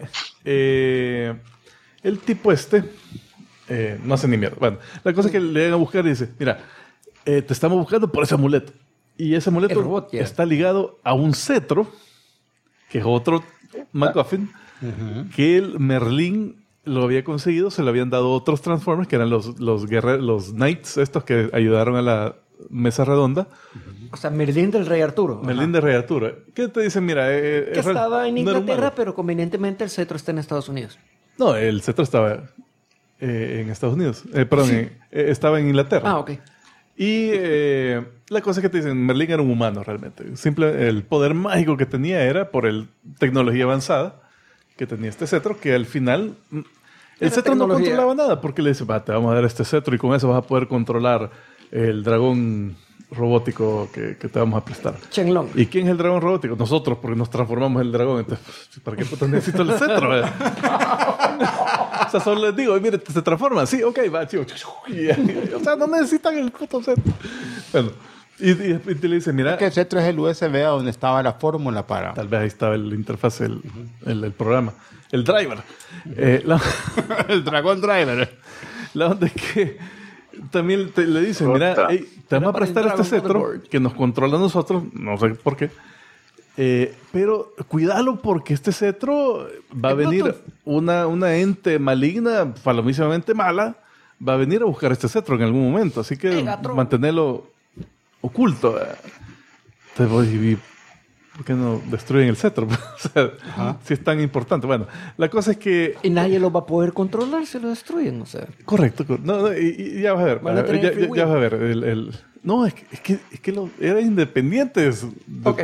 el tipo no hace ni mierda. Bueno, la cosa es que le llegan a buscar y dice, mira, te estamos buscando por ese amuleto. Y ese amuleto El robot, ya. está ligado a un cetro, que es otro MacGuffin, que el Merlín lo había conseguido, se lo habían dado otros Transformers, que eran los guerreros, los Knights, estos que ayudaron a la mesa redonda. O sea, Merlín del Rey Arturo. Merlín de Rey Arturo. ¿Qué te dicen? Mira, Que estaba en no era Inglaterra, humano. pero convenientemente el cetro está en Estados Unidos. No, el cetro estaba en Estados Unidos. Perdón, estaba en Inglaterra. Ah, ok. Y la cosa es que te dicen, Merlín era un humano realmente. El poder mágico que tenía era por el tecnología avanzada que tenía este cetro, que al final el Era cetro no tecnología. controlaba nada, porque le dice, te vamos a dar este cetro y con eso vas a poder controlar el dragón robótico que te vamos a prestar. Shenlong. ¿Y quién es el dragón robótico? Nosotros, porque nos transformamos en el dragón. Entonces, ¿para qué putas necesito el cetro? O sea, solo les digo, mire, se transforma. Sí, ok, va, chico. O sea, no necesitan el puto cetro. Bueno, y te le dice, mira, Que el cetro es el USB a donde estaba la fórmula para... tal vez ahí estaba el interfaz, el programa, el driver. el Dragon Driver. La onda es que también le dicen, mira, hey, te vamos a para el prestar este Dragon cetro Motherboard. que nos controla a nosotros, no sé por qué, pero cuídalo porque este cetro va a ¿Es venir Bluetooth? una ente maligna, palomísimamente mala, va a venir a buscar este cetro en algún momento, así que mantenerlo oculto. Entonces, ¿por qué no destruyen el cetro? O sea, si es tan importante. Bueno, la cosa es que... Y nadie lo va a poder controlar si lo destruyen, o sea. Correcto. No, y ya vas a ver. Van a tener free will. Ya vas a ver. No, es que eran independientes. Ok.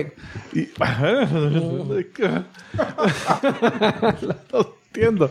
No entiendo.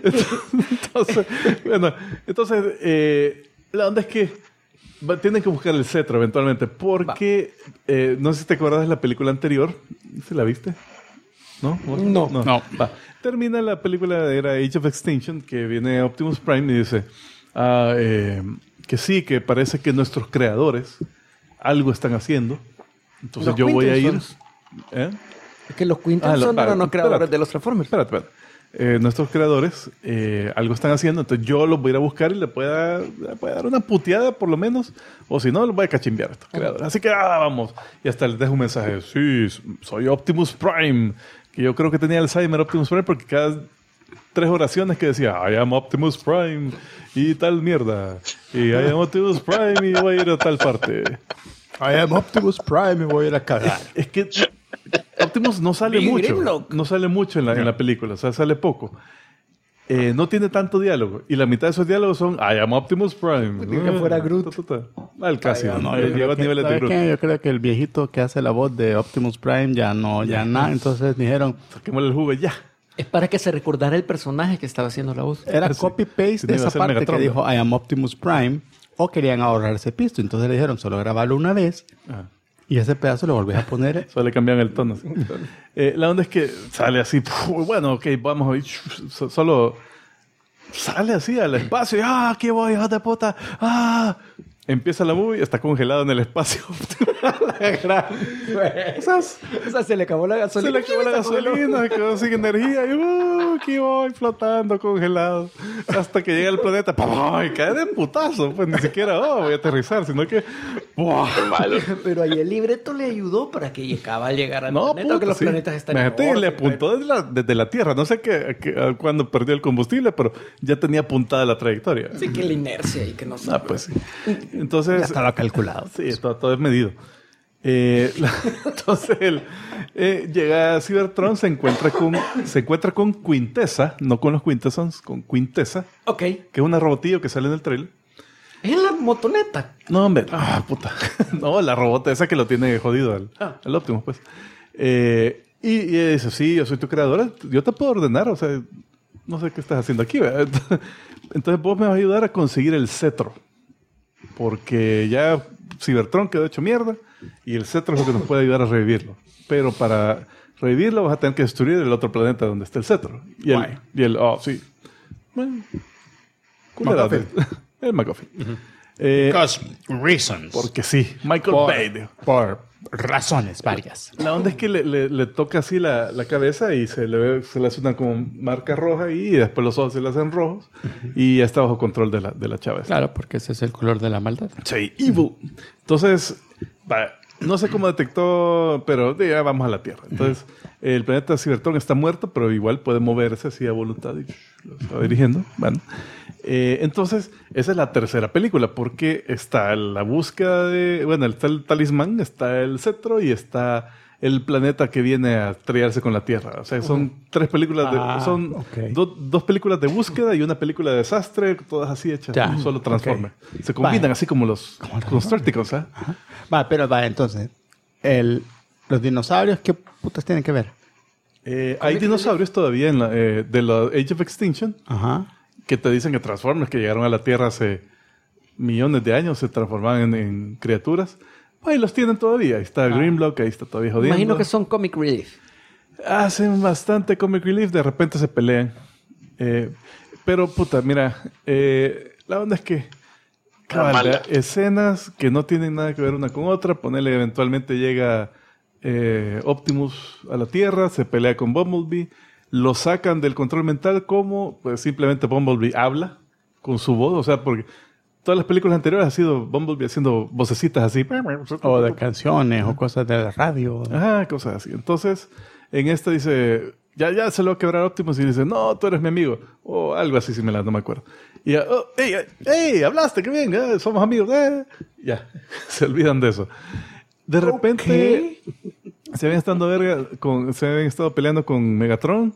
Entonces, la onda es que tienen que buscar el cetro eventualmente porque no sé si te acuerdas de la película anterior. ¿Sí la viste? ¿No? No. Va. Termina la película, era Age of Extinction, que viene Optimus Prime y dice que sí, que parece que nuestros creadores algo están haciendo. Entonces yo voy a ir... ¿Eh? Es que los Quintons son los creadores de los Transformers. Espérate. Nuestros creadores algo están haciendo, entonces yo los voy a ir a buscar y le pueda dar una puteada por lo menos, o si no, los voy a cachimbear a estos creadores. Así que vamos. Y hasta les dejo un mensaje. Sí, soy Optimus Prime. Que yo creo que tenía Alzheimer Optimus Prime porque cada 3 oraciones que decía I am Optimus Prime y tal mierda. Y I am Optimus Prime y voy a ir a tal parte. I am Optimus Prime y voy a ir a cagar. Es que Optimus no sale mucho. No sale mucho en la película. O sea, sale poco. No tiene tanto diálogo. Y la mitad de esos diálogos son I am Optimus Prime. Que fuera Groot. Casi. Llegó a niveles de Groot. Yo creo que el viejito que hace la voz de Optimus Prime ya nada. Entonces dijeron... Saquémosle el jugo ya. Es para que se recordara el personaje que estaba haciendo la voz. Era copy-paste de esa parte que dijo I am Optimus Prime. O querían ahorrarse pisto. Entonces le dijeron solo grabarlo una vez. Y ese pedazo lo volvés a poner. Solo le cambian el tono. ¿Sí? La onda es que sale así. Bueno, ok, vamos a ir. Solo sale así al espacio. ¡Aquí voy, hijo de puta! Empieza la movie y está congelado en el espacio. O sea, se le acabó la gasolina. Se le acabó la gasolina, se quedó sin energía. Y aquí voy, flotando, congelado. Hasta que llega el planeta. Y cae de putazo. Pues ni siquiera voy a aterrizar, sino que... Pero ahí el libreto le ayudó para que acaba de llegar al planeta. Que los planetas están en le apuntó desde la Tierra. No sé cuándo perdió el combustible, pero ya tenía apuntada la trayectoria. Sí, que la inercia y que no sé. Pues sí. Entonces, ya estaba calculado. Sí, todo es medido. Entonces él llega a Cybertron, se encuentra con Quintessa, no con los Quintessons, con Quintessa. Ok. Que es una robotillo que sale en el trailer. Es la motoneta. No, hombre. Puta. No, la robota esa que lo tiene jodido al Optimus, pues. Y dice, sí, yo soy tu creadora, yo te puedo ordenar, o sea, no sé qué estás haciendo aquí, ¿verdad? Entonces vos me vas a ayudar a conseguir el cetro. Porque ya Cybertron quedó hecho mierda y el cetro es lo que nos puede ayudar a revivirlo. Pero para revivirlo vas a tener que destruir el otro planeta donde está el cetro. Y sí. Bueno, McGuffin. El McGuffin. Because reasons. Porque sí. Michael Bay. Por razones varias. La onda es que le toca así la cabeza y se le hace una como marca roja y después los ojos se le hacen rojos y ya está bajo control de la chava. Claro, porque ese es el color de la maldad. Sí, evil. Entonces, no sé cómo detectó, pero ya vamos a la Tierra. Entonces, el planeta Cybertron está muerto, pero igual puede moverse así a voluntad y lo está dirigiendo. Bueno. Entonces, esa es la tercera película, porque está la búsqueda está el talismán, está el cetro y está el planeta que viene a estrellarse con la Tierra. O sea, son 3 películas dos películas de búsqueda y una película de desastre, todas así hechas, un solo Transformer. Okay. Se combinan así como los Constructicons, ¿eh? Entonces, los dinosaurios, ¿qué putas tienen que ver? Hay dinosaurios todavía de la Age of Extinction. Ajá. Que te dicen que Transformers que llegaron a la Tierra hace millones de años se transformaban en criaturas. Ahí los tienen todavía. Ahí está Grimlock, ahí está todavía jodiendo. Imagino que son comic relief. Hacen bastante comic relief, de repente se pelean. Pero, puta, mira, la onda es que escenas que no tienen nada que ver una con otra, ponerle eventualmente llega Optimus a la Tierra, se pelea con Bumblebee, lo sacan del control mental como pues simplemente Bumblebee habla con su voz, o sea, porque todas las películas anteriores ha sido Bumblebee haciendo vocecitas así. O de canciones o cosas de la radio. Cosas así. Entonces, en esta dice ya se lo va a quebrar Optimus y dice, no, tú eres mi amigo. O algo así similar, no me acuerdo. Y ya, hey, hablaste, qué bien, somos amigos. Ya, se olvidan de eso. De repente, se habían estado peleando con Megatron.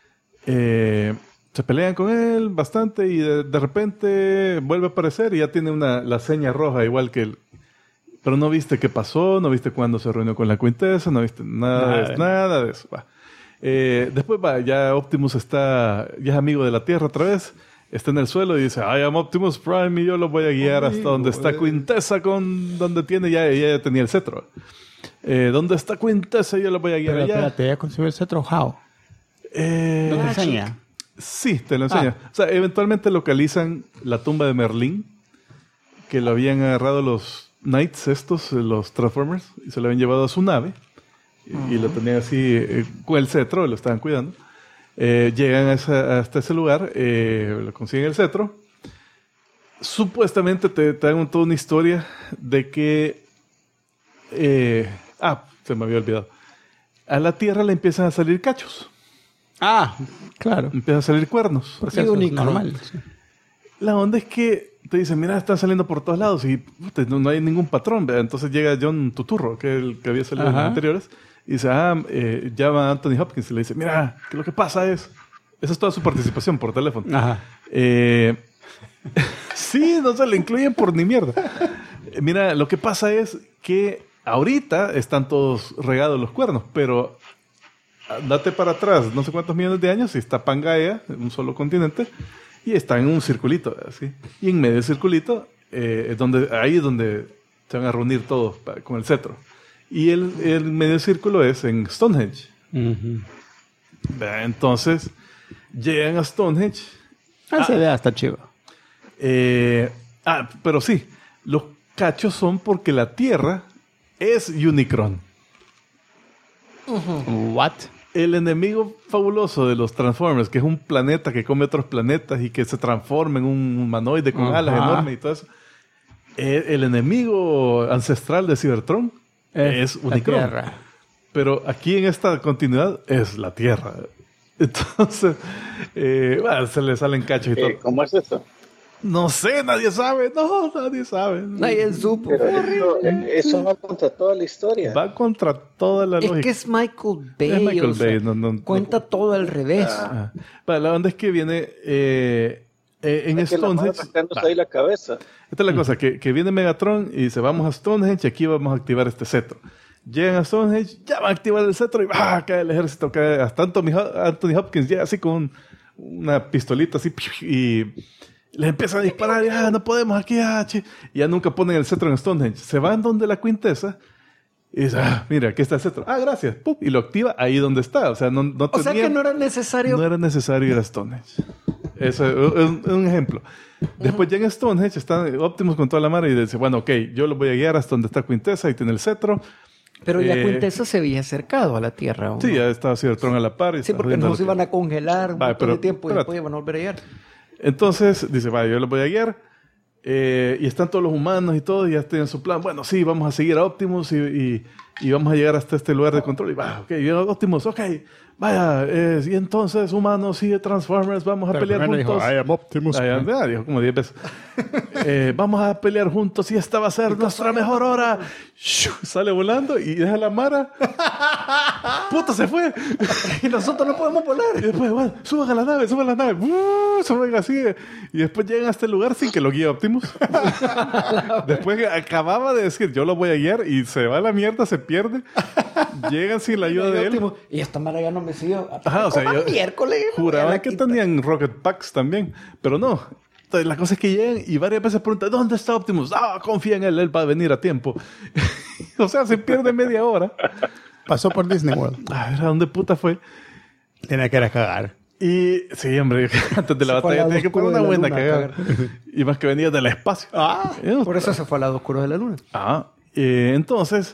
Se pelean con él bastante y de repente vuelve a aparecer y ya tiene la seña roja igual que él. Pero no viste qué pasó, no viste cuándo se reunió con la Quintessa, no viste nada de eso. Va. Después ya Optimus ya es amigo de la Tierra otra vez, está en el suelo y dice, I am Optimus Prime y yo lo voy a guiar hasta donde está Quintessa donde tiene ella tenía el cetro. ¿Dónde está Quintessa? Yo lo voy a guiar allá. Espérate, ¿ya consiguió el cetro how? ¿No te enseña? Sí, te lo enseña. O sea, eventualmente localizan la tumba de Merlín, que lo habían agarrado los Knights los Transformers, y se lo habían llevado a su nave, y lo tenían así con el cetro, lo estaban cuidando. Llegan hasta ese lugar, lo consiguen el cetro. Supuestamente te dan toda una historia de que... se me había olvidado. A la Tierra le empiezan a salir cachos. Claro. Empiezan a salir cuernos. Porque es normal. Sí. La onda es que te dicen, mira, están saliendo por todos lados y no hay ningún patrón. ¿Verdad? Entonces llega John Turturro, que es el que había salido en los anteriores, y dice, llama a Anthony Hopkins y le dice, mira, que lo que pasa es... Esa es toda su participación por teléfono. Sí, no se le incluyen por ni mierda. Mira, lo que pasa es que ahorita están todos regados los cuernos, pero date para atrás no sé cuántos millones de años y está Pangaea, un solo continente, y está en un circulito, ¿sí? Y en medio del circulito, ahí es donde se van a reunir todos con el cetro. Y el medio círculo es en Stonehenge. Entonces, llegan a Stonehenge. Se ve hasta chivo. Pero sí, los cachos son porque la Tierra es Unicron. What? El enemigo fabuloso de los Transformers, que es un planeta que come otros planetas y que se transforma en un humanoide con alas enormes y todo eso. El enemigo ancestral de Cybertron es Unicron. La Tierra. Pero aquí en esta continuidad es la Tierra. Entonces, se le salen cachos y todo. ¿Cómo es eso? No sé, nadie sabe. Nadie supo. Pero eso va contra toda la historia. Va contra toda la lógica. Es que es Michael Bay. Es Michael Bay. Cuenta todo al revés. La onda es que viene en Stonehenge. Ahí la cabeza. Esta es la cosa, que viene Megatron y dice, vamos a Stonehenge, aquí vamos a activar este cetro. Llegan a Stonehenge, ya van a activar el cetro y cae el ejército, cae hasta Anthony Hopkins, ya así con una pistolita así, y les empiezan a disparar, y no podemos aquí, y ya nunca ponen el cetro en Stonehenge. Se van donde la Quintessa y dice, mira, aquí está el cetro. Gracias. ¡Pum! Y lo activa ahí donde está. O sea, o sea que no era necesario. No era necesario ir a Stonehenge. Eso es un ejemplo. Después ya en Stonehenge está Optimus con toda la mano y dice, bueno, ok, yo lo voy a guiar hasta donde está Quintessa y tiene el cetro. Pero ya Quintessa se había acercado a la Tierra. ¿O sí, no? ya estaba Cybertron a la par. Y sí, porque no se iban a congelar un montón de tiempo y después iban a volver a llegar. Entonces dice, yo lo voy a guiar. Y están todos los humanos y todo, y ya tienen su plan. Bueno, sí, vamos a seguir a Optimus y vamos a llegar hasta este lugar de control. Y viene Optimus, y entonces, humanos y Transformers, vamos a pelear juntos. Dijo, I am Optimus. Dijo como 10 veces. Vamos a pelear juntos y esta va a ser nuestra mejor hora. Sale volando y deja la Mara. ¡Puta, se fue! Y nosotros no podemos volar. Y después, suban a la nave. Suben así. Y después llegan a este lugar sin que lo guíe Optimus. Después acababa de decir, yo lo voy a guiar, y se va a la mierda, se pierde. Llegan sin la ayuda de él. Y esta Mara ya no me siguió. O sea, yo miércoles. juraba que tenían Rocket Packs también, pero no. Entonces, la cosa es que llegan y varias veces preguntan, ¿dónde está Optimus? Confía en él va a venir a tiempo. O sea, se pierde media hora. Pasó por Disney World. A ver, ¿a dónde puta fue? Tenía que ir a cagar. Y sí, hombre, antes de la batalla tenía que poner una buena cagada. Y más que venía del espacio. Por eso se fue al lado oscuro de la luna. Entonces,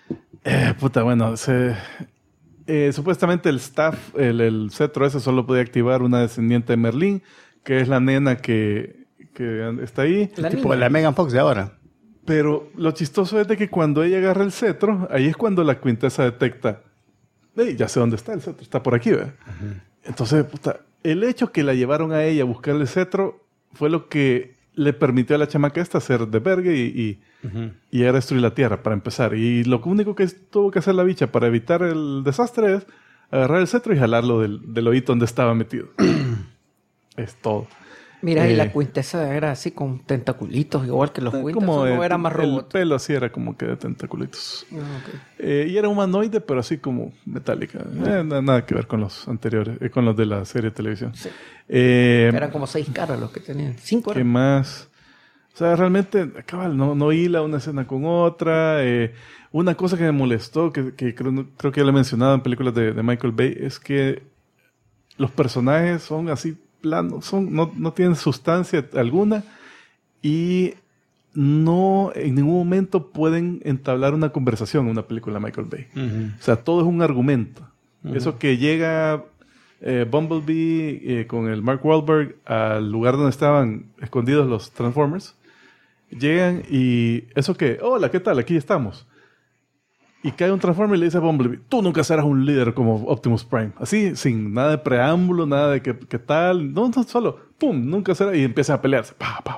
supuestamente el staff, el cetro ese solo podía activar una descendiente de Merlín, que es la nena que está ahí. Tipo la Megan Fox de ahora. Pero lo chistoso es de que cuando ella agarra el cetro, ahí es cuando la Quintessa detecta ya sé dónde está el cetro, está por aquí, ¿verdad? Entonces, puta, el hecho que la llevaron a ella a buscar el cetro fue lo que le permitió a la chamaca esta hacer de vergue y a destruir la tierra, para empezar. Y lo único que tuvo que hacer la bicha para evitar el desastre es agarrar el cetro y jalarlo del hoyito donde estaba metido. Es todo. Mira, y la Quintessa era así con tentaculitos, igual que los Quintessa, no era más robot. El pelo así era como que de tentaculitos. Okay. Y era humanoide, pero así como metálica. Nada que ver con los anteriores, con los de la serie de televisión. Sí. Eran como 6 caras los que tenían. 5 ¿Qué eran. más? O sea, realmente, cabal, no hila una escena con otra. Una cosa que me molestó, que creo que ya lo he mencionado en películas de Michael Bay, es que los personajes son así planos, no tienen sustancia alguna y no en ningún momento pueden entablar una conversación en una película de Michael Bay. O sea, todo es un argumento. Eso que llega Bumblebee con el Mark Wahlberg al lugar donde estaban escondidos los Transformers, llegan y eso que, hola, ¿qué tal? Aquí estamos. Y cae un Transformer y le dice a Bumblebee, tú nunca serás un líder como Optimus Prime. Así, sin nada de preámbulo, nada de qué tal. No, solo, pum, nunca será. Y empiezan a pelearse.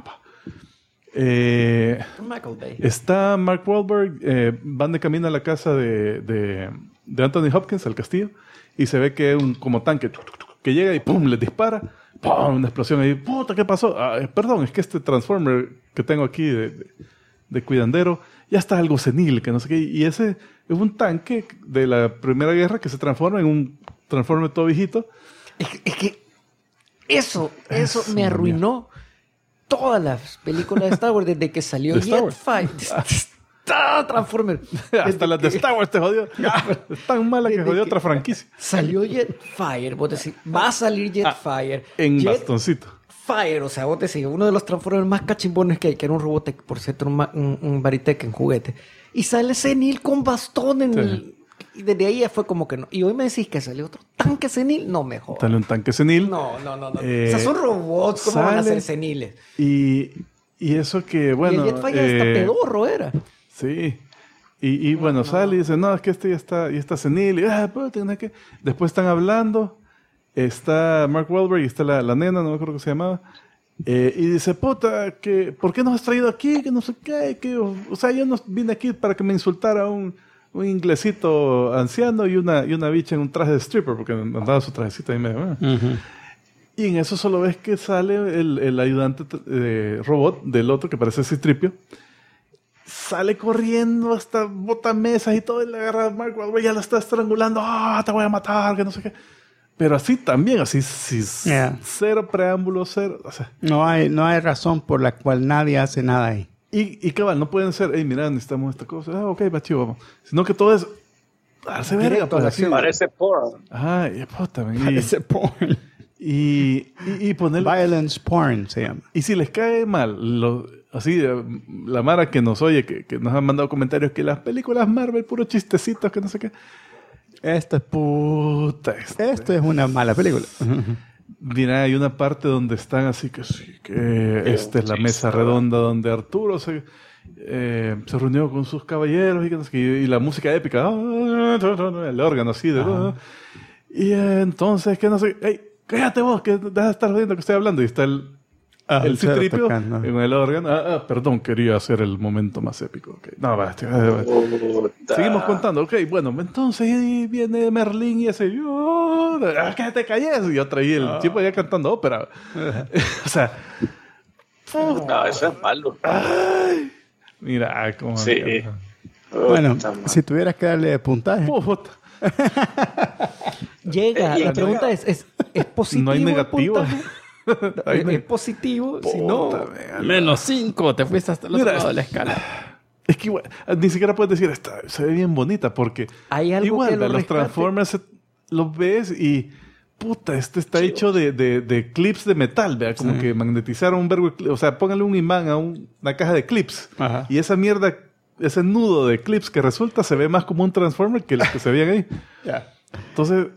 Michael Bay. Está Mark Wahlberg, van de camino a la casa de Anthony Hopkins, al castillo, y se ve que es un como tanque que llega y pum, les dispara. ¡Pum! Una explosión ahí. Puta, ¿qué pasó? Perdón, es que este Transformer que tengo aquí de cuidandero ya está algo senil, que no sé qué. Y ese es un tanque de la Primera Guerra que se transforma en un Transformer todo viejito. Es que eso me arruinó todas las películas de Star Wars desde que salió ¿De Star Wars? Jetfight. Transformer. Hasta las de Star Wars te jodió. Es tan mala que jodió otra franquicia. Salió Jetfire. Vos decís, va a salir Jetfire. En bastoncito. Jetfire, o sea, vos decís, uno de los Transformers más cachimbones que hay, que era un Robotech, por cierto, un Baritech en juguete. Y sale senil con bastón en el... Y desde ahí ya fue como que no. Y hoy me decís que salió otro tanque senil, no me jodas. Sale un tanque senil. No. O sea, son robots, ¿cómo van a ser seniles? Y eso que, bueno... Y el Jetfire hasta pedorro era. Sí. Y bueno, sale y dice, no, es que este ya está senil. Y, pues, que... Después están hablando. Está Mark Wahlberg y está la nena, no me acuerdo cómo se llamaba. Y dice, puta, ¿por qué nos has traído aquí? Que no sé qué. O sea, yo no vine aquí para que me insultara un inglesito anciano y una bicha en un traje de stripper, porque andaba su trajecito ahí medio. Y en eso solo ves que sale el ayudante robot del otro, que parece Citripio. Sale corriendo hasta bota mesas y todo, y le agarra a Mark Wahlberg, ya lo está estrangulando. Te voy a matar, que no sé qué. Pero así también, así cero preámbulo, cero. O sea, no hay razón por la cual nadie hace nada ahí. Y cabal, no pueden ser, mira, necesitamos esta cosa. Ok, va chivo, vamos. Sino que todo es darse verga, pues así. Parece porn. Y puta, Parece porn. Y ponerle... Violence porn se llama. Y si les cae mal, así, la mara que nos oye, que nos han mandado comentarios que las películas Marvel, puros chistecitos, que no sé qué. Esto es una mala película. Mira, hay una parte donde están así que esta es la mesa redonda donde Arturo se reunió con sus caballeros y, que no sé qué, y la música épica, el órgano así y entonces que no sé, hey, cállate vos, que deja de estar jodiendo que estoy hablando, y está el Citripio en el órgano. Perdón, quería hacer el momento más épico. Okay. No, va. Seguimos contando. Ok, bueno, entonces ahí viene Merlín y ese... que te calles. Y otra ahí el tipo ya cantando ópera. O sea... No, eso es malo. Ay, mira, cómo... Sí. Bueno, si tuvieras que darle puntaje... Llega, la pregunta es positivo. No hay negativo. Es positivo, si no... -5, te fuiste hasta el otro lado de la escala. Es que igual, ni siquiera puedes decir, se ve bien bonita, porque hay algo igual que los rescate. Transformers los ves y puta, está hecho de clips de metal, ¿verdad? Como que magnetizaron un verbo, o sea, póngale un imán a una caja de clips. Ajá. Y esa mierda, ese nudo de clips que resulta, se ve más como un Transformer que los que se veían ahí. Entonces,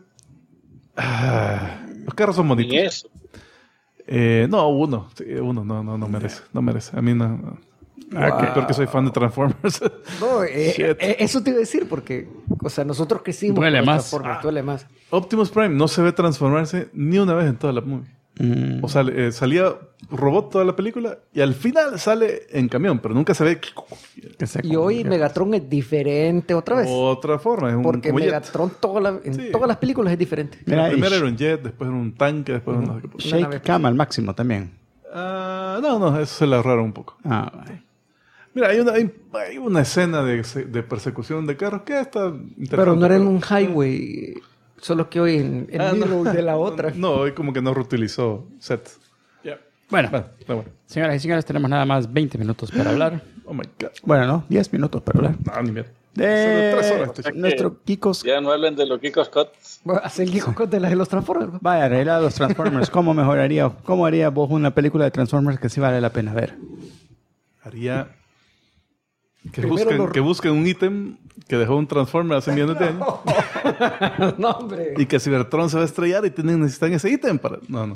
los carros son bonitos. Ni eso. No, uno no merece. A mí no. Porque soy fan de Transformers. No, Shit. eso te iba a decir porque, o sea, nosotros crecimos Duele con más. Transformers, duele más. Optimus Prime no se ve transformarse ni una vez en toda la movie. O sea, salía robot toda la película y al final sale en camión, pero nunca se ve Y hoy Megatron es diferente otra vez. otra forma. Es un Porque como jet. Megatron en Sí. todas las películas es diferente. Mira, Primero y era un jet, después era un tanque, después era un no sé qué. Shake Cam al máximo también. No, eso se le ahorraron un poco. Vale. Mira, hay una escena de persecución de carros que está interesante. Pero no era en un highway, solo que hoy en el no. B-roll de la otra. No, hoy como que no reutilizó sets. Bueno, Está bueno. señoras y señores, tenemos nada más 20 minutos para hablar. Oh my God. Bueno, ¿no? 10 minutos para hablar. No, ni mierda. De Son 3 horas. Este chico. nuestro Kikos. Ya no hablen de los Kiko Scott. Bueno, hacer el Geeko de los Transformers. Vaya, arreglar los Transformers. ¿Cómo mejoraría? ¿Cómo haría vos una película de Transformers que sí vale la pena ver? Haría que Primero busquen un ítem que dejó un Transformer hace millones de años No, hombre. y que Cybertron se va a estrellar y necesitan ese ítem para... No.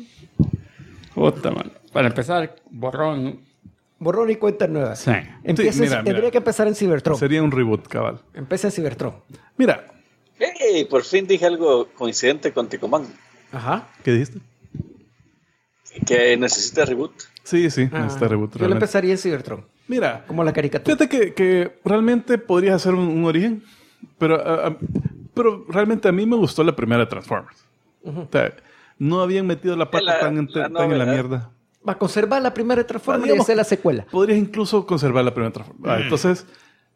Puta, man. Para empezar, borrón. Borrón y cuenta nueva. Sí. Tendría que empezar en Cybertron. Sería un reboot, cabal. Empieza en Cybertron. Mira, ¡Hey! Por fin dije algo coincidente con Ticomán. Ajá. ¿qué dijiste? Que necesita reboot. Sí, necesita reboot. Yo lo Realmente. empezaría en Cybertron. Mira, Como la caricatura. fíjate que realmente podrías hacer un origen, pero realmente a mí me gustó la primera Transformers. O sea, no habían metido la pata tan en la novedad. mierda. Va a conservar la primera Transformers y Digamos, hacer la secuela. Podrías incluso conservar la primera Transformers. Entonces,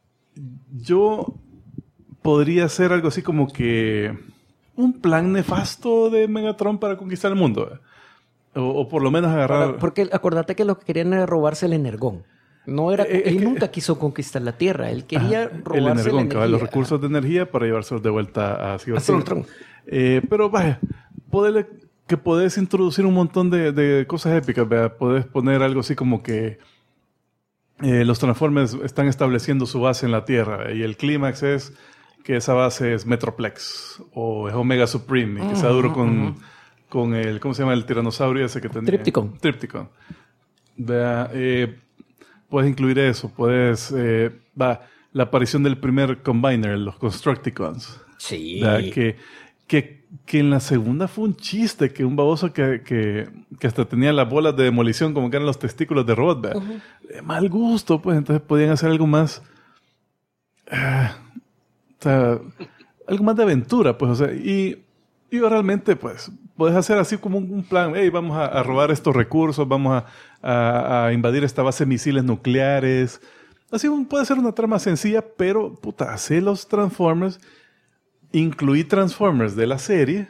yo podría hacer algo así como que un plan nefasto de Megatron para conquistar el mundo. O por lo menos agarrar... Porque acordate que lo que querían era robarse el energón. No era, él nunca quiso conquistar la Tierra. Él quería el robarse la energón, energía. los recursos de energía para llevárselos de vuelta a Cybertron. Cybertron. Pero vaya, podés introducir un montón de cosas épicas. ¿Verdad? Podés poner algo así como que los Transformers están estableciendo su base en la Tierra, ¿verdad? Y el clímax es que esa base es Metroplex o es Omega Supreme y que sea duro con el, ¿cómo se llama? El tiranosaurio ese que tenía. Trypticon. ¿Verdad? Puedes incluir eso, la aparición del primer Combiner, los Constructicons. Sí. Que en la segunda fue un chiste, que un baboso que hasta tenía las bolas de demolición como que eran los testículos de robot, ¿verdad? De mal gusto, pues entonces podían hacer algo más... o sea, algo más de aventura, pues, o sea, y realmente, pues, puedes hacer así como un plan, hey, vamos a robar estos recursos, vamos a invadir esta base de misiles nucleares. Así puede ser una trama sencilla, pero, puta, hacer los Transformers, incluí Transformers de la serie,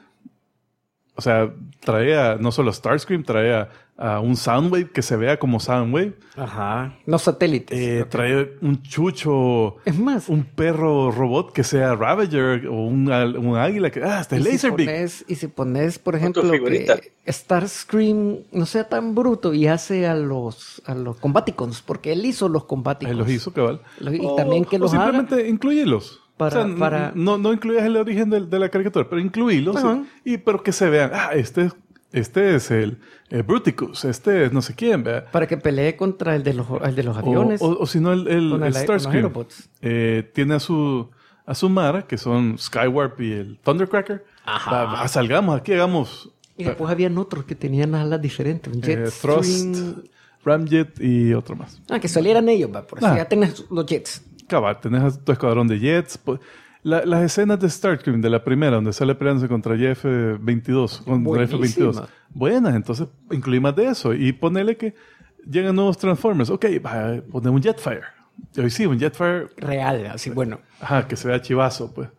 o sea, traía no solo Starscream, traía a un Soundwave que se vea como Soundwave. Ajá. Los satélites. Trae un chucho, Es más, un perro robot que sea Ravager o un águila que hasta el Laserbeak. si pones, por tu ejemplo, figurita. que Starscream no sea tan bruto y hace a los Combaticons, porque él hizo los Combaticons. Los hizo, cabal. Y también que O los haga. simplemente incluyelos. Para- No incluyas el origen de la caricatura, pero incluílos. Ajá. Pero que se vean, este es el Bruticus, este es no sé quién, ¿verdad? Para que pelee contra el de los aviones. O si no, el Con el los Starscream. Aerobots. Tiene a su Mara, que son Skywarp y el Thundercracker. Ajá. Salgamos aquí, hagamos Y después habían otros que tenían alas diferentes. Un Thrust, Jetstream. Ramjet y otro más. Que salieran ellos, va. Por eso Ah. ya tenés los jets. Cabal, tenés a tu escuadrón de jets. Las escenas de Starscream de la primera, donde sale peleándose contra F-22, contra F-22, Buenísima. buenas, entonces incluí más de eso y ponele que llegan nuevos Transformers. Ok, poner un Jetfire. Hoy sí, un Jetfire, Real, así bueno. que se vea chivazo, pues.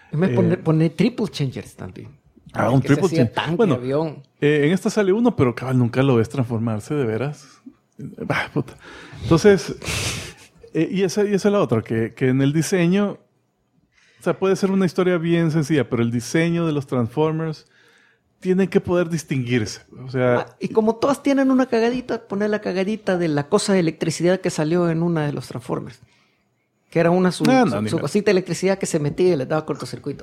Pone triple changers también. Un Que se triple hacía change. tanque, Bueno, avión. en esta sale uno, pero cabal nunca lo ves transformarse, de veras. Puta. Entonces, y esa es la otra, que en el diseño, o sea, puede ser una historia bien sencilla, pero el diseño de los Transformers tiene que poder distinguirse. O sea, Y como todas tienen una cagadita, poner la cagadita de la cosa de electricidad que salió en una de los Transformers. Que era su cosita de electricidad que se metía y le daba cortocircuito.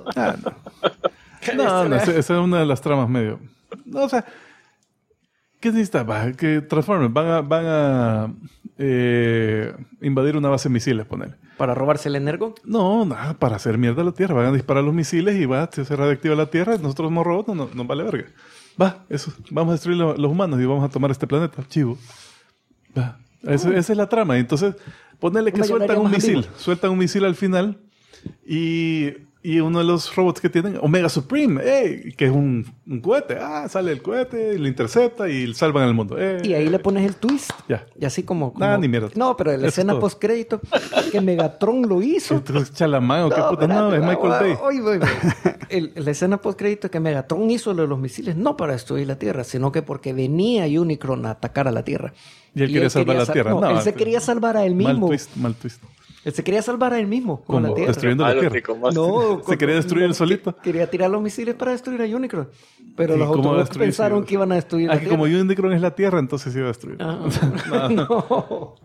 esa es una de las tramas medio. No, o sea, ¿qué necesita? Que Transformers van a invadir una base de misiles, ponele. ¿Para robarse el Energon? No, nada, para hacer mierda a la Tierra. Van a disparar los misiles y se radioactiva la Tierra. Nosotros somos robots, no nos vale verga. Eso. Vamos a destruir los humanos y vamos a tomar este planeta. Chivo. Esa es la trama. Entonces, ponele que sueltan un misil al final y uno de los robots que tienen, Omega Supreme, que es un cohete. Sale el cohete, lo intercepta y salvan al mundo. Y ahí le pones el twist. Ya. Y así como... Nada, ni mierda. No, pero la escena post-crédito que Megatron lo hizo. Entonces, Chalamán o qué puta. No, es Michael Bay. Oye. La escena post-crédito que Megatron hizo lo de los misiles no para destruir la Tierra, sino que porque venía Unicron a atacar a la Tierra. Y él quería salvar la Tierra. No, él se quería salvar a él mismo. Mal twist. Él se quería salvar a él mismo con la Tierra. Destruyendo la Tierra. No, se quería destruir él solito. Quería tirar los misiles para destruir a Unicron. Pero los Autobots pensaron que iban a destruir la Tierra. Como Unicron es la Tierra, entonces se iba a destruir. No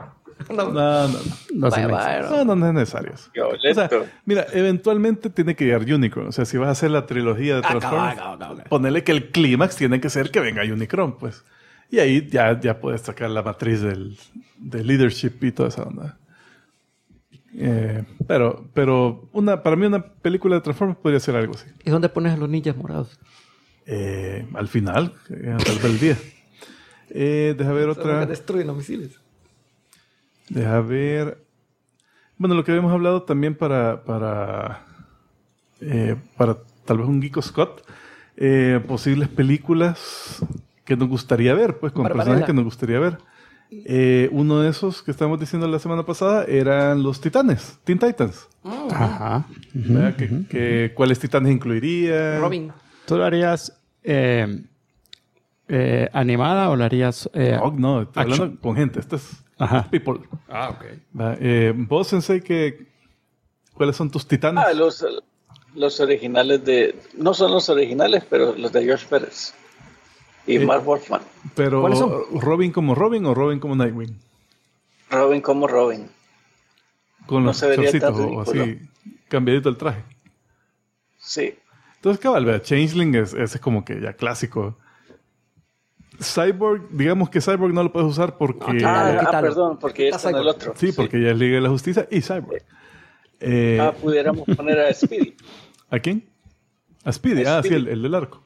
es necesario. O sea, mira, eventualmente tiene que llegar Unicron. O sea, si vas a hacer la trilogía de Transformers, ponele que el clímax tiene que ser que venga Unicron, pues. Y ahí ya puedes sacar la matriz del leadership y toda esa onda. Pero para mí una película de Transformers podría ser algo así. ¿Y dónde pones a los ninjas morados? Al final, tal vez el día. Deja ver otra. Destruyen los misiles. Deja ver. Bueno, lo que habíamos hablado también para tal vez un Geeko Scott, posibles películas que nos gustaría ver, pues con personajes que nos gustaría ver. Uno de esos que estábamos diciendo la semana pasada eran los Titanes, Teen Titans. Ajá. ¿Cuáles Titanes incluiría? Robin. ¿Tú lo harías animada o lo harías no, estoy hablando con gente. Esto es people. Ok. Vos, Sensei, ¿cuáles son tus Titanes? Los originales no son los originales, pero los de George Pérez y Mark Wolfman. Pero ¿cuáles son? ¿Robin como Robin o Robin como Nightwing? Robin como Robin. Con No los se vería chorcitos tan o ridículo. así, cambiadito el traje. Sí. Entonces, cabal, vea, Changeling ese es como que ya clásico. Cyborg, digamos que Cyborg no lo puedes usar porque... Perdón, porque ya está en el otro. Sí, porque ya es Liga de la Justicia y Cyborg. Pudiéramos poner a Speedy. ¿A quién? A Speedy. Sí, el del arco.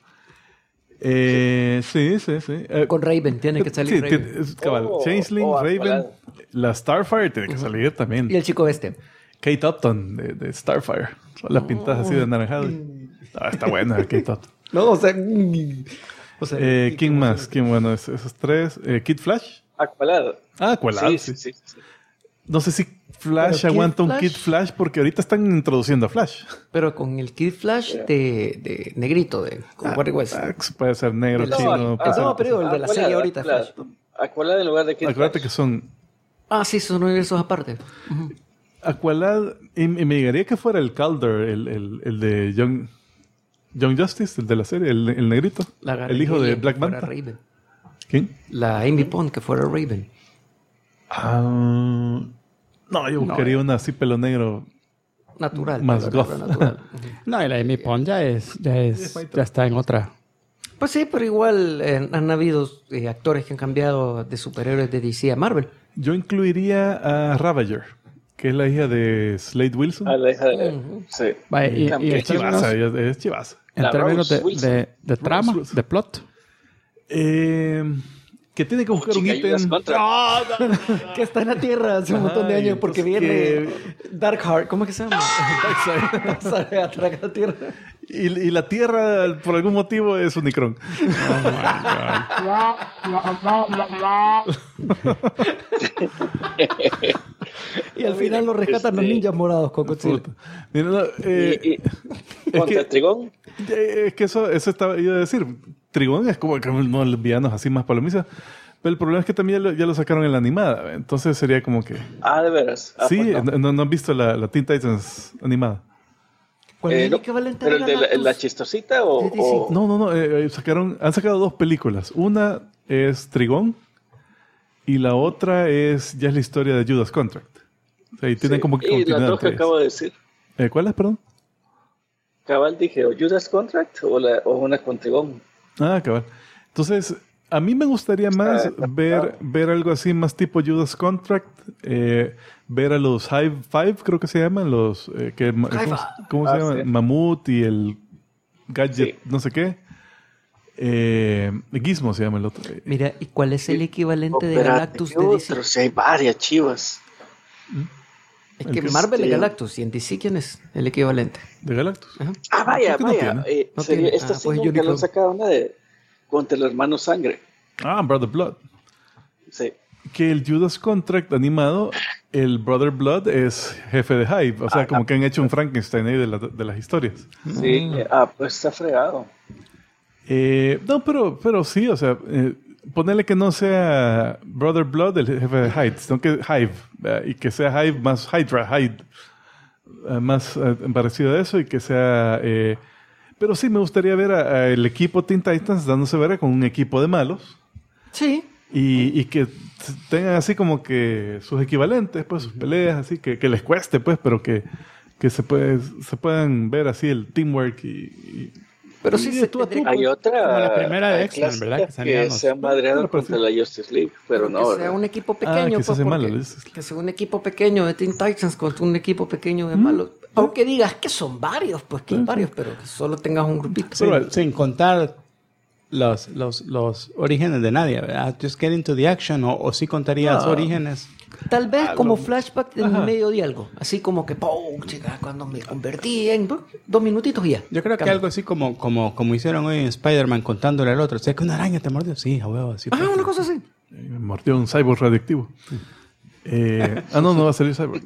Sí. Con Raven, tiene que salir Raven. Cabal, Changeling, Raven, la Starfire tiene que salir también. Y el chico este. Kate Upton de Starfire. Las pintadas así de anaranjado. Está buena Kate Upton. No, o sea... ¿Quién más? Bueno, esos tres. Kid Flash. Aqualad. Aqualad. Sí. No sé si Flash aguanta un Kid Flash porque ahorita están introduciendo a Flash. Pero con el Kid Flash de negrito, con Wally West. Puede ser negro, chino. No, pero el de la serie ahorita. Aqualad en lugar de Kid Acuérdate Flash. que son... Sí, son universos aparte. Aqualad, y me llegaría que fuera el Calder, el de Young Justice, el de la serie, el negrito. El hijo de Black Manta. ¿Quién? La Amy Pond, que fuera Raven. No, yo buscaría una así pelo negro. Natural. Más goth. Natural. No, y la Amy Pond ya está en otra. Pues sí, pero igual han habido actores que han cambiado de superhéroes de DC a Marvel. Yo incluiría a Ravager, que es la hija de Slade Wilson. La hija de... Sí. Vale, y en Es chivaza, términos, es chivaza. en términos Rose Wilson. de trama, Wilson. de plot. Que tiene que buscar un ítem. Que está en la Tierra hace un montón de años porque viene Darkheart. ¿Cómo es que se llama? Darkseid. Atraca la Tierra. Y la Tierra, por algún motivo, es Unicron. Y al final lo rescatan los ninjas morados con Godzilla. ¿Contra Trigón? Es que eso iba a decir. Trigón es como que uno de los villanos así más palomizas. Pero el problema es que también ya lo sacaron en la animada. Entonces sería como que... ¿de veras? Sí, Pues no han visto la Teen Titans animada. ¿Cuál es el No, equivalente ¿pero a el de la chistosita o...? No. Han sacado dos películas. Una es Trigón y la otra ya es la historia de Judas Contract. O sea, y tienen como que y continuidad las dos que entre acabo de decir. ellas. ¿Cuál es, perdón? Cabal dije, o Judas Contract o una con Trigón. Cabal. Entonces, A mí me gustaría más ver algo así, más tipo Judas Contract, ver a los Hive Five, creo que se llaman, los ¿cómo se llaman? Sí. Mamut y el Gadget, Sí. no sé qué. Gizmo se llama el otro. Mira, ¿y cuál es el equivalente de Operate Galactus de DC? Pero si hay varias chivas. Es que Marvel es Galactus y en DC, ¿quién es el equivalente? De Galactus. Ajá. Vaya, Creo que no vaya. tiene. No Sería, tiene. esta Ah, sí pues nunca lo Unicron. han sacado una de contra el hermano Sangre. Brother Blood. Sí. Que el Judas Contract animado, el Brother Blood es jefe de Hive. O sea, como que han hecho un Frankenstein ahí de las historias. Sí. Pues está fregado. No, pero sí, o sea, ponerle que no sea Brother Blood el jefe de Hyde, sino que Hive, y que sea Hive más Hydra, Hyde, más parecido a eso, y que sea... pero sí, me gustaría ver el equipo Teen Titans dándose ver con un equipo de malos, Sí. y que tengan así como que sus equivalentes, pues sus peleas, así, que les cueste, pues, pero que se puedan ver así el teamwork Pero sí y se tú a tú, tendría Hay otra. como la primera de hay X-Men, ¿verdad? clásicas Que salían que los- se han madreado Bueno, pero contra sí. la Justice League, pero no. que sea ¿verdad? un equipo pequeño, que se pues, hace malo, porque- dices. que sea un equipo pequeño de Teen Titans contra un equipo pequeño de malos. Aunque digas que son varios, pues que hay varios, pero que solo tengas un grupito. Sin contar los orígenes de nadie, ¿verdad? Just get into the action, o sí contarías orígenes. Tal vez como flashback en medio de algo. Así como que, ¡pum! Chica, cuando me convertí en 2 minutitos y ya. Yo creo que algo así como hicieron hoy en Spider-Man contándole al otro. ¿Sé que una araña te mordió? Sí, a huevo, así. Ah, una cosa así. Me mordió un cyborg radioactivo. No va a salir cyborg.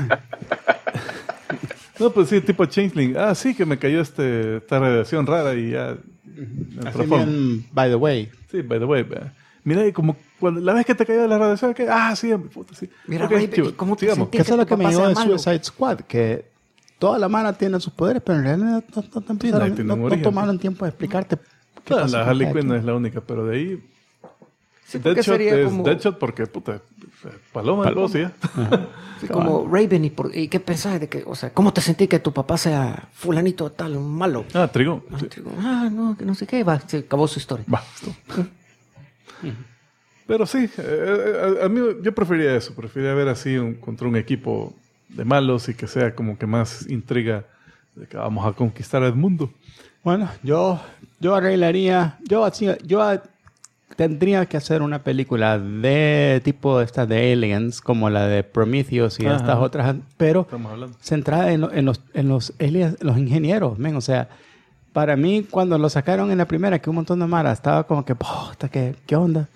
No, pues sí, tipo Changeling. Sí, que me cayó esta radiación rara y ya... me Así transformo. bien, by the way. Sí, by the way. Mira, y como la vez que te cayó la radiación, que sí, puta, sí. Mira, Ok, Ray, chivo, ¿y cómo te sigamos. sentís? Que eso es lo tu que me papá llegó sea de malo. Suicide Squad, que toda la mano tiene sus poderes, pero en realidad nadie tiene un origen. tomaron tiempo de explicarte qué No, pasó la con Harley cada Quinn quien. es la única, pero de ahí... Sí, porque Deadshot sería es como, Deadshot porque, puta, paloma. Sí, ya. sí, como Raven. ¿Y qué pensás de que, o sea, cómo te sentís que tu papá sea fulanito tal, un malo? Trigo. Ah, Sí. digo, no, que no sé qué. Va, se acabó su historia. Va, esto. Pero sí, a mí yo preferiría eso. Preferiría ver así contra un equipo de malos y que sea como que más intriga de que vamos a conquistar el mundo. Bueno, yo arreglaría, yo tendría que hacer una película de tipo esta de Aliens, como la de Prometheus y Ajá. estas otras, pero Estamos hablando. centrada en los aliens, los ingenieros, men. O sea, para mí cuando lo sacaron en la primera, que un montón de mara estaba como que, puta, ¿qué onda?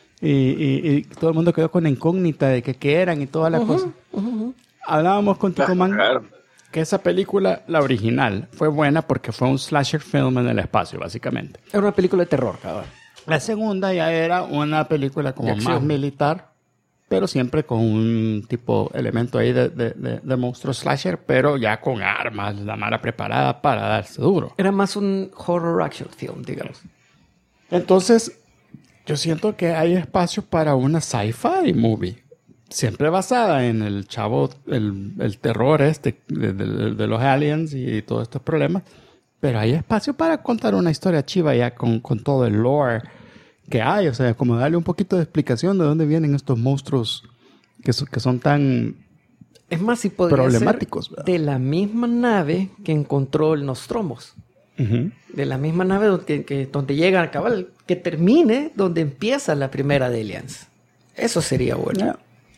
Y todo el mundo quedó con la incógnita de que qué eran y toda la cosa. Hablábamos con Tico Man Claro. Que esa película, la original, fue buena porque fue un slasher film en el espacio, básicamente. Era una película de terror, cabrón. La segunda ya era una película como De acción. más militar, pero siempre con un tipo elemento ahí de monstruo slasher, pero ya con armas, la mara preparada para darse duro. Era más un horror action film, digamos. Entonces, yo siento que hay espacio para una sci-fi movie. Siempre basada en el chavo, el terror de los aliens y todos estos problemas. Pero hay espacio para contar una historia chiva ya con todo el lore que hay. O sea, como darle un poquito de explicación de dónde vienen estos monstruos que son tan... Es más, si podría Problemáticos, ser ¿verdad? de la misma nave que encontró el Nostromos. De la misma nave donde llega a cabal, que termine donde empieza la primera de Aliens. Eso sería bueno. Yeah.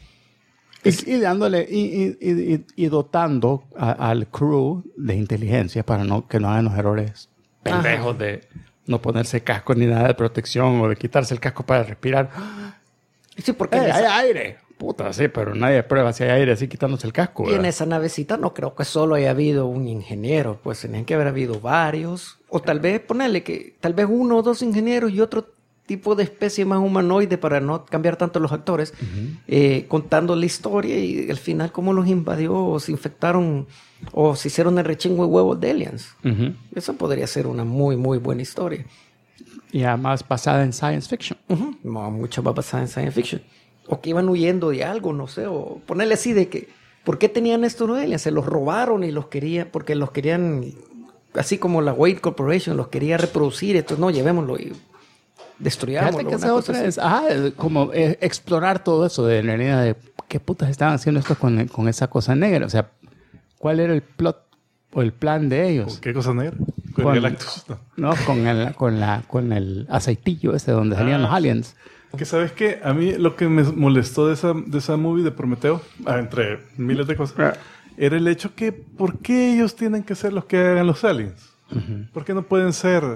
Y dándole y dotando al crew de inteligencia para que no hagan los errores pendejos de no ponerse casco ni nada de protección o de quitarse el casco para respirar. Sí, porque en Hay esa, aire! Puta, sí, pero nadie prueba si hay aire así quitándose el casco. y en ¿verdad? esa navecita no creo que solo haya habido un ingeniero, pues tenían que haber habido varios. O tal vez ponerle que tal vez 1 o 2 ingenieros y otro tipo de especie más humanoide para no cambiar tanto los actores, contando la historia y al final cómo los invadió o se infectaron o se hicieron el rechingo de huevos de aliens. Ujú. Eso podría ser una muy, muy buena historia. Y además basada en science fiction. Mucho más basada en science fiction. O que iban huyendo de algo, no sé, o ponerle así de que, ¿por qué tenían estos aliens? Se los robaron y los querían, porque los querían, así como la Wade Corporation los quería reproducir, entonces no, llevémoslo y destruyámoslo. Fíjate que una esa cosa otra así. es, como explorar todo eso de la realidad de qué putas estaban haciendo esto con esa cosa negra. O sea, ¿cuál era el plot o el plan de ellos? ¿Qué cosa negra? Con Con- el Galactus. No. No, con el aceitillo ese donde salían los aliens. Que sabes que a mí lo que me molestó de esa movie de Prometeo, entre miles de cosas, era el hecho que ¿por qué ellos tienen que ser los que hagan los aliens? ¿Por qué no pueden ser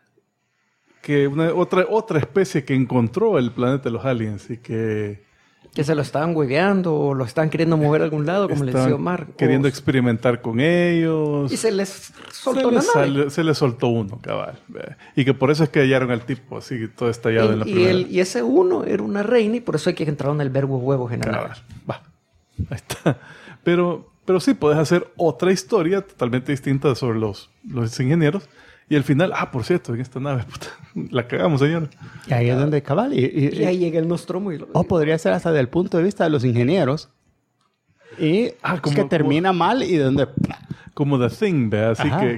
que otra especie que encontró el planeta de los aliens y que Que se lo estaban hueveando o lo estaban queriendo mover a algún lado, como le decía estaban Omar. queriendo O- experimentar con ellos? y se les soltó se la les nave. se les soltó uno, cabal. Ve. Y que por eso es que hallaron al tipo así, todo estallado en la primera. Y ese uno era una reina y por eso hay que entrar en el verbo huevos en la nave. Cabal. Va. Ahí está. Pero sí, puedes hacer otra historia totalmente distinta sobre los ingenieros. Y al final, por cierto, en esta nave, puta, la cagamos, señor. Y ahí es donde cabal. Y ahí llega el Nostromo y lo... O podría ser hasta desde el punto de vista de los ingenieros. Y que termina mal y donde... Como The Thing, ¿ve? Así Ajá.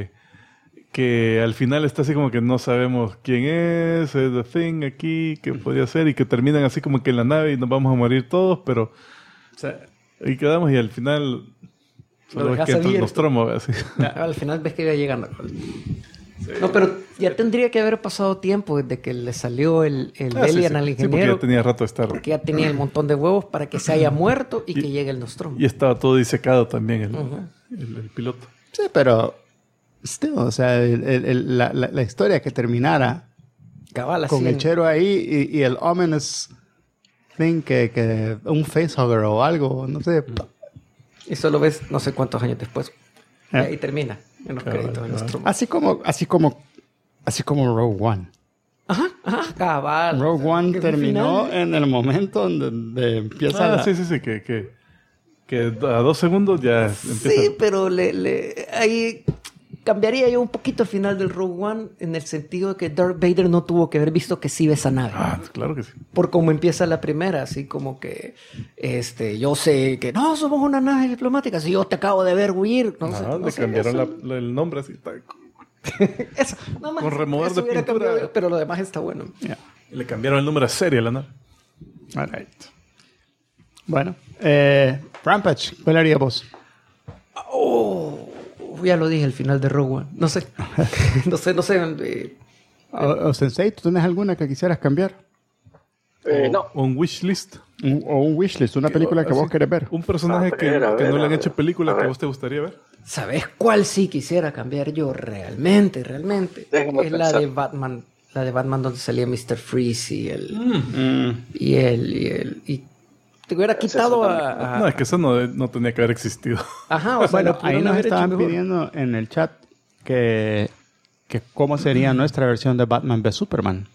que al final está así como que no sabemos quién es The Thing aquí, qué podría ser, y que terminan así como que en la nave y nos vamos a morir todos, pero... O sea, y quedamos y al final... Solo Lo ves dejas que entra el abierto. Nostromo, ¿ve? Así. Al final ves que iba llegando. No, pero ya tendría que haber pasado tiempo desde que le salió el Sí, alien al sí, porque ingeniero. ya tenía rato de estar. porque ya tenía el montón de huevos para que se haya muerto y que llegue el Nostromo. Y estaba todo disecado también el piloto. Sí, pero... still, o sea, la historia que terminara Cabal, así con el en- chero ahí y el ominous thing que un facehugger o algo, no sé. Y solo ves no sé cuántos años después. Y Ah. ahí termina en los créditos del Nostromo. Así como Rogue One. Ajá, cabal. Rogue O sea, One que terminó final- en el momento donde empieza Sí, que a 2 segundos ya empieza. Sí, pero ahí cambiaría yo un poquito el final del Rogue One en el sentido de que Darth Vader no tuvo que haber visto que sí ve esa nave. Claro que sí. Por cómo empieza la primera, así como que yo sé que no somos una nave diplomática, si yo te acabo de ver huir. No sé, no Le sé, cambiaron eso- el nombre así. eso, nada más, con remover eso de hubiera pintura. cambiado, pero lo demás está bueno. Y le cambiaron el nombre a serie a la nave. All right. Bueno, Rampage, ¿cuál haría vos? Ya lo dije, el final de Rogue One. No sé. no sé. O Sensei, ¿tú tienes alguna que quisieras cambiar? No. O un wishlist. O un wishlist, una película que vos querés ver. Un personaje A ver, que no le han a hecho ver, película a que ver. vos te gustaría ver. ¿Sabes cuál sí quisiera cambiar yo realmente? Déjame Es la pensar. de Batman. La de Batman donde salía Mr. Freeze y te hubiera quitado a... No, es que eso no tenía que haber existido. Ajá, o sea, Bueno, lo pudieron ahí nos haber hecho estaban mejor. pidiendo en el chat que cómo sería nuestra versión de Batman v Superman.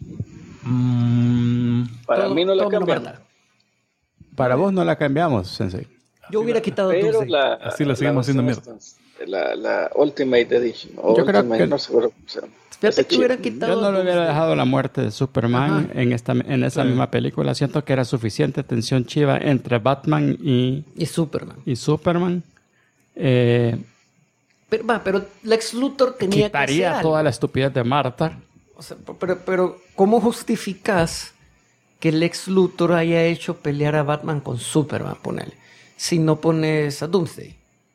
Para Todo- mí no la todo menos cambian. verdad. Para vos no la cambiamos, Sensei. Yo hubiera quitado Pero Doomsday. Así la seguimos haciendo versión la Ultimate Edition. O Yo creo Ultimate, que- no seguro cómo se llama. Fíjate Ese que hubiera chip. quitado Yo no le hubiera Doomsday. dejado la muerte de Superman en esa misma película. Siento que era suficiente tensión chiva entre Batman y Y Superman. Superman. Pero Lex Luthor tenía que Quitaría hacer toda algo. la estupidez de Marta. O sea, pero ¿cómo justificas que Lex Luthor haya hecho pelear a Batman con Superman? Ponele. Si no pones a Doomsday.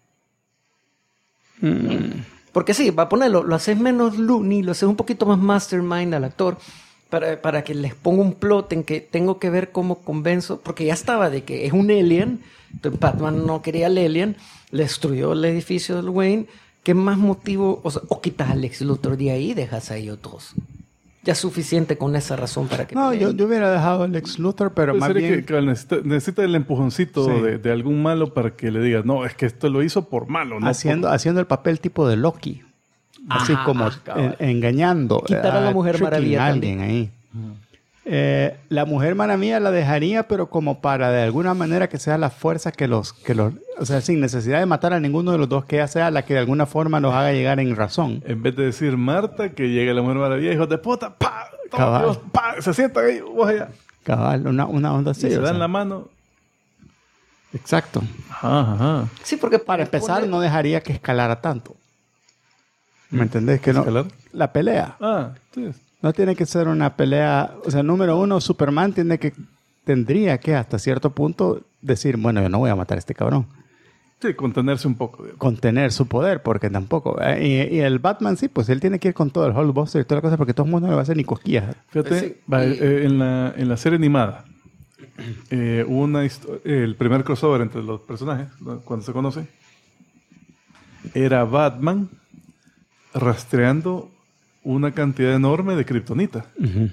Porque sí, va a ponerlo, lo haces menos loony, lo haces un poquito más mastermind al actor para que les ponga un plot en que tengo que ver cómo convenzo, porque ya estaba de que es un alien, entonces Batman no quería al alien, le destruyó el edificio del Wayne, ¿qué más motivo? O sea, o quitas a Lex Luthor de ahí y dejas a ellos dos. Ya es suficiente con esa razón para que... No, peleen. yo hubiera dejado al ex Luthor, pero Pues más sería bien... que necesita el empujoncito Sí. de algún malo para que le digas, no, es que esto lo hizo por malo, ¿no? haciendo el papel tipo de Loki. Así como engañando. Quitar a la Mujer tricking Maravilla a alguien ahí. La Mujer Maravilla la dejaría, pero como para de alguna manera que sea la fuerza que los... O sea, sin necesidad de matar a ninguno de los dos, que ella sea la que de alguna forma nos haga llegar en razón. En vez de decir Marta, que llegue la Mujer Maravilla, hijo de puta, ¡pa! Toma, Cabal. Dios, ¡pa! Se sientan ahí, vos allá. Cabal, una onda así. Y se o dan sea. la mano. Exacto. Ajá. Sí, porque Para empezar, no dejaría que escalara tanto. ¿Me entendés? Que no. ¿Escalar? La pelea. Sí. No tiene que ser una pelea... O sea, número uno, Superman tendría que hasta cierto punto decir, bueno, yo no voy a matar a este cabrón. Sí, contenerse un poco. Digamos. Contener su poder, porque tampoco... y el Batman, sí, pues él tiene que ir con todo el Hulkbuster y toda la cosa, porque todo el mundo no le va a hacer ni cosquillas. Fíjate, Sí, en la serie animada, hubo el primer crossover entre los personajes, ¿no? Cuando se conoce, era Batman rastreando una cantidad enorme de kriptonita. Uh-huh.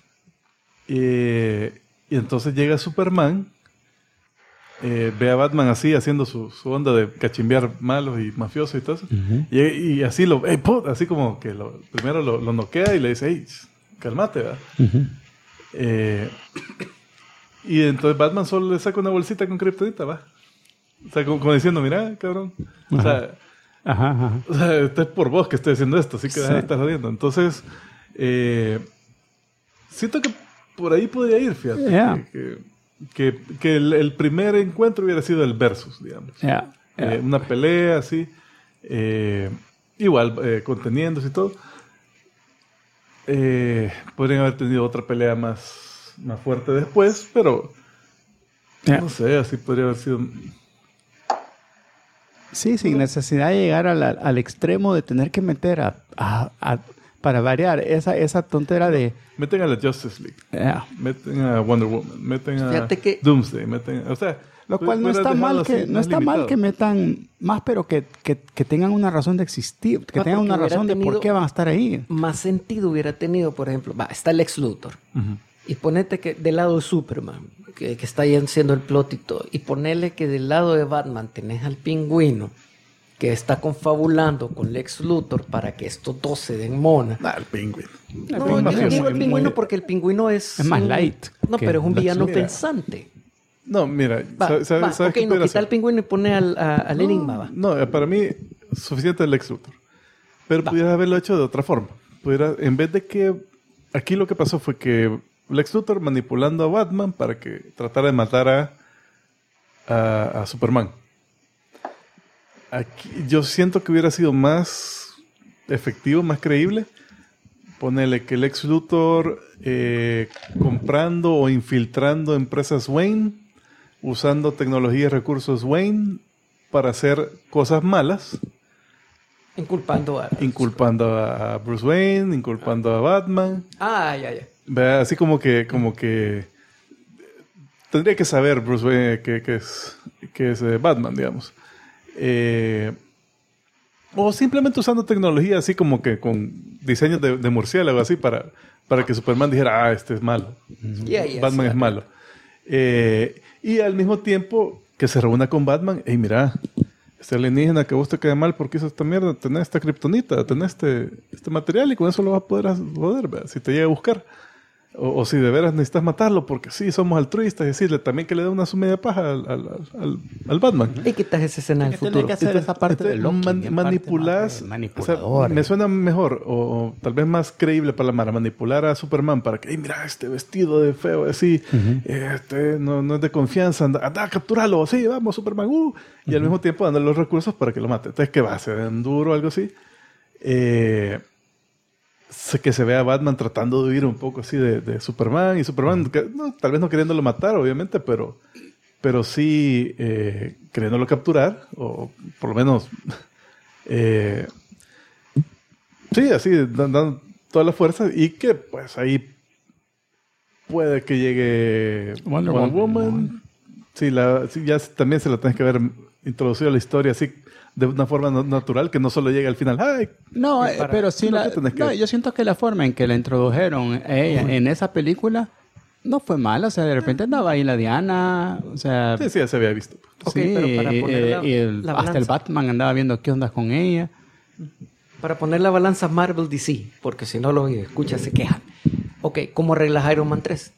Y entonces llega Superman, ve a Batman así haciendo su onda de cachimbear malos y mafiosos y todo eso. Uh-huh. Y así así como que primero lo noquea y le dice, hey, cálmate, ¿verdad? Uh-huh. Y entonces Batman solo le saca una bolsita con kriptonita, va. O sea, como diciendo, mira, cabrón. O sea, ajá. O sea, esto es por vos que estoy haciendo esto, así que Sí. estás jodiendo. Entonces, siento que por ahí podría ir, fíjate. Yeah. Que el primer encuentro hubiera sido el versus, digamos. Yeah. Una pelea así. Igual, conteniéndose y todo. Podrían haber tenido otra pelea más fuerte después, pero Yeah. no sé, así podría haber sido. Sí, sin necesidad de llegar al extremo de tener que meter para variar esa tontera de... Meten a la Justice League, Yeah. meten a Wonder Woman, meten a Fíjate que- Doomsday, o sea, Lo cual no hubieras está dejado mal así, que no más está mal limitado. que metan más, pero que tengan una razón de existir, que Ah, tengan porque una hubiera razón de por tenido- qué van a estar ahí. Más sentido hubiera tenido, por ejemplo, está el Lex Luthor. Ujú. Y ponete que del lado de Superman, que está ahí haciendo el plot y todo. Y ponele que del lado de Batman tenés al Pingüino, que está confabulando con Lex Luthor para que estos dos se den mona. El Penguin. No, Pingüino yo es digo el muy- Pingüino muy- porque el Pingüino es más un- light No, que pero es un Lex villano Luthor. pensante. No, mira, Va, ¿sabes va, qué ok, no, pudiera quita hacer? el Pingüino y pone al Enigma, va. No, para mí, suficiente el Lex Luthor. Pero pudieras haberlo hecho de otra forma. En vez de que... Aquí lo que pasó fue que Lex Luthor manipulando a Batman para que tratara de matar a Superman. Aquí, yo siento que hubiera sido más efectivo, más creíble. Ponerle que Lex Luthor comprando o infiltrando empresas Wayne, usando tecnología y recursos Wayne para hacer cosas malas, Inculpando a... inculpando a Bruce Wayne, inculpando a Batman. Ya. Vea, así como que tendría que saber Bruce Wayne que es Batman, digamos. O simplemente usando tecnología así como que con diseños de murciélago así para que Superman dijera, este es malo. Batman es malo. Y al mismo tiempo que se reúna con Batman, hey, mira, este alienígena que a vos te cae mal porque hizo esta mierda, tenés esta kriptonita, tenés este material y con eso lo vas a poder joder, ¿verdad? Si te llega a buscar. O si de veras necesitas matarlo porque sí, somos altruistas y decirle también que le da una su media paja al Batman. Y quitas esa escena del Tiene futuro. que hacer esa parte de Loki, bien Manipulas, parte o manipulador. sea, me suena mejor o tal vez más creíble para la mara manipular a Superman para que, hey, mira, este vestido de feo así, no es de confianza, anda, capturalo, sí, vamos, Superman, y al mismo tiempo dándole los recursos para que lo mate. Entonces, ¿qué va? ¿Se ven duro o algo así? Que se vea a Batman tratando de huir un poco así de Superman y Superman, tal vez no queriéndolo matar, obviamente, pero sí queriéndolo capturar, o por lo menos sí, así, dando toda la fuerza, y que pues ahí puede que llegue Wonder Woman. Sí, ya también se la tenés que haber introducido a la historia así de una forma natural, que no solo llega al final. ¡Ay! No, pero sí, sino que tenés que- yo siento que la forma en que la introdujeron a ella en esa película no fue mala. O sea, de repente andaba ahí la Diana, o sea... Sí, ya se había visto. Ok, sí, pero para poner y la hasta el balanza. Batman andaba viendo qué onda con ella. Para poner la balanza Marvel DC, porque si no lo escuchas se quejan. Ok, ¿cómo arreglas Iron Man 3?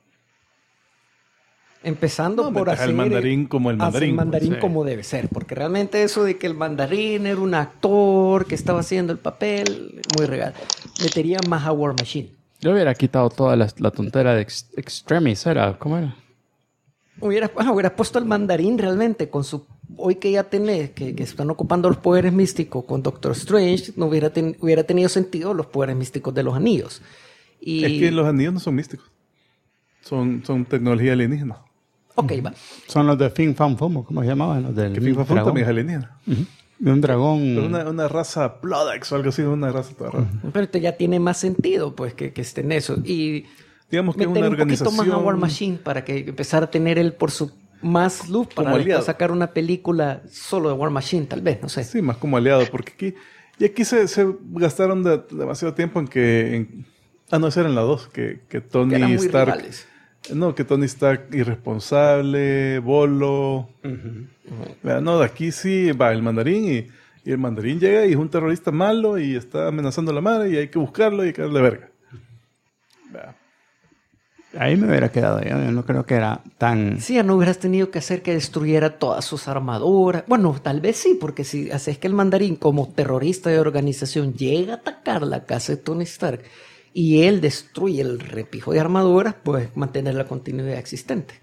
Empezando No, por metes hacer al mandarín como el hacer mandarín, mandarín pues, sí. como debe ser, porque realmente eso de que el mandarín era un actor que estaba haciendo el papel, muy regal. Metería más a War Machine. Yo hubiera quitado toda la tontera de Extremis, ¿era? ¿Cómo era? Hubieras puesto al mandarín realmente con su... Hoy que ya tenés, que están ocupando los poderes místicos con Doctor Strange, no hubiera tenido sentido los poderes místicos de los anillos. Y... Es que los anillos no son místicos. Son tecnología alienígena. Ok, va. Son los de Fin Fan Fomo, ¿cómo se llamaban? Los del Que FIFA Fun dragón. también es alienígena. De un dragón. Es una raza Plodex o algo así, una raza toda rara. Pero esto ya tiene más sentido, pues, que esté en eso. Y Digamos que es meter una un poquito organización... más a War Machine para que empezar a tener él por su más luz para Como después aliado. sacar una película solo de War Machine, tal vez, no sé. Sí, más como aliado, porque aquí se gastaron demasiado tiempo en que... no, esa era en la 2, que Tony Que eran muy Stark... rivales. No, que Tony Stark irresponsable, bolo. No, de aquí sí va el mandarín y el mandarín llega y es un terrorista malo y está amenazando a la madre y hay que buscarlo y hay que darle verga. Vea. Ahí me hubiera quedado. Yo no creo que era tan... Sí, ya no hubieras tenido que hacer que destruyera todas sus armaduras. Bueno, tal vez sí, porque si haces que el mandarín como terrorista de organización llega a atacar la casa de Tony Stark y él destruye el repijo de armaduras, pues mantener la continuidad existente.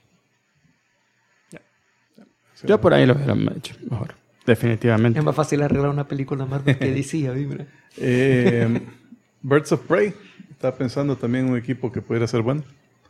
Yo por ahí lo hubiera hecho mejor. Definitivamente. Es más fácil arreglar una película más que DC, a mí, mira. Birds of Prey. Estaba pensando también en un equipo que pudiera ser bueno.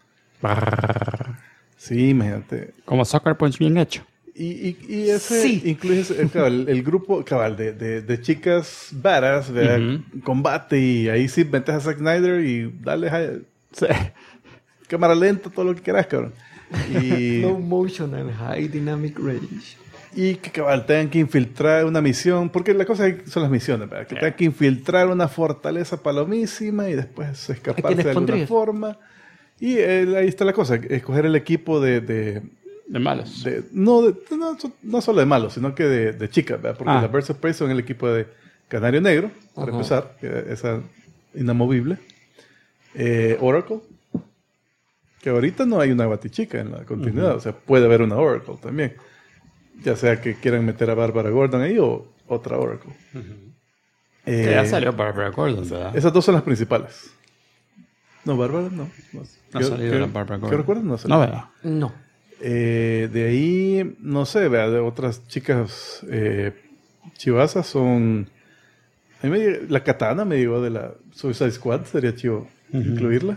Sí, imagínate. Como Sucker Punch bien hecho. Y ese Sí. incluye el grupo de chicas varas, combate, y ahí sí metes a Zack Snyder y dale Sí. cámara lenta, todo lo que quieras, cabrón. Y, Low motion and high dynamic range. y que cabal tengan que infiltrar una misión, porque la cosa son las misiones, ¿verdad? Que tengan que infiltrar una fortaleza palomísima y después escaparse quiénes de alguna pondrías? forma. Y ahí está la cosa, escoger el equipo De malos. no solo de malos, sino que de chicas, ¿verdad? Porque las Birds of Prey son el equipo de Canario Negro, para empezar, que esa inamovible. Oracle, que ahorita no hay una batichica en la continuidad, o sea, puede haber una Oracle también. Ya sea que quieran meter a Bárbara Gordon ahí o otra Oracle. Que ya salió Barbara Gordon, ¿verdad? Esas dos son las principales. No, Bárbara no. No ha salido la Barbara Gordon. ¿Qué recuerdas? No salió. No, ¿verdad? No. De ahí, no sé, vea, de otras chicas chivasas son... A mí la Katana me llegó de la Suicide Squad, sería chivo incluirla.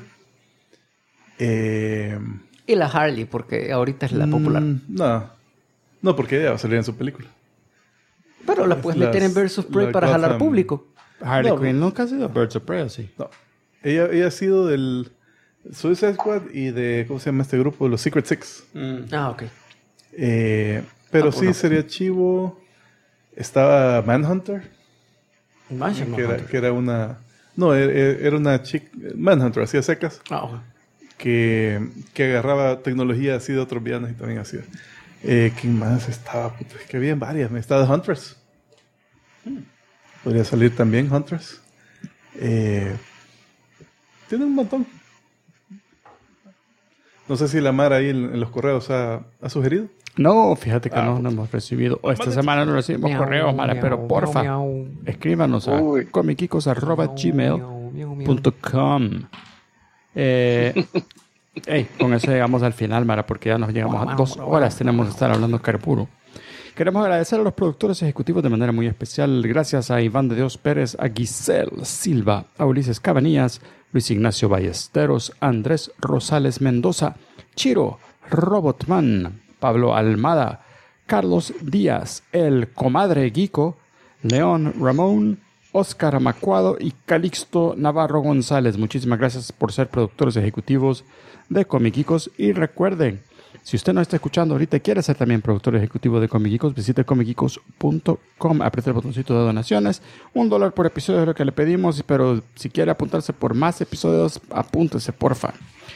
Y la Harley, porque ahorita es la popular. No, porque ella va a salir en su película. Pero la puedes meter en Birds of Prey la para jalar Gotham- público. Harley No, Quinn nunca ha sido Birds of Prey, ¿o sí? No. Ella ha sido del Suicide Squad y de, ¿cómo se llama este grupo? Los Secret Six. Ah, ok. Pero sí, sería chivo. Estaba Manhunter, que era una... No, era una chica... Manhunter, hacía secas. Que agarraba tecnología así de otros villanos y también hacía. ¿Quién más estaba? Puta, es que había varias. Estaba Huntress. Podría salir también Huntress. Tiene un montón. No sé si la Mara ahí en los correos ha sugerido. No, fíjate que no hemos recibido. O esta semana no recibimos Miau, correos, Mara, miau, pero porfa, miau. escríbanos a Uy. comikicos@gmail.com. Con eso llegamos al final, Mara, porque ya nos llegamos a 2 horas. Tenemos que estar hablando carpuro. Queremos agradecer a los productores ejecutivos de manera muy especial. Gracias a Iván de Dios Pérez, a Giselle Silva, a Ulises Cabanillas, Luis Ignacio Ballesteros, Andrés Rosales Mendoza, Chiro Robotman, Pablo Almada, Carlos Díaz, el Comadre Guico, León Ramón, Óscar Macuado y Calixto Navarro González. Muchísimas gracias por ser productores ejecutivos de Comiquicos. Y recuerden, si usted no está escuchando ahorita y quiere ser también productor ejecutivo de Comiquicos, visite comiquicos.com, apriete el botoncito de donaciones. $1 por episodio es lo que le pedimos, pero si quiere apuntarse por más episodios, apúntese, porfa.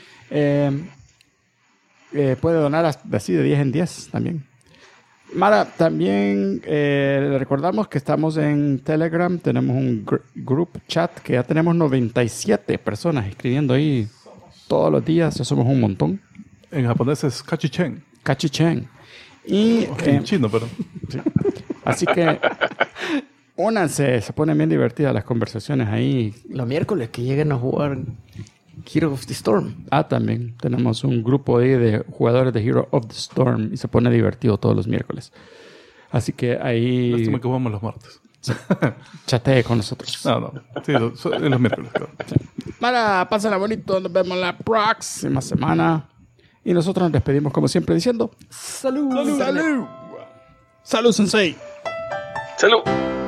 Puede donar así de 10 en 10 también. Mara, también le recordamos que estamos en Telegram. Tenemos un group chat que ya tenemos 97 personas escribiendo ahí todos los días. Ya somos un montón. En japonés es Kachichen. Kachichen. Y En chino, perdón. sí. Así que únanse, se ponen bien divertidas las conversaciones ahí. Los miércoles que lleguen a jugar Hero of the Storm. También tenemos un grupo ahí de jugadores de Hero of the Storm y se pone divertido todos los miércoles. Así que ahí... Lástima que jugamos los martes. Chatee con nosotros. No. Sí, en los miércoles. Claro. Mara, pásenla bonito. Nos vemos la próxima semana. Y nosotros nos despedimos como siempre diciendo... ¡Salud! ¡Salud! ¡Salud, Sensei! ¡Salud!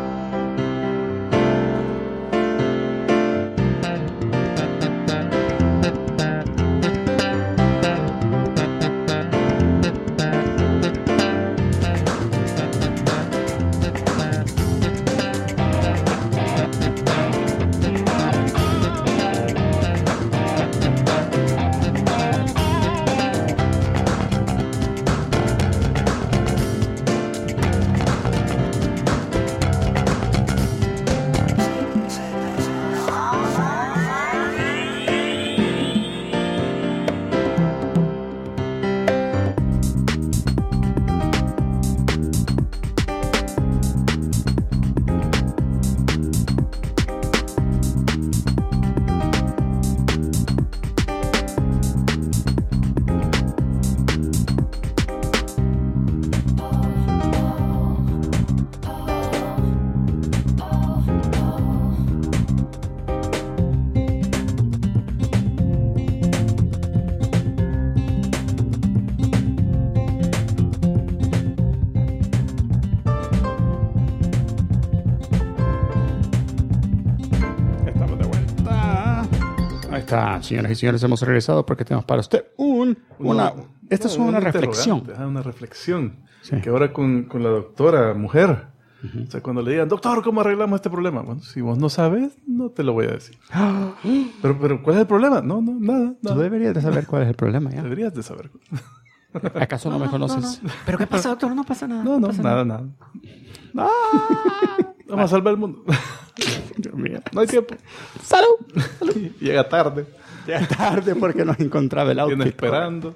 Señoras y señores, hemos regresado porque tenemos para usted esta es una reflexión. Una reflexión. Sí. Que ahora con la doctora mujer, o sea, cuando le digan, doctor, ¿cómo arreglamos este problema? Bueno, si vos no sabes, no te lo voy a decir. Pero ¿cuál es el problema? No, nada. Tú deberías de saber cuál es el problema, ¿ya? Deberías de saber. ¿Acaso no me conoces? ¿Pero qué pasa, doctor? No pasa nada. No, pasa nada. Vamos a salvar el mundo. Dios mío. No hay tiempo. ¡Salud! Llega tarde. Ya tarde porque no encontraba el outfit. Viene esperando.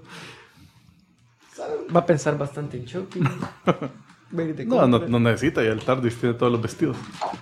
Va a pensar bastante en Chucky. No necesita. Ya el TARDIS tiene todos los vestidos.